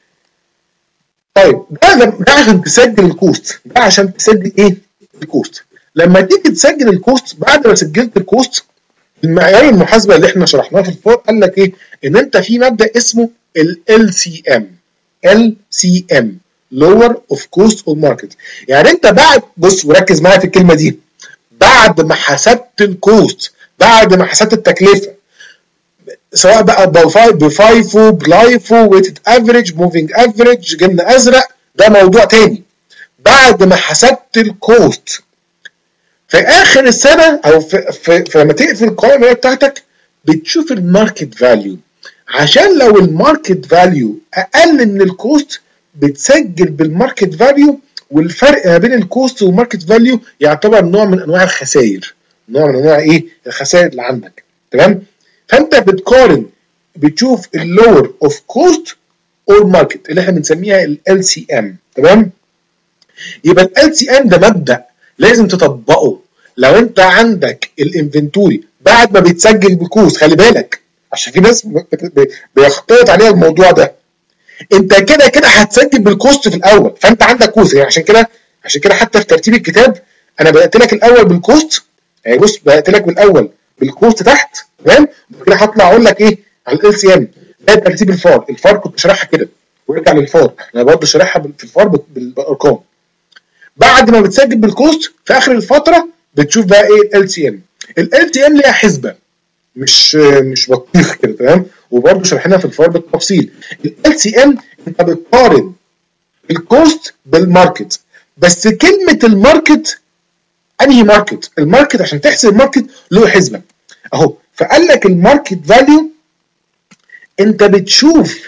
طيب ده ده عشان تسجل الكوست، ده عشان تسجل ايه؟ الكوست. لما تيجي تسجل الكوست بعد ما سجلت الكوست، المعيار المحاسبه اللي احنا شرحناه في الفور قال لك ايه؟ ان انت في مبدا اسمه ال إل سي إم. إل سي إم lower of cost of market. يعني انت بعد، بص وركز معايا في الكلمه دي، بعد ما حسبت الكوست، بعد ما حسبت التكلفه، سواء بقى بفايفو بلايفو ويتد افريج موفينج افريج جبن ازرق، ده موضوع تاني. بعد ما حسبت الكوست في اخر السنه او في, في, في لما تقفل القائمه بتاعتك بتشوف الماركت فاليو، عشان لو الماركت فاليو اقل من الكوست بتسجل بالماركت فاليو، والفرق ما بين الكوست والماركت فاليو يعتبر نوع من انواع الخسائر، نوع من انواع ايه؟ الخسائر اللي عندك. تمام؟ فانت بتقارن، بتشوف اللور اوف كوست اور ماركت اللي احنا بنسميها ال إل سي إم. تمام؟ يبقى ال إل سي إم ده مبدأ لازم تطبقه لو انت عندك الانفنتوري بعد ما بيتسجل بكوست. خلي بالك عشان في ناس بيختلط عليها الموضوع ده، انت كده كده هتسجل بالكوست في الاول، فانت عندك كوست. يعني عشان كده عشان كده حتى في ترتيب الكتاب انا بدات لك الاول بالكوست. يعني بص بدات لك بالاول بالكوست تحت، تمام؟ كده هطلع اقول لك ايه على ال إل سي إم. ده ترتيب الفار. الفار كنت شارحها كده، وارجع للفار انا برضه شارحها في الفار بالارقام. بعد ما بتسجل بالكوست في اخر الفتره بتشوف بقى ايه ال إل سي إم. ال إل سي إم ليها حسبه، مش مش بطيخ كده، تمام؟ وبرضه شرحناها في الفار بالتفصيل. ال إل سي إم انت بتقارن الكوست بالماركت، بس كلمه الماركت انهي ماركت؟ الماركت عشان تحسب الماركت له حسبه اهو. فقال لك الماركت فاليو انت بتشوف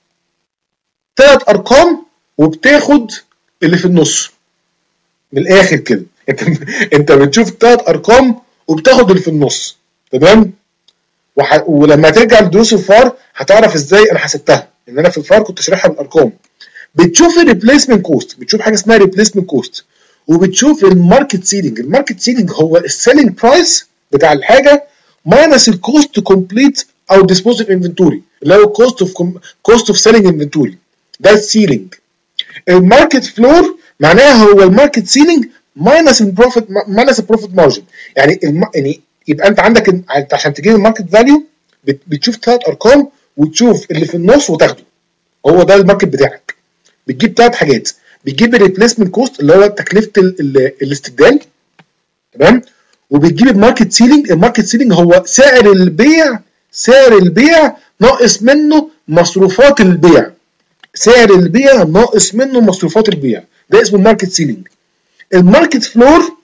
ثلاث ارقام وبتاخد اللي في النص. من الاخر كده انت انت بتشوف ثلاث ارقام وبتاخد اللي في النص، تمام؟ وح... ولما ترجع لدروس الفار هتعرف ازاي انا حسبتها، ان انا في الفار كنت شارحها بالارقام. بتشوف الريبليسمنت كوست، بتشوف حاجه اسمها ريبليسمنت كوست، وبتشوف الماركت سيلينج. الماركت سيلينج هو السيلينج برايس بتاع الحاجه ماينس الكوست تو كومبليت او ديسبوزيف انفنتوري، اللي هو الكوست اوف كوست اوف سيلينج انفنتوري، ده السيلينج. الماركت فلور معناها هو الماركت سيلينج ماينس البروفيت ماينس البروفيت مارجن. يعني الم... يعني يبقى انت عندك انت عشان تجيب الماركت فاليو بتشوف ثلاث ارقام وتشوف اللي في النص وتاخده، هو ده الماركت بتاعك. بتجيب ثلاث حاجات، بتجيب الريبليسمنت كوست اللي هو تكلفه ال... ال... الاستبدال، تمام؟ وبتجيب الماركت سيلينج. الماركت سيلينج هو سعر البيع، سعر البيع ناقص منه مصروفات البيع، سعر البيع ناقص منه مصروفات البيع، ده اسمه الماركت سيلينج. الماركت فلور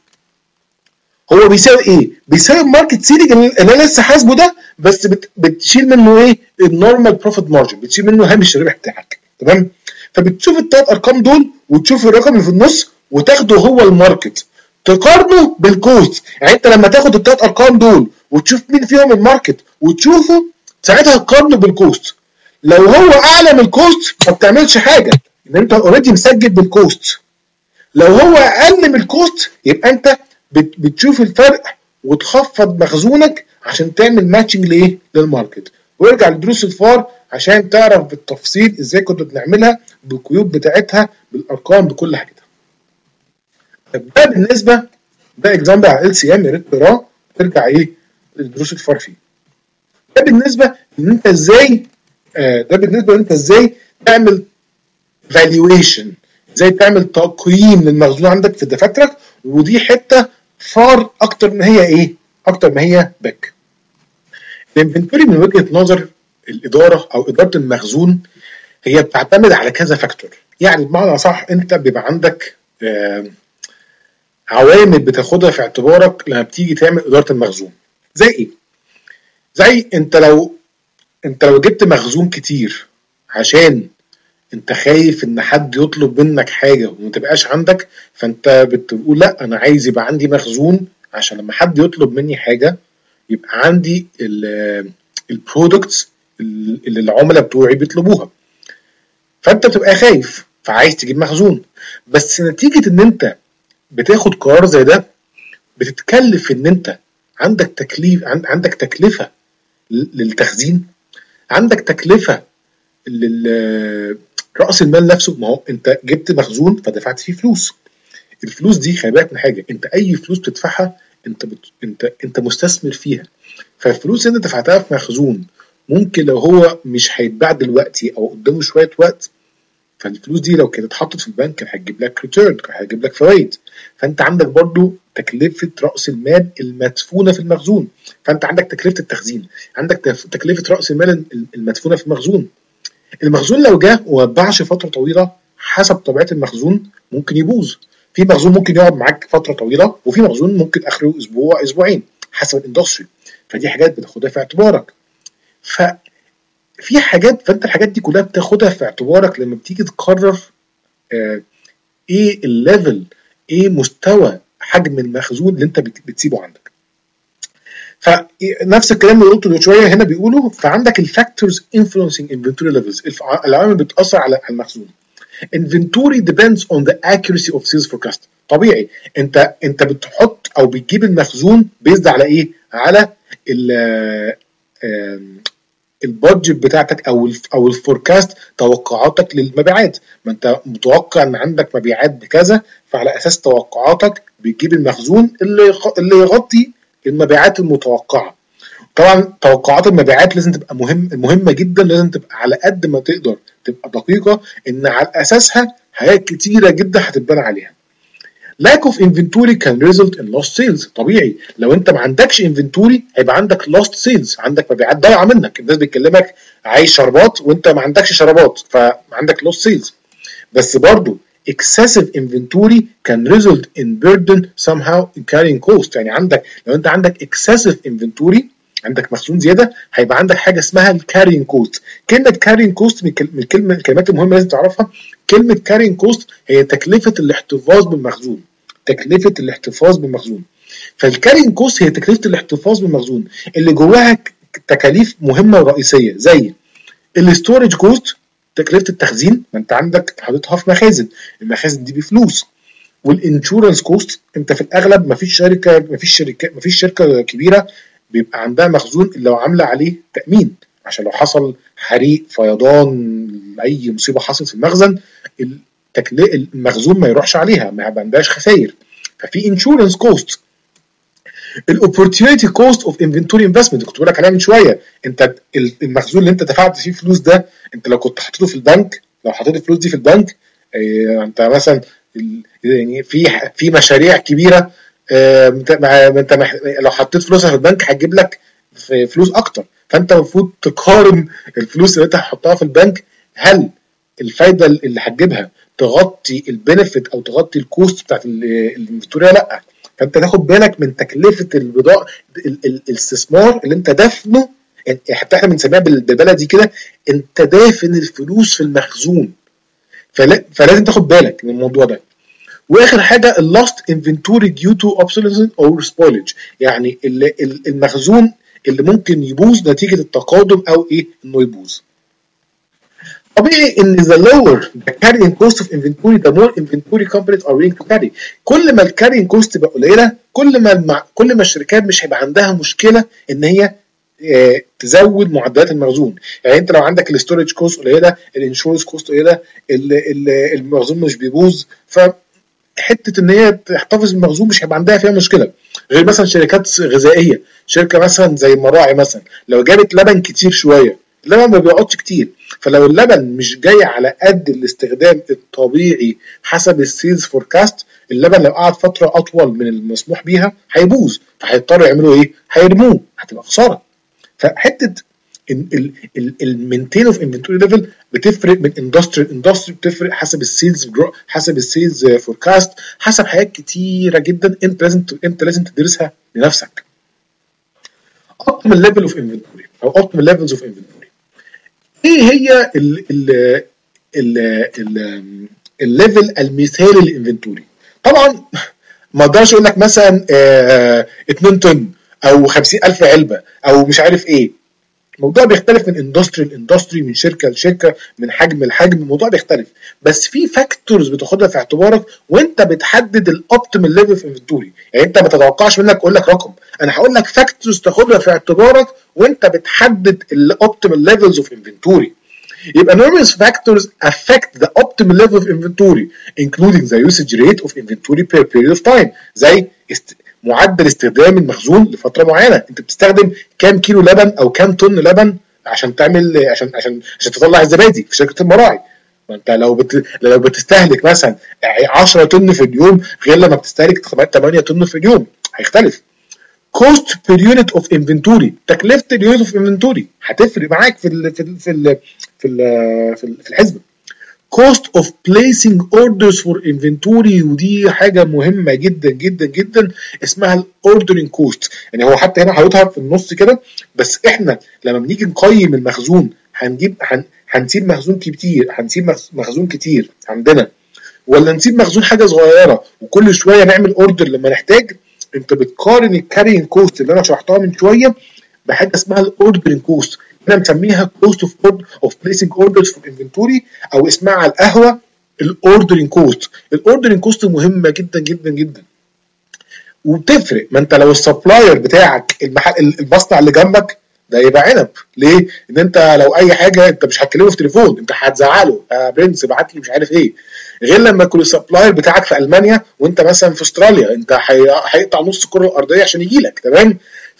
هو بيساوي ايه؟ بيساوي الماركت سيلينج اللي انا لسه حاسبه ده، بس بت... بتشيل منه ايه؟ النورمال بروفيت مارجن، بتشيل منه هامش الربح بتاعك، تمام؟ فبتشوف الثلاث ارقام دول وتشوف الرقم اللي في النص وتاخده هو الماركت، تقارنه بالكوست. يعني انت لما تاخد الثلاث ارقام دول وتشوف مين فيهم الماركت وتشوفه، ساعتها تقارنه بالكوست. لو هو اعلى من الكوست ما بتعملش حاجه، ان انت اوريدي مسجل بالكوست. لو هو اقل من الكوست يبقى انت بتشوف الفرق وتخفض مخزونك عشان تعمل ماتشنج لايه؟ للماركت. وارجع لدروس الفار عشان تعرف بالتفصيل ازاي كنا بنعملها بالقيود بتاعتها بالارقام بكل حاجه. طب ده بالنسبه، ده اكزامبل على ال سي ام، يا ريت تقراه ترجع ايه لدروس الفار فيه. ده بالنسبه ان انت ازاي آه ده بالنسبه ان انت ازاي تعمل فالويشن، ازاي تعمل تقييم للمخزون عندك في دفاترك. ودي حته فار اكتر ما هي ايه؟ اكتر ما هي باك. الانفنتوري من وجهه نظر الاداره او اداره المخزون هي بتعتمد على كذا فاكتور. يعني بمعنى صح انت بيبقى عندك آه عوامل بتاخدها في اعتبارك لما بتيجي تعمل اداره المخزون. زي ايه؟ زي انت لو انت لو جبت مخزون كتير عشان انت خايف ان حد يطلب منك حاجه وما تبقاش عندك، فانت بتقول لا انا عايز يبقى عندي مخزون عشان لما حد يطلب مني حاجه يبقى عندي البرودكتس اللي العملاء بتوعي بيطلبوها. فانت بتبقى خايف فعايز تجيب مخزون. بس نتيجه ان انت بتاخد قرار زي ده بتتكلف ان انت عندك تكليف عندك تكلفه للتخزين، عندك تكلفه للرأس المال نفسه. ما هو انت جبت مخزون فدفعت فيه فلوس. الفلوس دي خلي بالك من حاجه، انت اي فلوس بتدفعها انت بت... انت انت مستثمر فيها. فالفلوس اللي انت دفعتها في مخزون ممكن لو هو مش هيتباع دلوقتي او قدامه شويه وقت، فالفلوس دي لو كانت اتحطت في البنك كان هتجيب لك ريتيرن، كان هتجيب لك فوائد. فانت عندك برضو تكلفه راس المال المدفونه في المخزون. فانت عندك تكلفه التخزين، عندك تكلفه راس المال المدفونه في المخزون. المخزون لو جه وما اتباعش فتره طويله حسب طبيعه المخزون ممكن يبوظ. في مخزون ممكن يقعد معاك فتره طويله، وفي مخزون ممكن اخره اسبوع اسبوعين حسب الاندستري. فدي حاجات بتاخدها في اعتبارك. ففي حاجات فانت الحاجات دي كلها بتاخدها في اعتبارك لما بتيجي تقرر آه ايه الليفل، ايه مستوى حجم المخزون اللي انت بتسيبه عندك. فنفس الكلام اللي قلته من شويه هنا بيقولوا فعندك الفاكتورز انفلونسينج انفنتوري ليفلز، العوامل بتاثر على المخزون. inventory depends on the accuracy of sales forecast. طبيعي انت انت بتحط او بتجيب المخزون بيزد على ايه؟ على ال البادجت بتاعتك او ال او الفوركاست، توقعاتك للمبيعات. ما انت متوقع ان عندك مبيعات بكذا، فعلى اساس توقعاتك بتجيب المخزون اللي اللي يغطي المبيعات المتوقعه. طبعا توقعات المبيعات لازم تبقى مهم مهمه جدا، لازم تبقى على قد ما تقدر تبقى دقيقه، ان على اساسها حاجات كتيره جدا هتتبنى عليها. lack of inventory can result in lost sales. طبيعي لو انت ما عندكش inventory هيبقى عندك lost sales، عندك مبيعات ضايعه منك. الناس بتكلمك عايز شربات وانت ما عندكش شربات فعندك lost sales. بس برضو excessive inventory can result in burden somehow in carrying cost. يعني عندك لو انت عندك excessive inventory، عندك مخزون زياده، هيبقى عندك حاجه اسمها الكارينج كوست. كلمه كارينج كوست من الكلمه الكلمات المهمه لازم تعرفها. كلمه كارينج كوست هي تكلفه الاحتفاظ بالمخزون، تكلفه الاحتفاظ بالمخزون. فالكارينج كوست هي تكلفه الاحتفاظ بالمخزون اللي جواها تكاليف مهمه ورئيسيه، زي الاستورج كوست، تكلفه التخزين، ما انت عندك حاططها في مخازن، المخازن دي بفلوس. والانشورنس كوست، انت في الاغلب ما فيش شركه ما فيش شركه ما فيش شركه كبيره بيبقى عندها مخزون اللي لو عامله عليه تامين، عشان لو حصل حريق، فيضان، اي مصيبه حصلت في المخزن، المخزون ما يروحش عليها، ما عندهاش خسائر. ففي انشورنس كوست. الاوبورتيونيتي كوست اوف انفنتوري انفستمنت كنت بقول لك عليها من شويه. انت المخزون اللي انت دفعت فيه فلوس ده، انت لو كنت حطيته في البنك، لو حطيت الفلوس دي في البنك، اه انت مثلا يعني في في مشاريع كبيره، اه انت لو حطيت فلوسها في البنك هتجيب لك فلوس اكتر. فانت المفروض تقارن الفلوس اللي انت هتحطها في البنك، هل الفايده اللي هتجيبها تغطي البنفيت او تغطي الكوست بتاعت الانفنتوري؟ لا. فانت تاخد بالك من تكلفه البضاعه، الاستثمار اللي انت دافنه، حتى احنا بنسميها بالبلدي كده، انت دافن الفلوس في المخزون. فلا فلازم تاخد بالك من الموضوع ده. واخر حاجه اللاست انفنتوري ديو تو اوبسوليسنس اور سبويلج، يعني المخزون اللي ممكن يبوظ نتيجه التقادم او ايه انه يبوظ. طبيعي ان the lower the carrying cost of inventory the more inventory companies are willing to carry. كل ما الكارينج كوست تبقى قليله، كل ما المع... كل ما الشركات مش هيبقى عندها مشكله ان هي اه تزود معدلات المخزون. يعني انت لو عندك الاستورج كوست قليله، الانشورنس كوست قليله، المخزون مش بيبوظ، ف حته ان هي تحتفظ بالمخزون مش هيبقى عندها فيها مشكله. غير مثلا شركات غذائيه، شركه مثلا زي المراعي مثلا، لو جابت لبن كتير شويه، اللبن ما بيقعدش كتير، فلو اللبن مش جاي على قد الاستخدام الطبيعي حسب السيلز فوركاست، اللبن لو قعد فتره اطول من المسموح بيها هيبوظ، فهيضطروا يعملوا ايه؟ هيرموه، هتبقى خساره. فحته المينتين اوف انفنتوري ليفل بتفرق من اندستري لاندستري، بتفرق حسب السيلز حسب السيلز فوركاست، حسب حاجات كتيره جدا انت لازم انت لازم تدرسها لنفسك. optimal level of inventory او optimal levels of inventory، ايه هي ال ال ال الليفل المثالي للانفنتوري؟ طبعا ما اقدرش اقول لك مثلا اه اتنين طن او خمسين الف علبه او مش عارف ايه. الموضوع بيختلف من اندستري لاندستري، من شركه لشركه، من حجم لحجم، الموضوع بيختلف. بس في فاكتورز بتاخدها في اعتبارك وانت بتحدد الاوبتيمال ليفل في انفنتوري. يعني انت ما تتوقعش منك اقول لك رقم، انا هقول لك فاكتورز تاخدها في اعتبارك وانت بتحدد الاوبتيمال ليفلز اوف انفنتوري. يبقى numerous factors affect the optimal level of inventory including the usage rate of inventory per period of time. زي است... معدل استخدام المخزون لفتره معينه، انت بتستخدم كام كيلو لبن او كام طن لبن عشان تعمل عشان عشان عشان تطلع الزبادي في شركه المراعي. وانت لو بت... لو بتستهلك مثلا عشرة طن في اليوم غير لما بتستهلك تمانية طن في اليوم، هيختلف. cost per unit of inventory، تكلفه اليونت اوف انفنتوري هتفرق معاك في ال في ال في ال في ال في الحسبه. cost of placing orders for inventory، ودي حاجه مهمه جدا جدا جدا اسمها الاوردرنج كوست. يعني هو حتى هنا حاططها في النص كده، بس احنا لما بنيجي نقيم المخزون هنجيب هن هنسيب مخزون كتير هنسيب مخزون كتير عندنا، ولا نسيب مخزون حاجه صغيره وكل شويه نعمل اوردر لما نحتاج. انت بتقارن الكارينج كوست اللي انا شرحتها من شويه بحاجه اسمها الاوردرنج كوست، احنا بنسميها كوست اوف اوف بليسنج اوردرز فور انفنتوري، او اسمها على القهوه الاوردرنج كوست. الاوردرنج كوست مهمه جدا جدا جدا وبتفرق. ما انت لو السبلاير بتاعك المحل المصنع اللي جنبك ده يبقى عنب ليه؟ ان انت لو اي حاجه انت مش هتكلمه في تليفون، انت هتزعله يا برنس ابعت لي مش عارف ايه. غير لما يكون السبلاير بتاعك في المانيا وانت مثلا في استراليا، انت هيقطع نص الكره الارضيه عشان يجي لك. تمام؟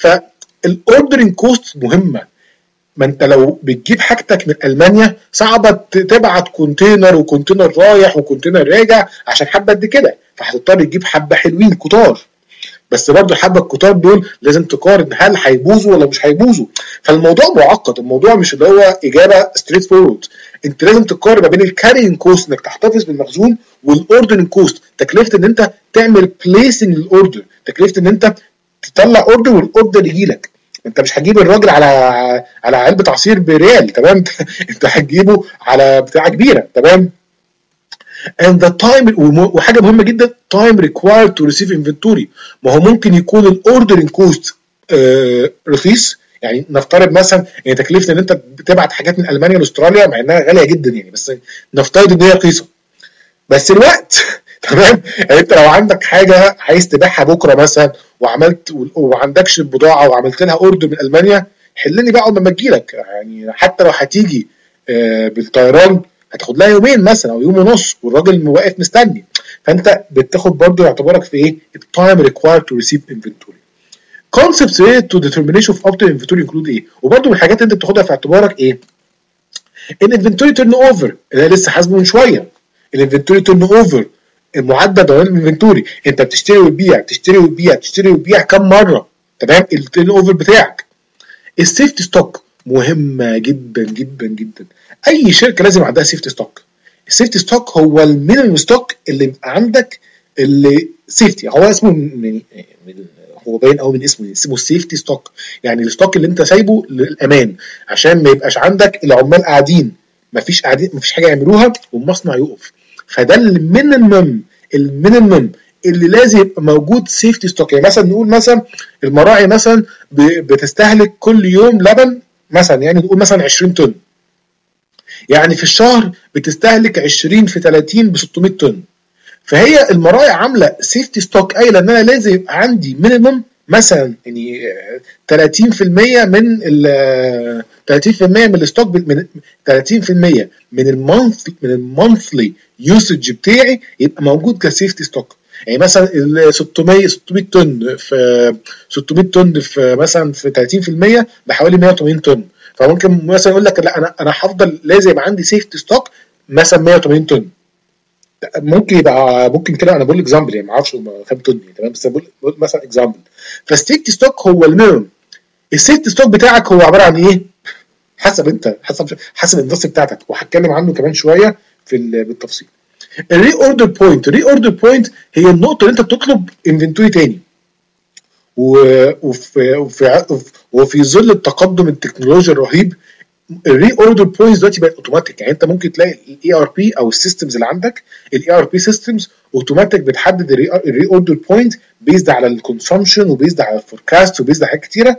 فالاوردرنج كوست مهمه. ما انت لو بتجيب حاجتك من المانيا صعبه تبعت كونتينر وكونتينر رايح وكونتينر راجع عشان حبه قد كده، فهتضطر تجيب حبه حلوين كتار. بس برضه الحبه الكتار دول لازم تقارن هل هيبوظوا ولا مش هيبوظوا. فالموضوع معقد، الموضوع مش اللي هو اجابه ستريت فورورد. انت لازم تقارن ما بين الكارينج كوست انك تحتفظ بالمخزون والاوردرنج كوست، تكلفه ان انت تعمل بليسنج للاوردر، تكلفه ان انت تطلع اوردر والاوردر يجي لك. انت مش هتجيب الراجل على على علبه عصير بريال، تمام؟ انت هتجيبه على بتاعه كبيره، تمام؟ and the time، وحاجه مهمه جدا time required to receive inventory. ما هو ممكن يكون الاوردرنج كوست آه رخيص، يعني نفترض مثلا يعني تكلفه ان انت بتبعت حاجات من المانيا لاستراليا مع انها غاليه جدا يعني، بس نفترض ان هي رخيصه، بس الوقت تمام؟ يعني انت لو عندك حاجه عايز تبيعها بكره مثلا وعملت وما عندكش البضاعه وعملت لها اوردر من المانيا، حل لي بقى اول ما تجيلك، يعني حتى لو هتيجي آه بالطيران هتاخد لها يومين مثلا او يوم ونص والراجل واقف مستني. فانت بتاخد برضه يعتبرك في ايه؟ التايم required to receive inventory. concepts related to determination of optimal inventory include ايه؟ وبرضه من الحاجات اللي انت بتاخدها في اعتبارك ايه؟ الانفنتوري تيرن اوفر اللي انا لسه حاسبه من شويه. الانفنتوري تيرن اوفر المعدل دوران الانفنتوري، انت بتشتري وتبيع بتشتري وتبيع بتشتري وتبيع كم مره، تمام؟ التيرن اوفر بتاعك. السيفتي ستوك مهمه جدا جدا جدا، اي شركه لازم عندها سيفتي ستوك. السيفتي ستوك هو المينيمم ستوك اللي يبقى عندك اللي سيفتي، هو اسمه من هو باين قوي من اسمه اسمه السيفتي ستوك، يعني الستوك اللي انت سايبه للامان عشان ما يبقاش عندك العمال قاعدين مفيش قاعدين مفيش حاجه يعملوها والمصنع يقف. فده المينيمم المينيمم اللي لازم يبقى موجود سيفتي ستوك. يعني مثلا نقول مثلا المراعي مثلا بتستهلك كل يوم لبن مثلا، يعني نقول مثلا عشرين طن، يعني في الشهر بتستهلك عشرين في ثلاثين ب ستمية طن. فهي المراعي عامله سيفتي ستوك قايله ان انا لازم يبقى عندي مينيمم مثلا يعني ثلاثين بالمية من ال ثلاثين بالمية من الستوك، من ثلاثين بالمية من المانث من المانثلي يوسج بتاعي يبقى موجود كسيفتي ستوك. يعني مثلا ال ستمية ستمية طن في ستمية طن في مثلا في ثلاثين بالمية بحوالي مية وثمانين طن، فممكن مثلا يقول لك لا انا انا هفضل لازم يبقى عندي سيفتي ستوك مثلا مية وثمانين طن. ممكن يبقى ممكن كده انا بقول اكزامبل يعني ما اعرفش كام طن، تمام؟ بس بقول مثلا اكزامبل. فالسيفتي ستوك هو المينيمم. السيفتي ستوك بتاعك هو عباره عن ايه؟ حسب انت حسب حسب الاندستري بتاعتك، وهتكلم عنه كمان شويه في بالتفصيل. الري اوردر بوينت، الري اوردر بوينت هي النقطه اللي انت بتطلب انفنتوري تاني، وفي وفي وفي ظل التقدم التكنولوجي الرهيب الري اوردر بوينتس دلوقتي بقت اوتوماتيك. يعني انت ممكن تلاقي الاي ار بي او السيستمز اللي عندك، الاي ار بي سيستمز اوتوماتيك بتحدد الري اوردر بوينت بيزد على الكونسومشن وبيزد على الفوركاست وبيزد على حاجات كتيره.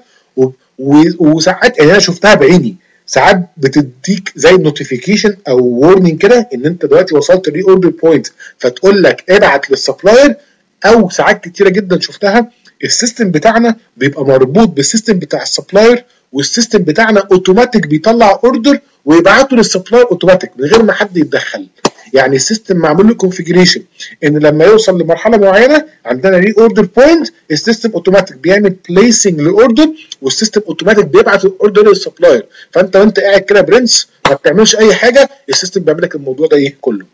وساعات يعني انا شفتها بعيني، ساعات بتديك زي نوتيفيكيشن او وورنينج كده ان انت دلوقتي وصلت الري اوردر بوينت، فتقول لك ابعت للسبلاير. او ساعات كتيره جدا شفتها السيستم بتاعنا بيبقى مربوط بالسيستم بتاع السبلاير، والسيستم بتاعنا اوتوماتيك بيطلع اوردر ويبعته للسبلاير اوتوماتيك من غير ما حد يتدخل. يعني السيستم معمول له كونفيجريشن ان لما يوصل لمرحله معينه عندنا ري اوردر بوينت، السيستم اوتوماتيك بيعمل بليسنج لاوردر، والسيستم اوتوماتيك بيبعت الاوردر للسبلاير. فانت وانت قاعد كده برنس ما بتعملش اي حاجه، السيستم بيعمل لك الموضوع ده ايه كله.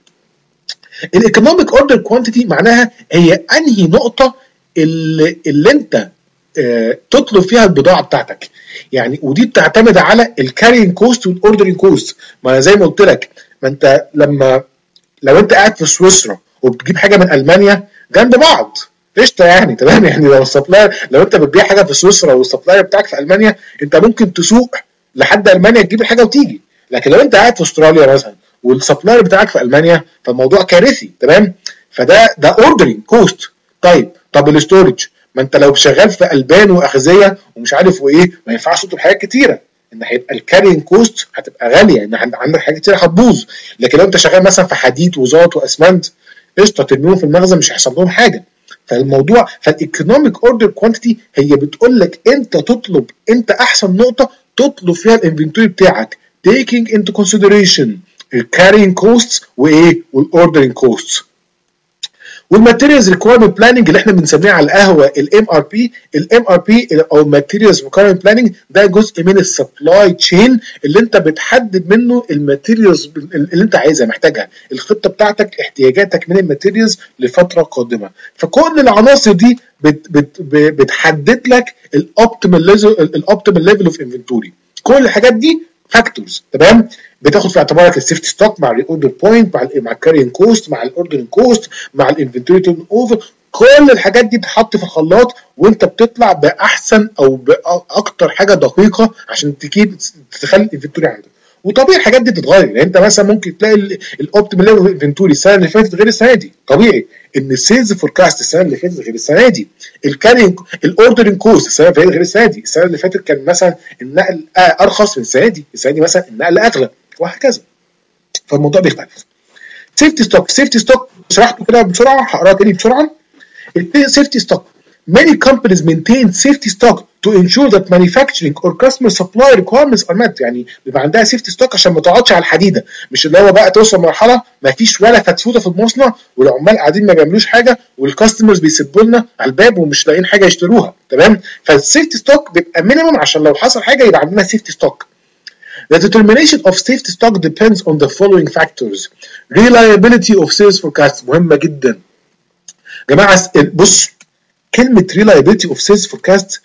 الايكونوميك اوردر كوانتيتي معناها هي انهي نقطه اللي, اللي انت اه تطلب فيها البضاعه بتاعتك، يعني ودي بتعتمد على الكارينج كوست والاوردرنج كوست. ما انا زي ما قلت لك، ما انت لما لو انت قاعد في سويسرا وبتجيب حاجه من المانيا جنب بعض قشطه يعني، تمام؟ يعني لو السبلاير لو انت بتبيع حاجه في سويسرا والسبلاير بتاعك في المانيا، انت ممكن تسوق لحد المانيا تجيب الحاجه وتيجي. لكن لو انت قاعد في استراليا مثلا والسبلاير بتاعك في المانيا فالموضوع كارثي، تمام؟ فده ده اوردرنج كوست. طيب طب الاستورج، ما انت لو شغال في البان واغذيه ومش عارف وايه ما ينفعش تطلب حاجات كتيره، ان هيبقى الكارينج كوست هتبقى غاليه، ان عندك حاجات كتيره هتبوظ. لكن لو انت شغال مثلا في حديد وزلط واسمنت قشطه ترميهم في المخزن مش هيحصل لهم حاجه. فالموضوع فالايكونوميك اوردر كوانتيتي هي بتقول لك انت تطلب انت احسن نقطه تطلب فيها الانفنتوري بتاعك taking into consideration الكارينج كوست وايه والاوردرنج كوست. والماتيريالز ريكويرمنت بلاننج اللي احنا بنسميها على القهوه الام ار بي، الام ار بي او الماتيريالز ريكويرمنت بلاننج ده جزء من السبلاي تشين اللي انت بتحدد منه الماتيريالز اللي انت عايزها محتاجها، الخطه بتاعتك احتياجاتك من الماتيريالز لفتره قادمه. فكل العناصر دي بت بت بتحدد لك الاوبتيمال ليفل الاوبتيمال ليفل اوف انفنتوري. كل الحاجات دي فاكتورز، تمام؟ بتاخد في اعتبارك السيفتي ستوك مع الاوردر بوينت مع ال مع الكارينج كوست مع الاوردرنج كوست مع الانفنتوري تيرن اوفر، كل الحاجات دي تتحط في الخلاط وانت بتطلع باحسن او باكتر حاجه دقيقه عشان تكيد تخلي الانفنتوري عندك. وطبيعي الحاجات دي تتغير، يعني انت مثلا ممكن تلاقي الاوبتيمال ليفل انفنتوري السنه اللي فاتت غير السنه دي، طبيعي ان السيلز فوركاست السنه اللي فاتت غير السنه دي، الكارينج الاوردرنج كوست السنه اللي فاتت غير السنه دي، السنه اللي فاتت كان مثلا النقل ارخص من السنه دي، السنه دي مثلا النقل اغلى وهكذا، فالموضوع بيختلف. سيفتي ستوك، سيفتي ستوك شرحته كده بسرعه، هقراها تاني بسرعه. السيفتي ستوك many companies maintain safety stock to ensure that manufacturing or customer supply requirements are met. يعني بيبقى عندها سيفتي ستوك عشان ما تقعدش على الحديده، مش اللي هو بقى توصل مرحله ما فيش ولا فتفوته في المصنع والعمال قاعدين ما بيعملوش حاجه والكاستمرز بيسيبوا لنا على الباب ومش لاقيين حاجه يشتروها، تمام؟ فالسيفتي ستوك بيبقى مينيمم عشان لو حصل حاجه يبقى عندنا سيفتي ستوك. The determination of safety stock depends on the following factors. Reliability of sales forecast مهمه جدا. جماعه بص، كلمة reliability of sales forecast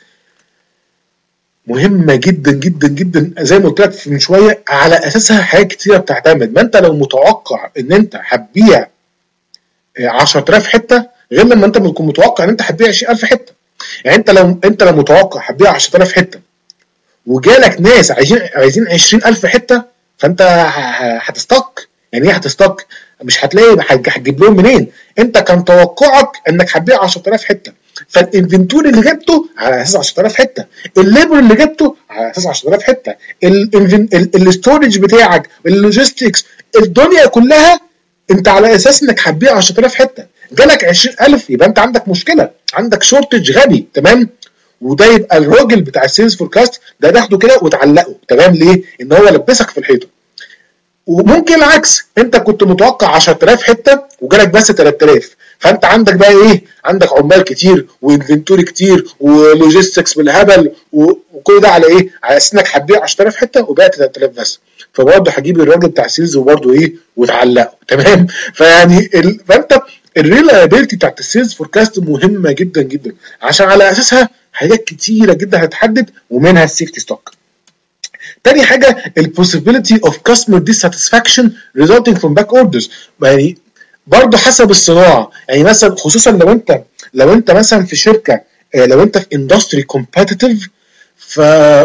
مهمة جدا جدا جدا، زي ما قلت لك من شوية، على أساسها حاجات كتيرة بتعتمد. ما أنت لو متوقع إن أنت هتبيع عشرة آلاف حتة غير لما أنت بتكون متوقع إن أنت هتبيع عشرين ألف حتة. يعني أنت لو أنت لو متوقع هتبيع عشرة آلاف حتة وجالك ناس عايزين عايزين عشرين ألف حتة، فأنت هتستك. يعني إيه هتستك؟ مش هتلاقي هتجيب لهم منين؟ أنت كان توقعك إنك هتبيع عشرة آلاف حتة، فالانفنتوري اللي جبته على اساس عشرة آلاف حته، الليبر اللي جبته على اساس عشرة آلاف حته، الاستورج بتاعك، اللوجيستكس، الدنيا كلها انت على اساس انك هتبيع عشرة آلاف حته، جالك عشرين ألف يبقى انت عندك مشكله، عندك شورتج غبي، تمام؟ وده يبقى الراجل بتاع السيلز فوركاست ده تاخده كده وتعلقه، تمام؟ ليه؟ ان هو لبسك في الحيطه. وممكن العكس، انت كنت متوقع عشرة آلاف حته وجالك بس تلاتة آلاف، فانت عندك بقى ايه؟ عندك عمال كتير وانفنتوري كتير ولوجيستكس بالهبل وكل ده على ايه؟ على اساس انك هتبيع عشرة آلاف حته وبعت تلاتة آلاف بس، فبرضه هجيب الراجل بتاع السيلز وبرضه ايه؟ وتعلقه، تمام؟ فيعني ال... فانت الريلايبيلتي بتاعت السيلز فوركاست مهمه جدا جدا عشان على اساسها حاجات كتيره جدا هتحدد، ومنها السيفتي ستوك. تاني حاجه البوسيبيليتي اوف كاستمر ديساتسفاكشن ريزلتنج فروم باك اوردرز، يعني برضه حسب الصناعه. يعني مثلا خصوصا لو انت لو انت مثلا في شركه، لو انت في اندستري كومبيتيتيف، ف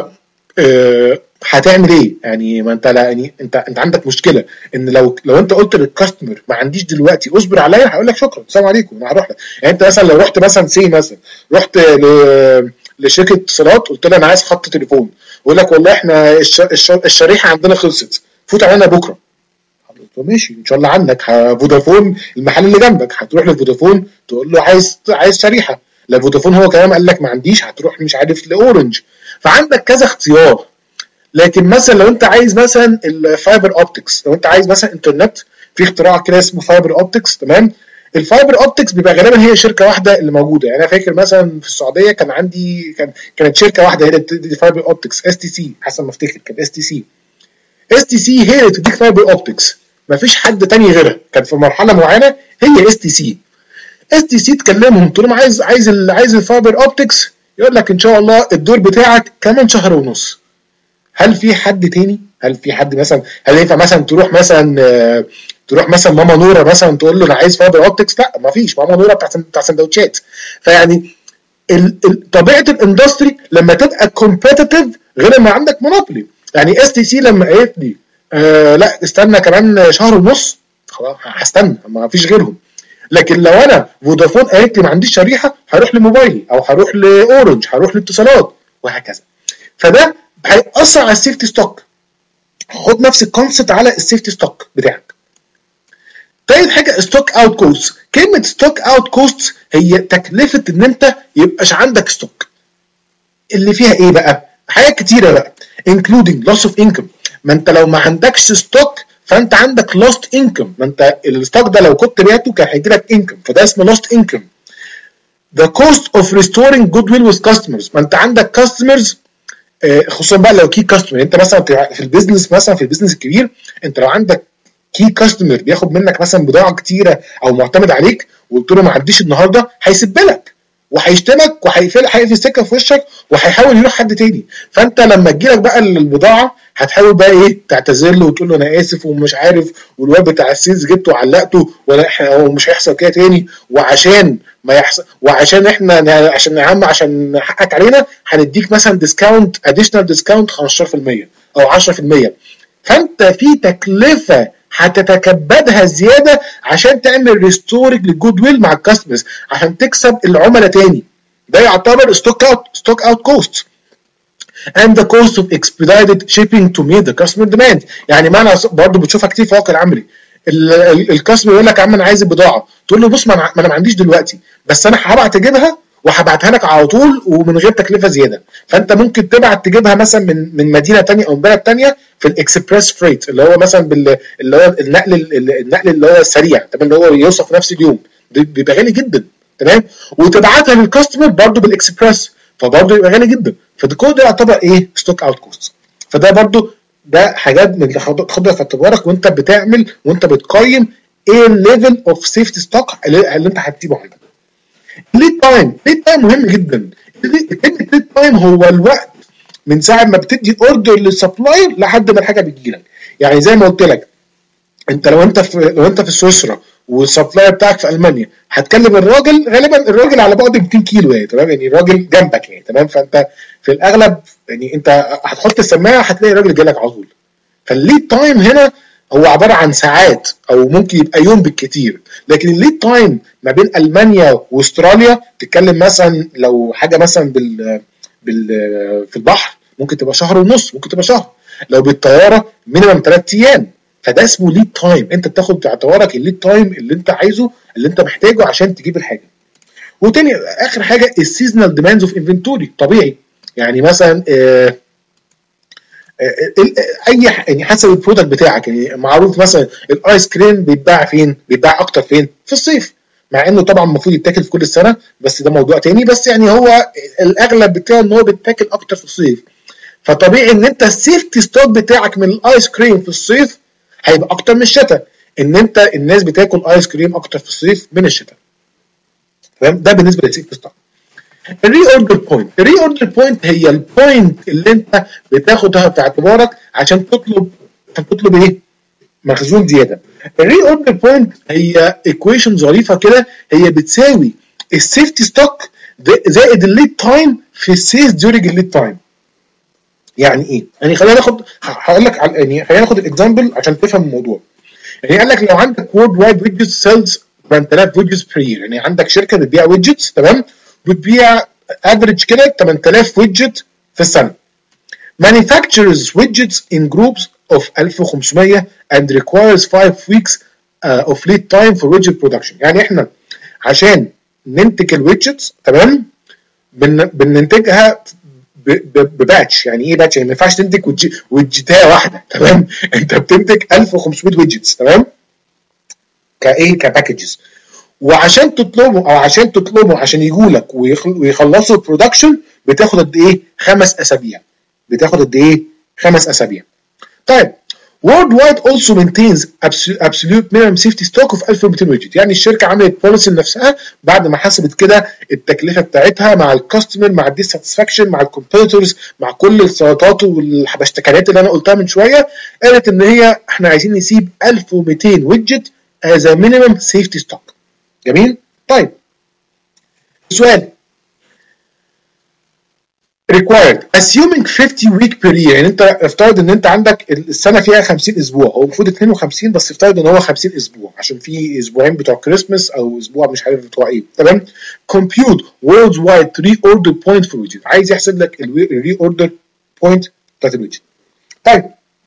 هتعمل ايه؟ يعني ما انت يعني انت انت عندك مشكله ان لو لو انت قلت للكاستمر ما عنديش دلوقتي اصبر عليا، هيقول لك شكرا السلام عليكم انا هروح لك. يعني انت مثلا لو رحت مثلا سي مثلا رحت ل... لشركه اتصالات قلت لها انا عايز خط تليفون، يقول لك والله احنا الش... الش... الشريحه عندنا خلصت، فوت علينا بكره. ماشي ان شاء الله عنك فودافون المحل اللي جنبك، هتروح لفودافون تقول له عايز عايز شريحه، لا فودافون هو كمان قال لك ما عنديش، هتروح مش عارف لاورنج، فعندك كذا اختيار. لكن مثلا لو انت عايز مثلا الفايبر اوبتكس، لو انت عايز مثلا انترنت، في اختراع كده اسمه فايبر اوبتكس، تمام؟ الفايبر اوبتكس بيبقى غالبا هي شركه واحده اللي موجوده. يعني انا فاكر مثلا في السعوديه كان عندي كان كانت شركه واحده هي اللي بتدي فايبر اوبتكس، اس تي سي حسب ما افتكر، كانت اس تي سي اس تي سي هي اللي بتديك فايبر اوبتكس، مفيش حد تاني غيرها. كانت في مرحله معينه هي اس تي سي اس تي سي تكلمهم تقول لهم عايز عايز ال عايز الفايبر اوبتكس، يقول لك ان شاء الله الدور بتاعك كمان شهر ونص. هل في حد تاني؟ هل في حد مثلا هل ينفع مثلا تروح مثلا تروح مثلا ماما نوره مثلا تقول له انا عايز فايبر اوبتكس؟ لا مفيش، ماما نوره بتاع بتاع سندوتشات. فيعني طبيعه الاندستري لما تبقى كومبيتيتيف غير ما عندك مونوبولي. يعني اس تي سي لما قالت لي آه لا استنى كمان شهر ونص، خلاص هستنى ما فيش غيرهم. لكن لو انا فودافون قالت لي ما عنديش شريحه، هروح لموبايلي او هروح لاورنج، هروح لاتصالات وهكذا. فده هيأثر على السيفتي ستوك. خد نفس الكونسبت على السيفتي ستوك بتاعك. تالت حاجه ستوك اوت كوست. كلمه ستوك اوت كوست هي تكلفه ان انت يبقاش عندك ستوك، اللي فيها ايه بقى؟ حاجات كتيره بقى including loss of income. ما انت لو ما عندكش ستوك فانت عندك lost income، ما انت الستوك ده لو كنت بعته كان هيجي لك income، فده اسمه lost income. the cost of restoring goodwill with customers. ما انت عندك customers خصوصا بقى لو كي كاستمر. انت مثلا في البيزنس مثلا في البيزنس الكبير، انت لو عندك كي كاستمر بياخد منك مثلا بضاعه كتيره او معتمد عليك وقلت له ما عديش النهارده، هيسيب لك وهيشتمك وهيقفل هيقفل السكه في وشك وهيحاول يروح حد تاني. فانت لما تجيلك بقى البضاعه هتحاول بقى ايه تعتذر له وتقول له انا اسف ومش عارف والواد بتاع السيلز جبته وعلقته ولا هو مش هيحصل كده تاني، وعشان ما يحصل وعشان احنا عشان يا عم عشان حقك علينا هنديك مثلا ديسكاونت اديشنال ديسكاونت خمستاشر في المية او عشرة في المية. فانت في تكلفه هتتكبدها زياده عشان تعمل ريستورنج للجود ويل مع الكاستمرز عشان تكسب العملاء تاني. ده يعتبر ستوك اوت ستوك اوت كوست and the cost of expedited shipping to meet the customer demand. يعني معنى برضه بتشوفها كتير في الواقع العملي، الكاستمر يقول لك يا عم انا عايز البضاعه، تقول له بص ما انا ما عنديش دلوقتي بس انا هبعت اجيبها وهبعتها لك على طول ومن غير تكلفه زياده. فانت ممكن تبعت تجيبها مثلا من من مدينه ثانيه او بلد ثانيه في الاكسبريس فريت اللي هو مثلا بال اللي هو النقل النقل اللي هو السريع تمام اللي هو يوصل في نفس اليوم، بيبقى غالي جدا تمام، وتبعتها للكاستمر برضه بالاكسبريس فبرضه يبقى غالي جدا. فده كل ده يعتبر ايه ستوك اوت كوست. فده برضه ده حاجات من اللي تاخدها في اعتبارك وانت بتعمل وانت بتقيم ايه الليفل اوف سيفتي ستوك اللي انت هتسيبه عندك. الليد تايم، الليد تايم مهم جدا. الليد تايم هو الوقت من ساعه ما بتدي اوردر للسبلاير لحد ما الحاجه بتجي لك. يعني زي ما قلت لك انت لو انت في لو انت في سويسرا والسبلاير بتاعك في المانيا هتكلم الراجل غالبا الراجل على بعد مئتين كيلو يعني تمام، يعني الراجل جنبك يعني تمام، فانت في الاغلب يعني انت هتحط السماعه هتلاقي الراجل جاي لك على طول. فالليد تايم هنا هو عباره عن ساعات او ممكن يبقى يوم بالكتير، لكن الليد تايم ما بين المانيا واستراليا تتكلم مثلا لو حاجه مثلا بال بال في البحر ممكن تبقى شهر ونص، ممكن تبقى شهر، لو بالطياره مينيمم ثلاث ايام. فده اسمه ليد تايم، انت بتاخد في اعتبارك الليد تايم اللي انت عايزه اللي انت محتاجه عشان تجيب الحاجه. وتاني اخر حاجه السيزونال ديماندز اوف انفنتوري طبيعي، يعني مثلا آه اي يعني حسب البرودكت بتاعك. يعني معروف مثلا الايس كريم بيتباع فين؟ بيتباع اكتر فين؟ في الصيف، مع انه طبعا المفروض يتاكل في كل السنه بس ده موضوع تاني، بس يعني هو الاغلب بتاعه ان هو بيتاكل اكتر في الصيف. فطبيعي ان انت السيفتي ستوك بتاعك من الايس كريم في الصيف هيبقى اكتر من الشتاء، ان انت الناس بتاكل ايس كريم اكتر في الصيف من الشتاء. تمام؟ ده بالنسبه للسيفتي ستوك. الري اوردر بوينت، الري اوردر بوينت هي البوينت اللي انت بتاخدها في اعتبارك عشان تطلب عشان تطلب ايه؟ مخزون زياده. الري اوردر بوينت هي ايكويشن ظريفه كده، هي بتساوي السيفتي ستوك زائد الليد تايم في السيلز ديورنج الليد تايم. يعني ايه؟ يعني خلينا ناخد هقول لك يعني خلينا ناخد الاكزامبل عشان تفهم الموضوع. يعني قال لك لو عندك وورد وايد ويدجت سيلز ثمانية آلاف ويدجتس بير يير، يعني عندك شركه بتبيع ويدجتس تمام؟ بتبيع افريج كده ثمانية آلاف ويدجت في السنه. manufactures widgets in groups of ألف وخمسمية and requires five weeks uh, of lead time for widget production. يعني احنا عشان ننتج الويدجتس تمام بن بننتجها بباتش. يعني ايه باتش؟ يعني ما ينفعش تنتج ويدجتايه واحده تمام، انت بتنتج ألف وخمسمية ويدجتس تمام كايه كباكجز، وعشان تطلبه او عشان تطلبه عشان يجوا لك ويخلصوا البرودكشن بتاخد قد ايه؟ خمس اسابيع. بتاخد قد ايه؟ خمس اسابيع. طيب Worldwide also maintains absolute minimum safety stock of ألف ومئتين ويدجت. يعني الشركه عملت بوليسي لنفسها بعد ما حسبت كده التكلفه بتاعتها مع الكاستمر مع الديساتسفاكشن مع الكومبيتيتورز مع كل السلطات والحبشتكنات اللي انا قلتها من شويه، قالت ان هي احنا عايزين نسيب ألف ومئتين ويدجت as a minimum safety stock. جميل؟ طيب السؤال required assuming fifty week per year. يعني انت افترض ان انت عندك السنه فيها خمسين اسبوع، هو المفروض اتنين وخمسين بس افترض ان هو خمسين اسبوع عشان في اسبوعين بتوع كريسماس او اسبوع مش عارف بتوع ايه تمام. compute worldwide reorder point for widget. عايز يحسب لك الري اوردر بوينت بتاعت الويدجت. طيب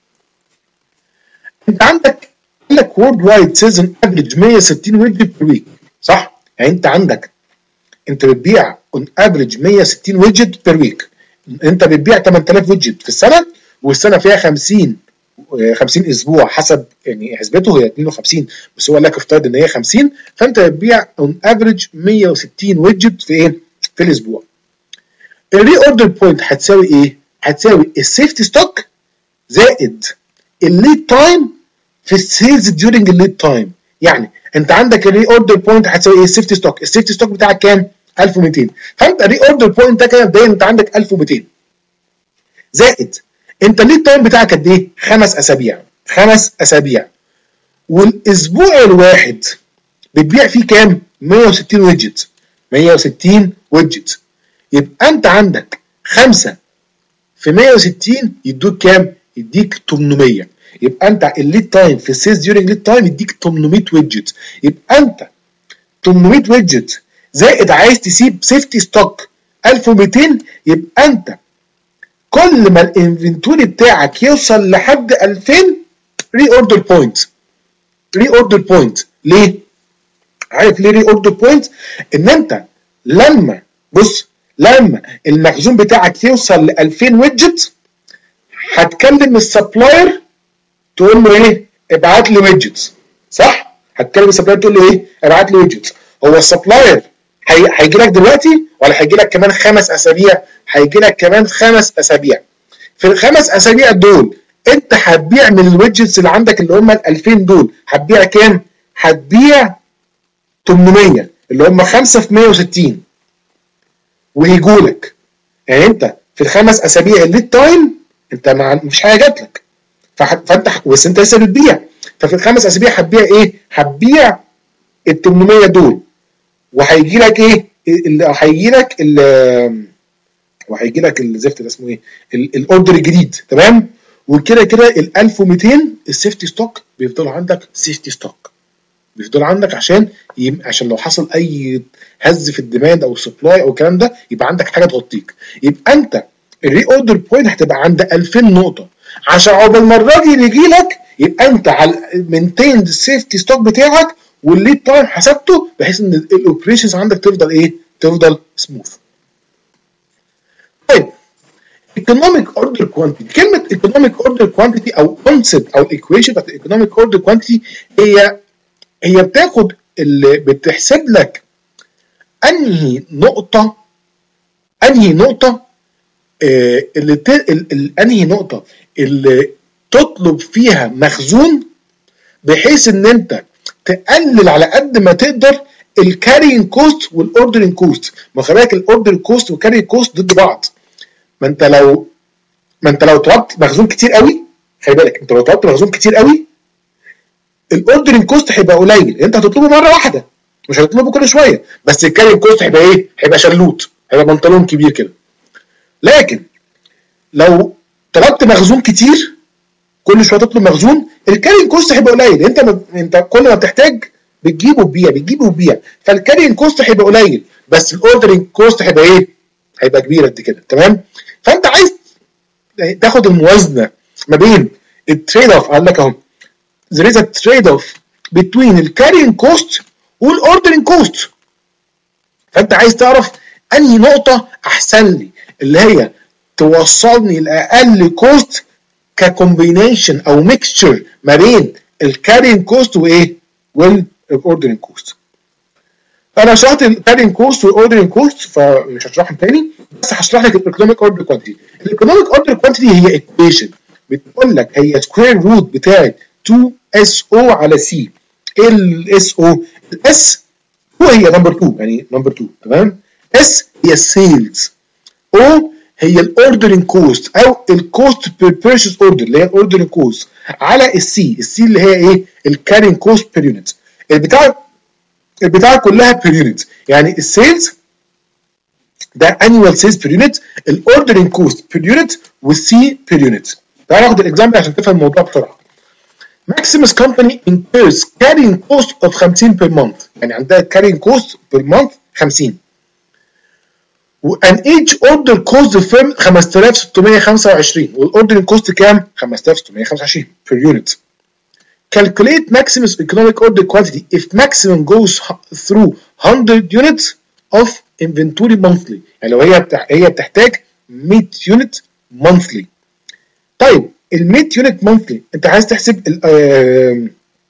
انت عندك قال لك worldwide season average مية وستين ويدجت per week صح؟ يعني انت عندك انت بتبيع on average مية وستين ويدجت per week. انت بتبيع ثمانية آلاف ويدجت في السنه والسنه فيها خمسين خمسين اسبوع حسب يعني حسبته هي اتنين وخمسين بس هو قال لك افترض ان هي خمسين، فانت بتبيع اون افريج مية وستين ويدجت في ايه؟ في الاسبوع. الري اوردر بوينت هتساوي ايه؟ هتساوي السيفتي ستوك زائد الليد تايم في السيلز ديورنج الليد تايم. يعني انت عندك الري اوردر بوينت هتساوي ايه؟ السيفتي ستوك. السيفتي ستوك بتاعك كام؟ ألف ومئتين. فانت الري اوردر بوينت ده كده مبدئيا انت عندك ألف ومئتين زائد انت الليد تايم بتاعك قد ايه؟ خمس اسابيع. خمس اسابيع والاسبوع الواحد بتبيع فيه كام؟ مية وستين ويدجت. مية وستين ويدجت. يبقى انت عندك خمسة في مية وستين يدوك كام؟ يديك تمنمية. يبقى انت الليد تايم في السيلز ديورنج ليد تايم يديك تمنمية ويدجت. يبقى انت تمنمية ويدجت زائد عايز تسيب سيفتي ستوك ألف ومئتين، يبقى انت كل ما الانفنتوري بتاعك يوصل لحد ألفين ري اوردر بوينت. ري اوردر بوينت ليه؟ عارف ليه ري اوردر بوينت؟ ان انت لما بص لما المخزون بتاعك يوصل ل ألفين ويدجت هتكلم السبلاير تقول له ايه؟ ابعت لي ويدجت. صح؟ هتكلم السبلاير تقول له ايه؟ ابعت لي ويدجت. هو السبلاير هيجي لك دلوقتي ولا هيجي لك كمان خمس اسابيع؟ هيجي لك كمان خمس اسابيع. في الخمس اسابيع دول انت هتبيع من الويدجتس اللي عندك اللي هم ال ألفين دول هتبيع كام؟ هتبيع تمنمية اللي هم خمسة في مية وستين ويجولك. يعني انت في الخمس اسابيع الليد تايم انت مش حاجه جات لك فانت بس انت لسه بتبيع. ففي الخمس اسابيع هتبيع ايه؟ هتبيع ال تمنمية دول وهيجي لك ايه؟ هيجي لك ال وهيجي لك الزفت ده اسمه ايه؟ الاوردر الجديد. تمام؟ وكده كده ال ألف ومئتين السيفتي ستوك بيفضل عندك سيفتي ستوك. بيفضل عندك عشان يم... عشان لو حصل اي هز في الديماند او السبلاي او الكلام ده يبقى عندك حاجه تغطيك. يبقى انت الري اوردر بوينت هتبقى عند ألفين نقطه عشان عقبال ما الراجل يجي لك يبقى انت على مينتيند السيفتي ستوك بتاعك والليد تايم حسبته بحيث ان الاوبريشنز عندك تفضل ايه؟ تفضل سموث. طيب economic order quantity. كلمه economic order quantity او concept او equation بتاعت economic order quantity هي هي بتاخد اللي بتحسب لك انهي نقطه انهي نقطه آه اللي ت... ال... ال... انهي نقطه اللي تطلب فيها مخزون بحيث ان انت تقلل على قد ما تقدر الكارينج كوست والاوردرنج كوست. ما خلي بالك الاوردر كوست والكارينج كوست ضد بعض. ما انت لو ما انت لو طلبت مخزون كتير قوي خلي بالك انت لو طلبت مخزون كتير قوي الاوردرنج كوست هيبقى قليل. انت هتطلبه مره واحده مش هتطلبه كل شويه بس الكارينج كوست هيبقى ايه؟ هيبقى شلوت، هيبقى بنطلون كبير كده. لكن لو طلبت مخزون كتير كل شويه تطلب مخزون الكارينج كوست هيبقى قليل. انت م... انت كل ما بتحتاج بتجيبه وتبيع بتجيبه وتبيع فالكارينج كوست هيبقى قليل بس الاوردرنج كوست هيبقى ايه؟ هيبقى كبير قد كده. تمام؟ فانت عايز تاخد الموازنه ما بين التريد اوف. قال لك اهو there is a trade-off between the carrying cost والordering cost. فانت عايز تعرف انهي نقطة احسن لي اللي هي توصلني لاقل كوست ككومبينيشن او ميكستشر ما بين الكارينج كوست وايه؟ والاوردرنج كوست. انا شرحت الكارينج كوست والاوردرنج كوست فمش هشرحهم تاني بس هشرح لك الايكونوميك اوردر كوانتيتي. الايكونوميك اوردر كوانتيتي هي ايكويشن بتقول لك هي سكوير روت بتاعت تو اس او على سي. ايه الاس او؟ الاس هو هي نمبر اتنين يعني نمبر اتنين. تمام؟ اس هي السيلز، او هي الاوردرنج كوست او الكوست بير بيرشيز اوردر اللي هي الاوردرنج كوست على السي. السي اللي هي ايه؟ الكارينج كوست بير يونت. البتاع البتاع كلها بير يونت يعني السيلز ده انيوال سيلز بير يونت، الاوردرنج كوست بير يونت والسي بير يونت. تعال ناخد الاكزامبل عشان تفهم الموضوع بسرعه. Maximus company incurs carrying cost of خمسين per month يعني عندها carrying cost per month خمسين and each order cost the firm خمسة آلاف وستمية وخمسة وعشرين والاوردرنج كوست كام؟ خمسة آلاف وستمية وخمسة وعشرين per unit. Calculate Maximus economic order quantity if maximum goes through one hundred units of inventory monthly. يعني لو هي بتح... هي بتحتاج مية يونت monthly. طيب ال مية يونت مونثلي انت عايز تحسب ال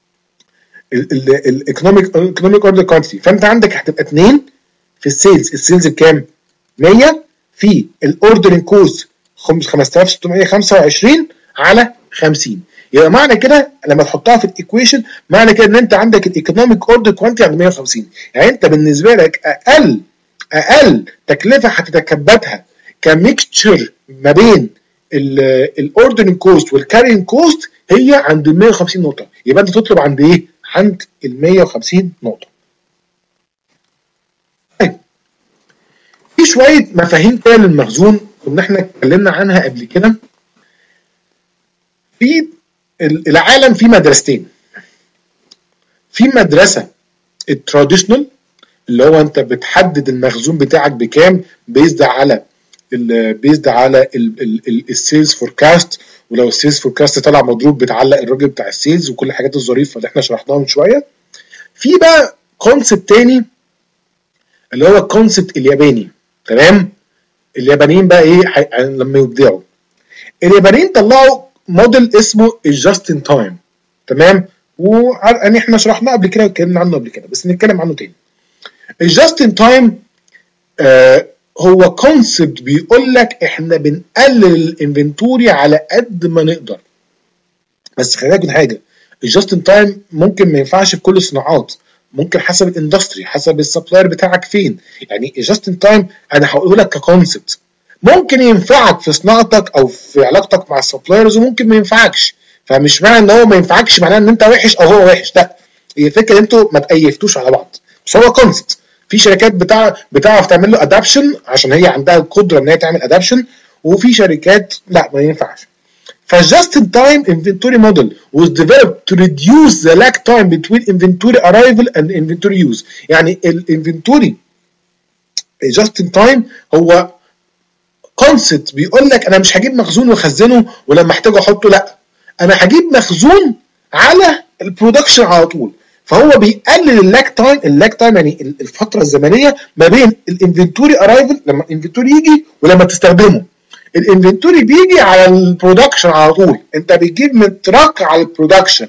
الايكونوميك ايكونوميك اوردر كوانتيتي فانت عندك هتبقى اتنين في السيلز. السيلز بكام؟ مية في الاوردرنج كوست خمسة آلاف وستمية وخمسة وعشرين على خمسين. يبقى معنى كده لما تحطها في الايكويشن معنى كده ان انت عندك الايكونوميك اوردر كوانتيتي عند مية وخمسين. يعني انت بالنسبه لك اقل اقل تكلفه هتتكبدها كميكتشر ما بين الاوردرنج كوست والكارينج كوست هي عند ال مية وخمسين نقطه. يبقى انت تطلب عند ايه؟ عند ال مية وخمسين نقطه. طيب في شويه مفاهيم كده للمخزون كنا احنا اتكلمنا عنها قبل كده. في العالم في مدرستين، في مدرسه التراديشنال اللي هو انت بتحدد المخزون بتاعك بكام بيزد على بيزد على السيلز فوركاست، ولو السيلز فوركاست طلع مضروب بتعلق الراجل بتاع السيلز وكل الحاجات الظريفه اللي احنا شرحناها من شويه. في بقى كونسبت تاني اللي هو الكونسبت الياباني. تمام؟ اليابانيين بقى ايه لما يبدعوا؟ اليابانيين طلعوا موديل اسمه الجاست ان تايم. تمام؟ ويعني احنا شرحناه قبل كده واتكلمنا عنه قبل كده بس نتكلم عنه تاني. الجاست ان تايم آه هو كونسبت بيقول لك احنا بنقلل الانفنتوري على قد ما نقدر. بس خلي بالك من حاجه، الجاست ان تايم ممكن ما ينفعش في كل الصناعات، ممكن حسب الاندستري، حسب السبلاير بتاعك فين. يعني الجاست ان تايم انا هقول لك ككونسبت ممكن ينفعك في صناعتك او في علاقتك مع السبلايرز وممكن ما ينفعكش. فمش معنى ان هو ما ينفعكش معناه ان انت وحش او هو وحش، لا، هي فكره انتوا ما تقيفتوش على بعض. بس هو كونسبت. في شركات بتاع بتعرف تعمل له ادابشن عشان هي عندها القدره ان هي تعمل ادابشن، وفي شركات لا ما ينفعش. فالجاست ان تايم inventory model was developed to reduce the lag time between inventory arrival and inventory use. يعني الانفنتوري جاست ان تايم هو كونسبت بيقول لك انا مش هجيب مخزون واخزنه ولما احتاجه احطه، لا، انا هجيب مخزون على البرودكشن على طول. فهو بيقلل اللاك تايم، اللاك تايم يعني الفتره الزمنيه ما بين الانفنتوري ارايفل لما الانفنتوري يجي ولما تستخدمه. الانفنتوري بيجي على البرودكشن على طول، انت بتجيب من تراك على البرودكشن،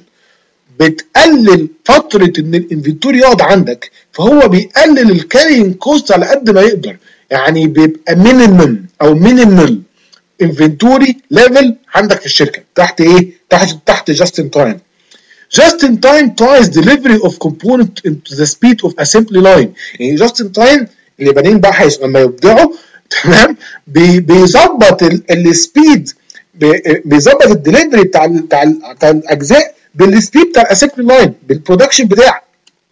بتقلل فتره ان الانفنتوري يقعد عندك، فهو بيقلل الكارينج كوست على قد ما يقدر. يعني بيبقى مينيمم او مينيمال انفنتوري ليفل عندك في الشركه تحت ايه؟ تحت تحت جاست ان تايم. Just in time ties delivery of component into the speed of assembly line. يعني just in time اليابانيين بقى حيث لما يبدعوا تمام بيظبط السبيد، بيظبط الدليفري بتاع بتاع بتاع الاجزاء بالسبيد بتاع الاسمبلي لاين بالبرودكشن بتاعك.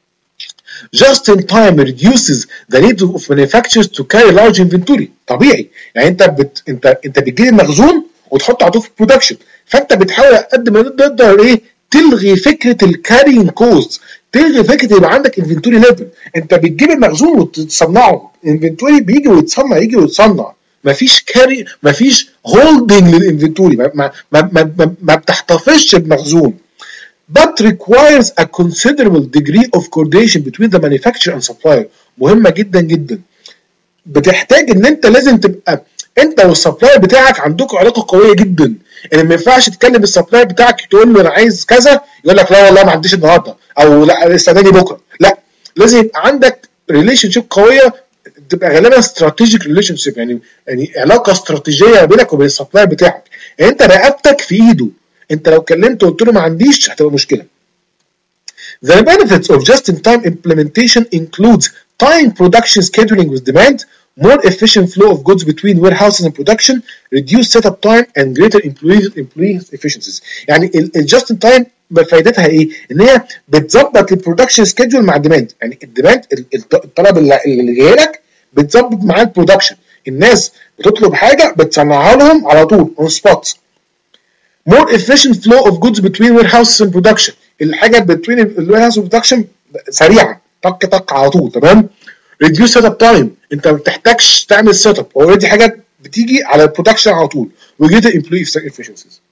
Just in time reduces the need of manufacturers to carry large inventory. طبيعي، يعني انت بت انت انت بتجيب المخزون وتحطه على طول في البرودكشن، فانت بتحاول قد ما تقدر ايه تلغي فكره الكارينج كوست، تلغي فكره يبقى عندك انفنتوري ليفل. انت بتجيب المخزون وتصنعه، الانفنتوري بيجي ويتصنع يجي ويتصنع، مفيش كاري مفيش هولدنج للانفنتوري، ما ما ما, ما, ما بتحتفظش بمخزون. but requires a considerable degree of coordination between the manufacturer and supplier. مهمه جدا جدا، بتحتاج ان انت لازم تبقى انت والسبلاير بتاعك عندكم علاقه قويه جدا. يعني ما ينفعش تتكلم السبلاير بتاعك تقول له انا عايز كذا يقول لك لا والله ما عنديش النهارده او لا استناني بكره، لا، لازم يبقى عندك ريليشن شيب قويه، تبقى غالبا استراتيجيك ريليشن شيب، يعني يعني علاقه استراتيجيه بينك وبين السبلاير بتاعك. يعني انت رقبتك في ايده، انت لو كلمته وقلت له ما عنديش هتبقى مشكله. The benefits of just-in-time implementation includes time production scheduling with demand, more efficient flow of goods between warehouses and production, reduced setup time, and greater employee employee efficiencies. يعني الجاست ان تايم فائدتها ايه؟ ان هي بتظبط البرودكشن سكيدول مع الديماند، يعني الديماند الطلب اللي جاي لك بتظبط معاه البرودكشن، الناس بتطلب حاجه بتصنعها لهم على طول اون سبوت. more efficient flow of goods between warehouses and production، الحاجه between الوير هاوس والبرودكشن سريعه طق طق على طول. تمام؟ reduce setup time، انت ما بتحتاجش تعمل سيت اب، اوريدي حاجه بتيجي على البرودكشن على طول. وجيت امبلوي افشنسيز.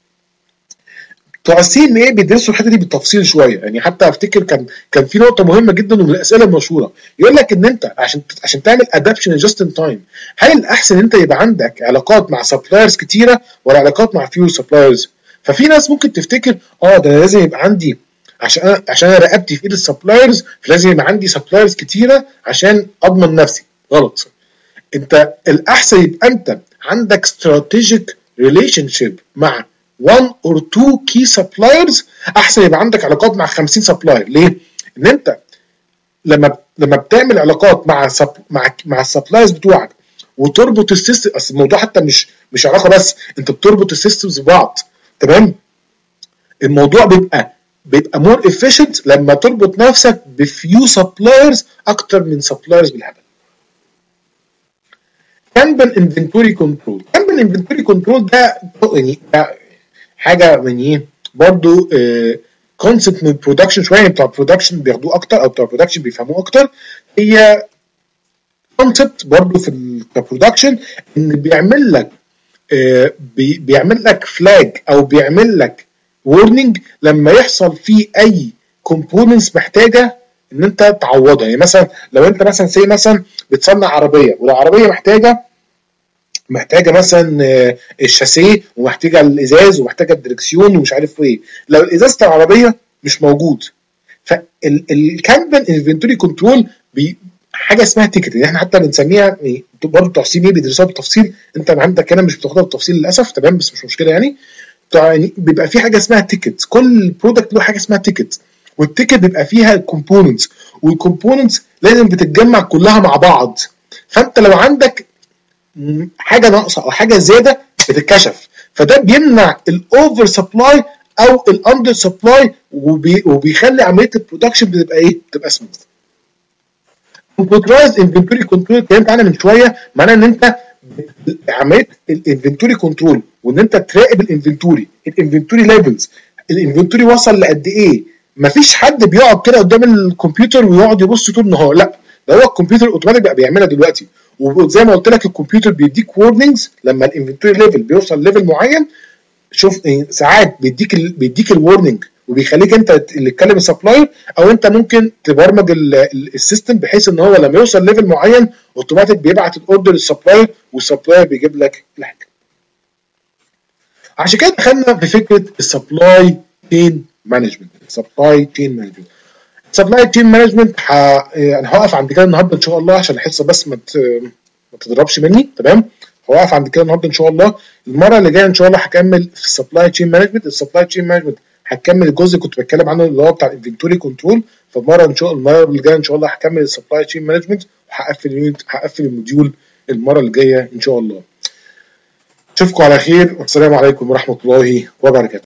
بتوع السي ام اي بيدرسوا الحته دي بالتفصيل شويه، يعني حتى افتكر كان كان في نقطه مهمه جدا ومن الاسئله المشهوره يقول لك ان انت عشان عشان تعمل ادابشن جاست ان تايم، هل الاحسن ان انت يبقى عندك علاقات مع سبلايرز كتيره ولا علاقات مع فيو سبلايرز؟ ففي ناس ممكن تفتكر اه ده لازم يبقى عندي عشان انا عشان انا رقبتي في ايد السبلايرز فلازم يبقى عندي سبلايرز كتيره عشان اضمن نفسي. غلط. انت الاحسن يبقى انت عندك استراتيجيك ريليشن شيب مع one or two key suppliers، احسن يبقى عندك علاقات مع خمسين سبلاير. ليه؟ ان انت لما لما بتعمل علاقات مع سب مع مع السبلايرز بتوعك وتربط السيستم، اصل الموضوع حتى مش مش علاقه بس، انت بتربط السيستمز ببعض، تمام؟ الموضوع بيبقى بيبقى مور افيشنت لما تربط نفسك بفيو سبلايرز اكتر من سبلايرز بالهبل. كانبان انفنتوري كنترول، كانبان انفنتوري كنترول ده يعني حاجه يعني ايه برضه كونسبت من البرودكشن شويه، بتوع البرودكشن بياخدوه اكتر او بتوع البرودكشن بيفهموه اكتر. هي كونسبت برضه في البرودكشن ان بيعمل لك آه بي بيعمل لك فلاج او بيعمل لك وورنينج لما يحصل فيه اي كومبوننتس محتاجه ان انت تعوضها. يعني مثلا لو انت مثلا سي مثلا بتصنع عربيه، والعربيه محتاجه محتاجه مثلا الشاسيه ومحتاجه الازاز ومحتاجه الدركسيون ومش عارف ايه، لو الازاز بتاع العربيه مش موجود، فالكانبان انفنتوري كنترول حاجه اسمها تيكت، يعني احنا حتى بنسميها برضه بتوع سي بي بيدرسوها بالتفصيل، انت عندك هنا مش بتاخدها بالتفصيل للاسف، تمام؟ بس مش مشكله يعني. يعني بيبقى في حاجه اسمها تيكت، كل برودكت له حاجه اسمها تيكت، والتيكت بيبقى فيها كومبوننتس، والكومبوننتس لازم بتتجمع كلها مع بعض، فانت لو عندك حاجه ناقصه او حاجه زياده بتتكشف، فده بيمنع الاوفر سبلاي او الاندر سبلاي، وبيخلي عمليه البرودكشن بتبقى ايه؟ بتبقى سموث. كمبيوترايز انفنتوري كنترول اتكلمت عنها من شويه، معناها ان انت عمليه الانفنتوري كنترول وان انت تراقب الانفنتوري، الانفنتوري ليفلز، الانفنتوري وصل لقد ايه. مفيش حد بيقعد كده قدام الكمبيوتر ويقعد يبص طول النهار، لا، ده هو الكمبيوتر اوتوماتيك بقى بيعملها دلوقتي، وزي ما قلت لك الكمبيوتر بيديك وورنينجز لما الانفنتوري ليفل بيوصل ليفل معين. شوف ساعات بيديك ال بيديك الورنينج وبيخليك انت اللي تكلم السبلاير، او انت ممكن تبرمج السيستم بحيث ان هو لما يوصل ليفل معين اوتوماتيك بيبعت الاوردر للسبلاير والسبلاير بيجيب لك الحاجه. عشان كده دخلنا في فكره السبلاي تشين مانجمنت. السبلاي تشين مانجمنت السبلاي تشين مانجمنت انا هوقف عند كده النهارده ان شاء الله عشان الحصه بس ما ما تضربش مني، تمام؟ هوقف عند كده النهارده ان شاء الله. المره اللي جايه ان شاء الله هكمل في السبلاي تشين مانجمنت. السبلاي تشين مانجمنت هكمل الجزء اللي كنت بتكلم عنه اللي هو بتاع الانفنتوري كنترول، فالمره ان شاء الله المره اللي جايه ان شاء الله هكمل السبلاي تشين مانجمنت، وهقفل هقفل الموديول المره اللي جايه ان شاء الله. اشوفكم على خير والسلام عليكم ورحمه الله وبركاته.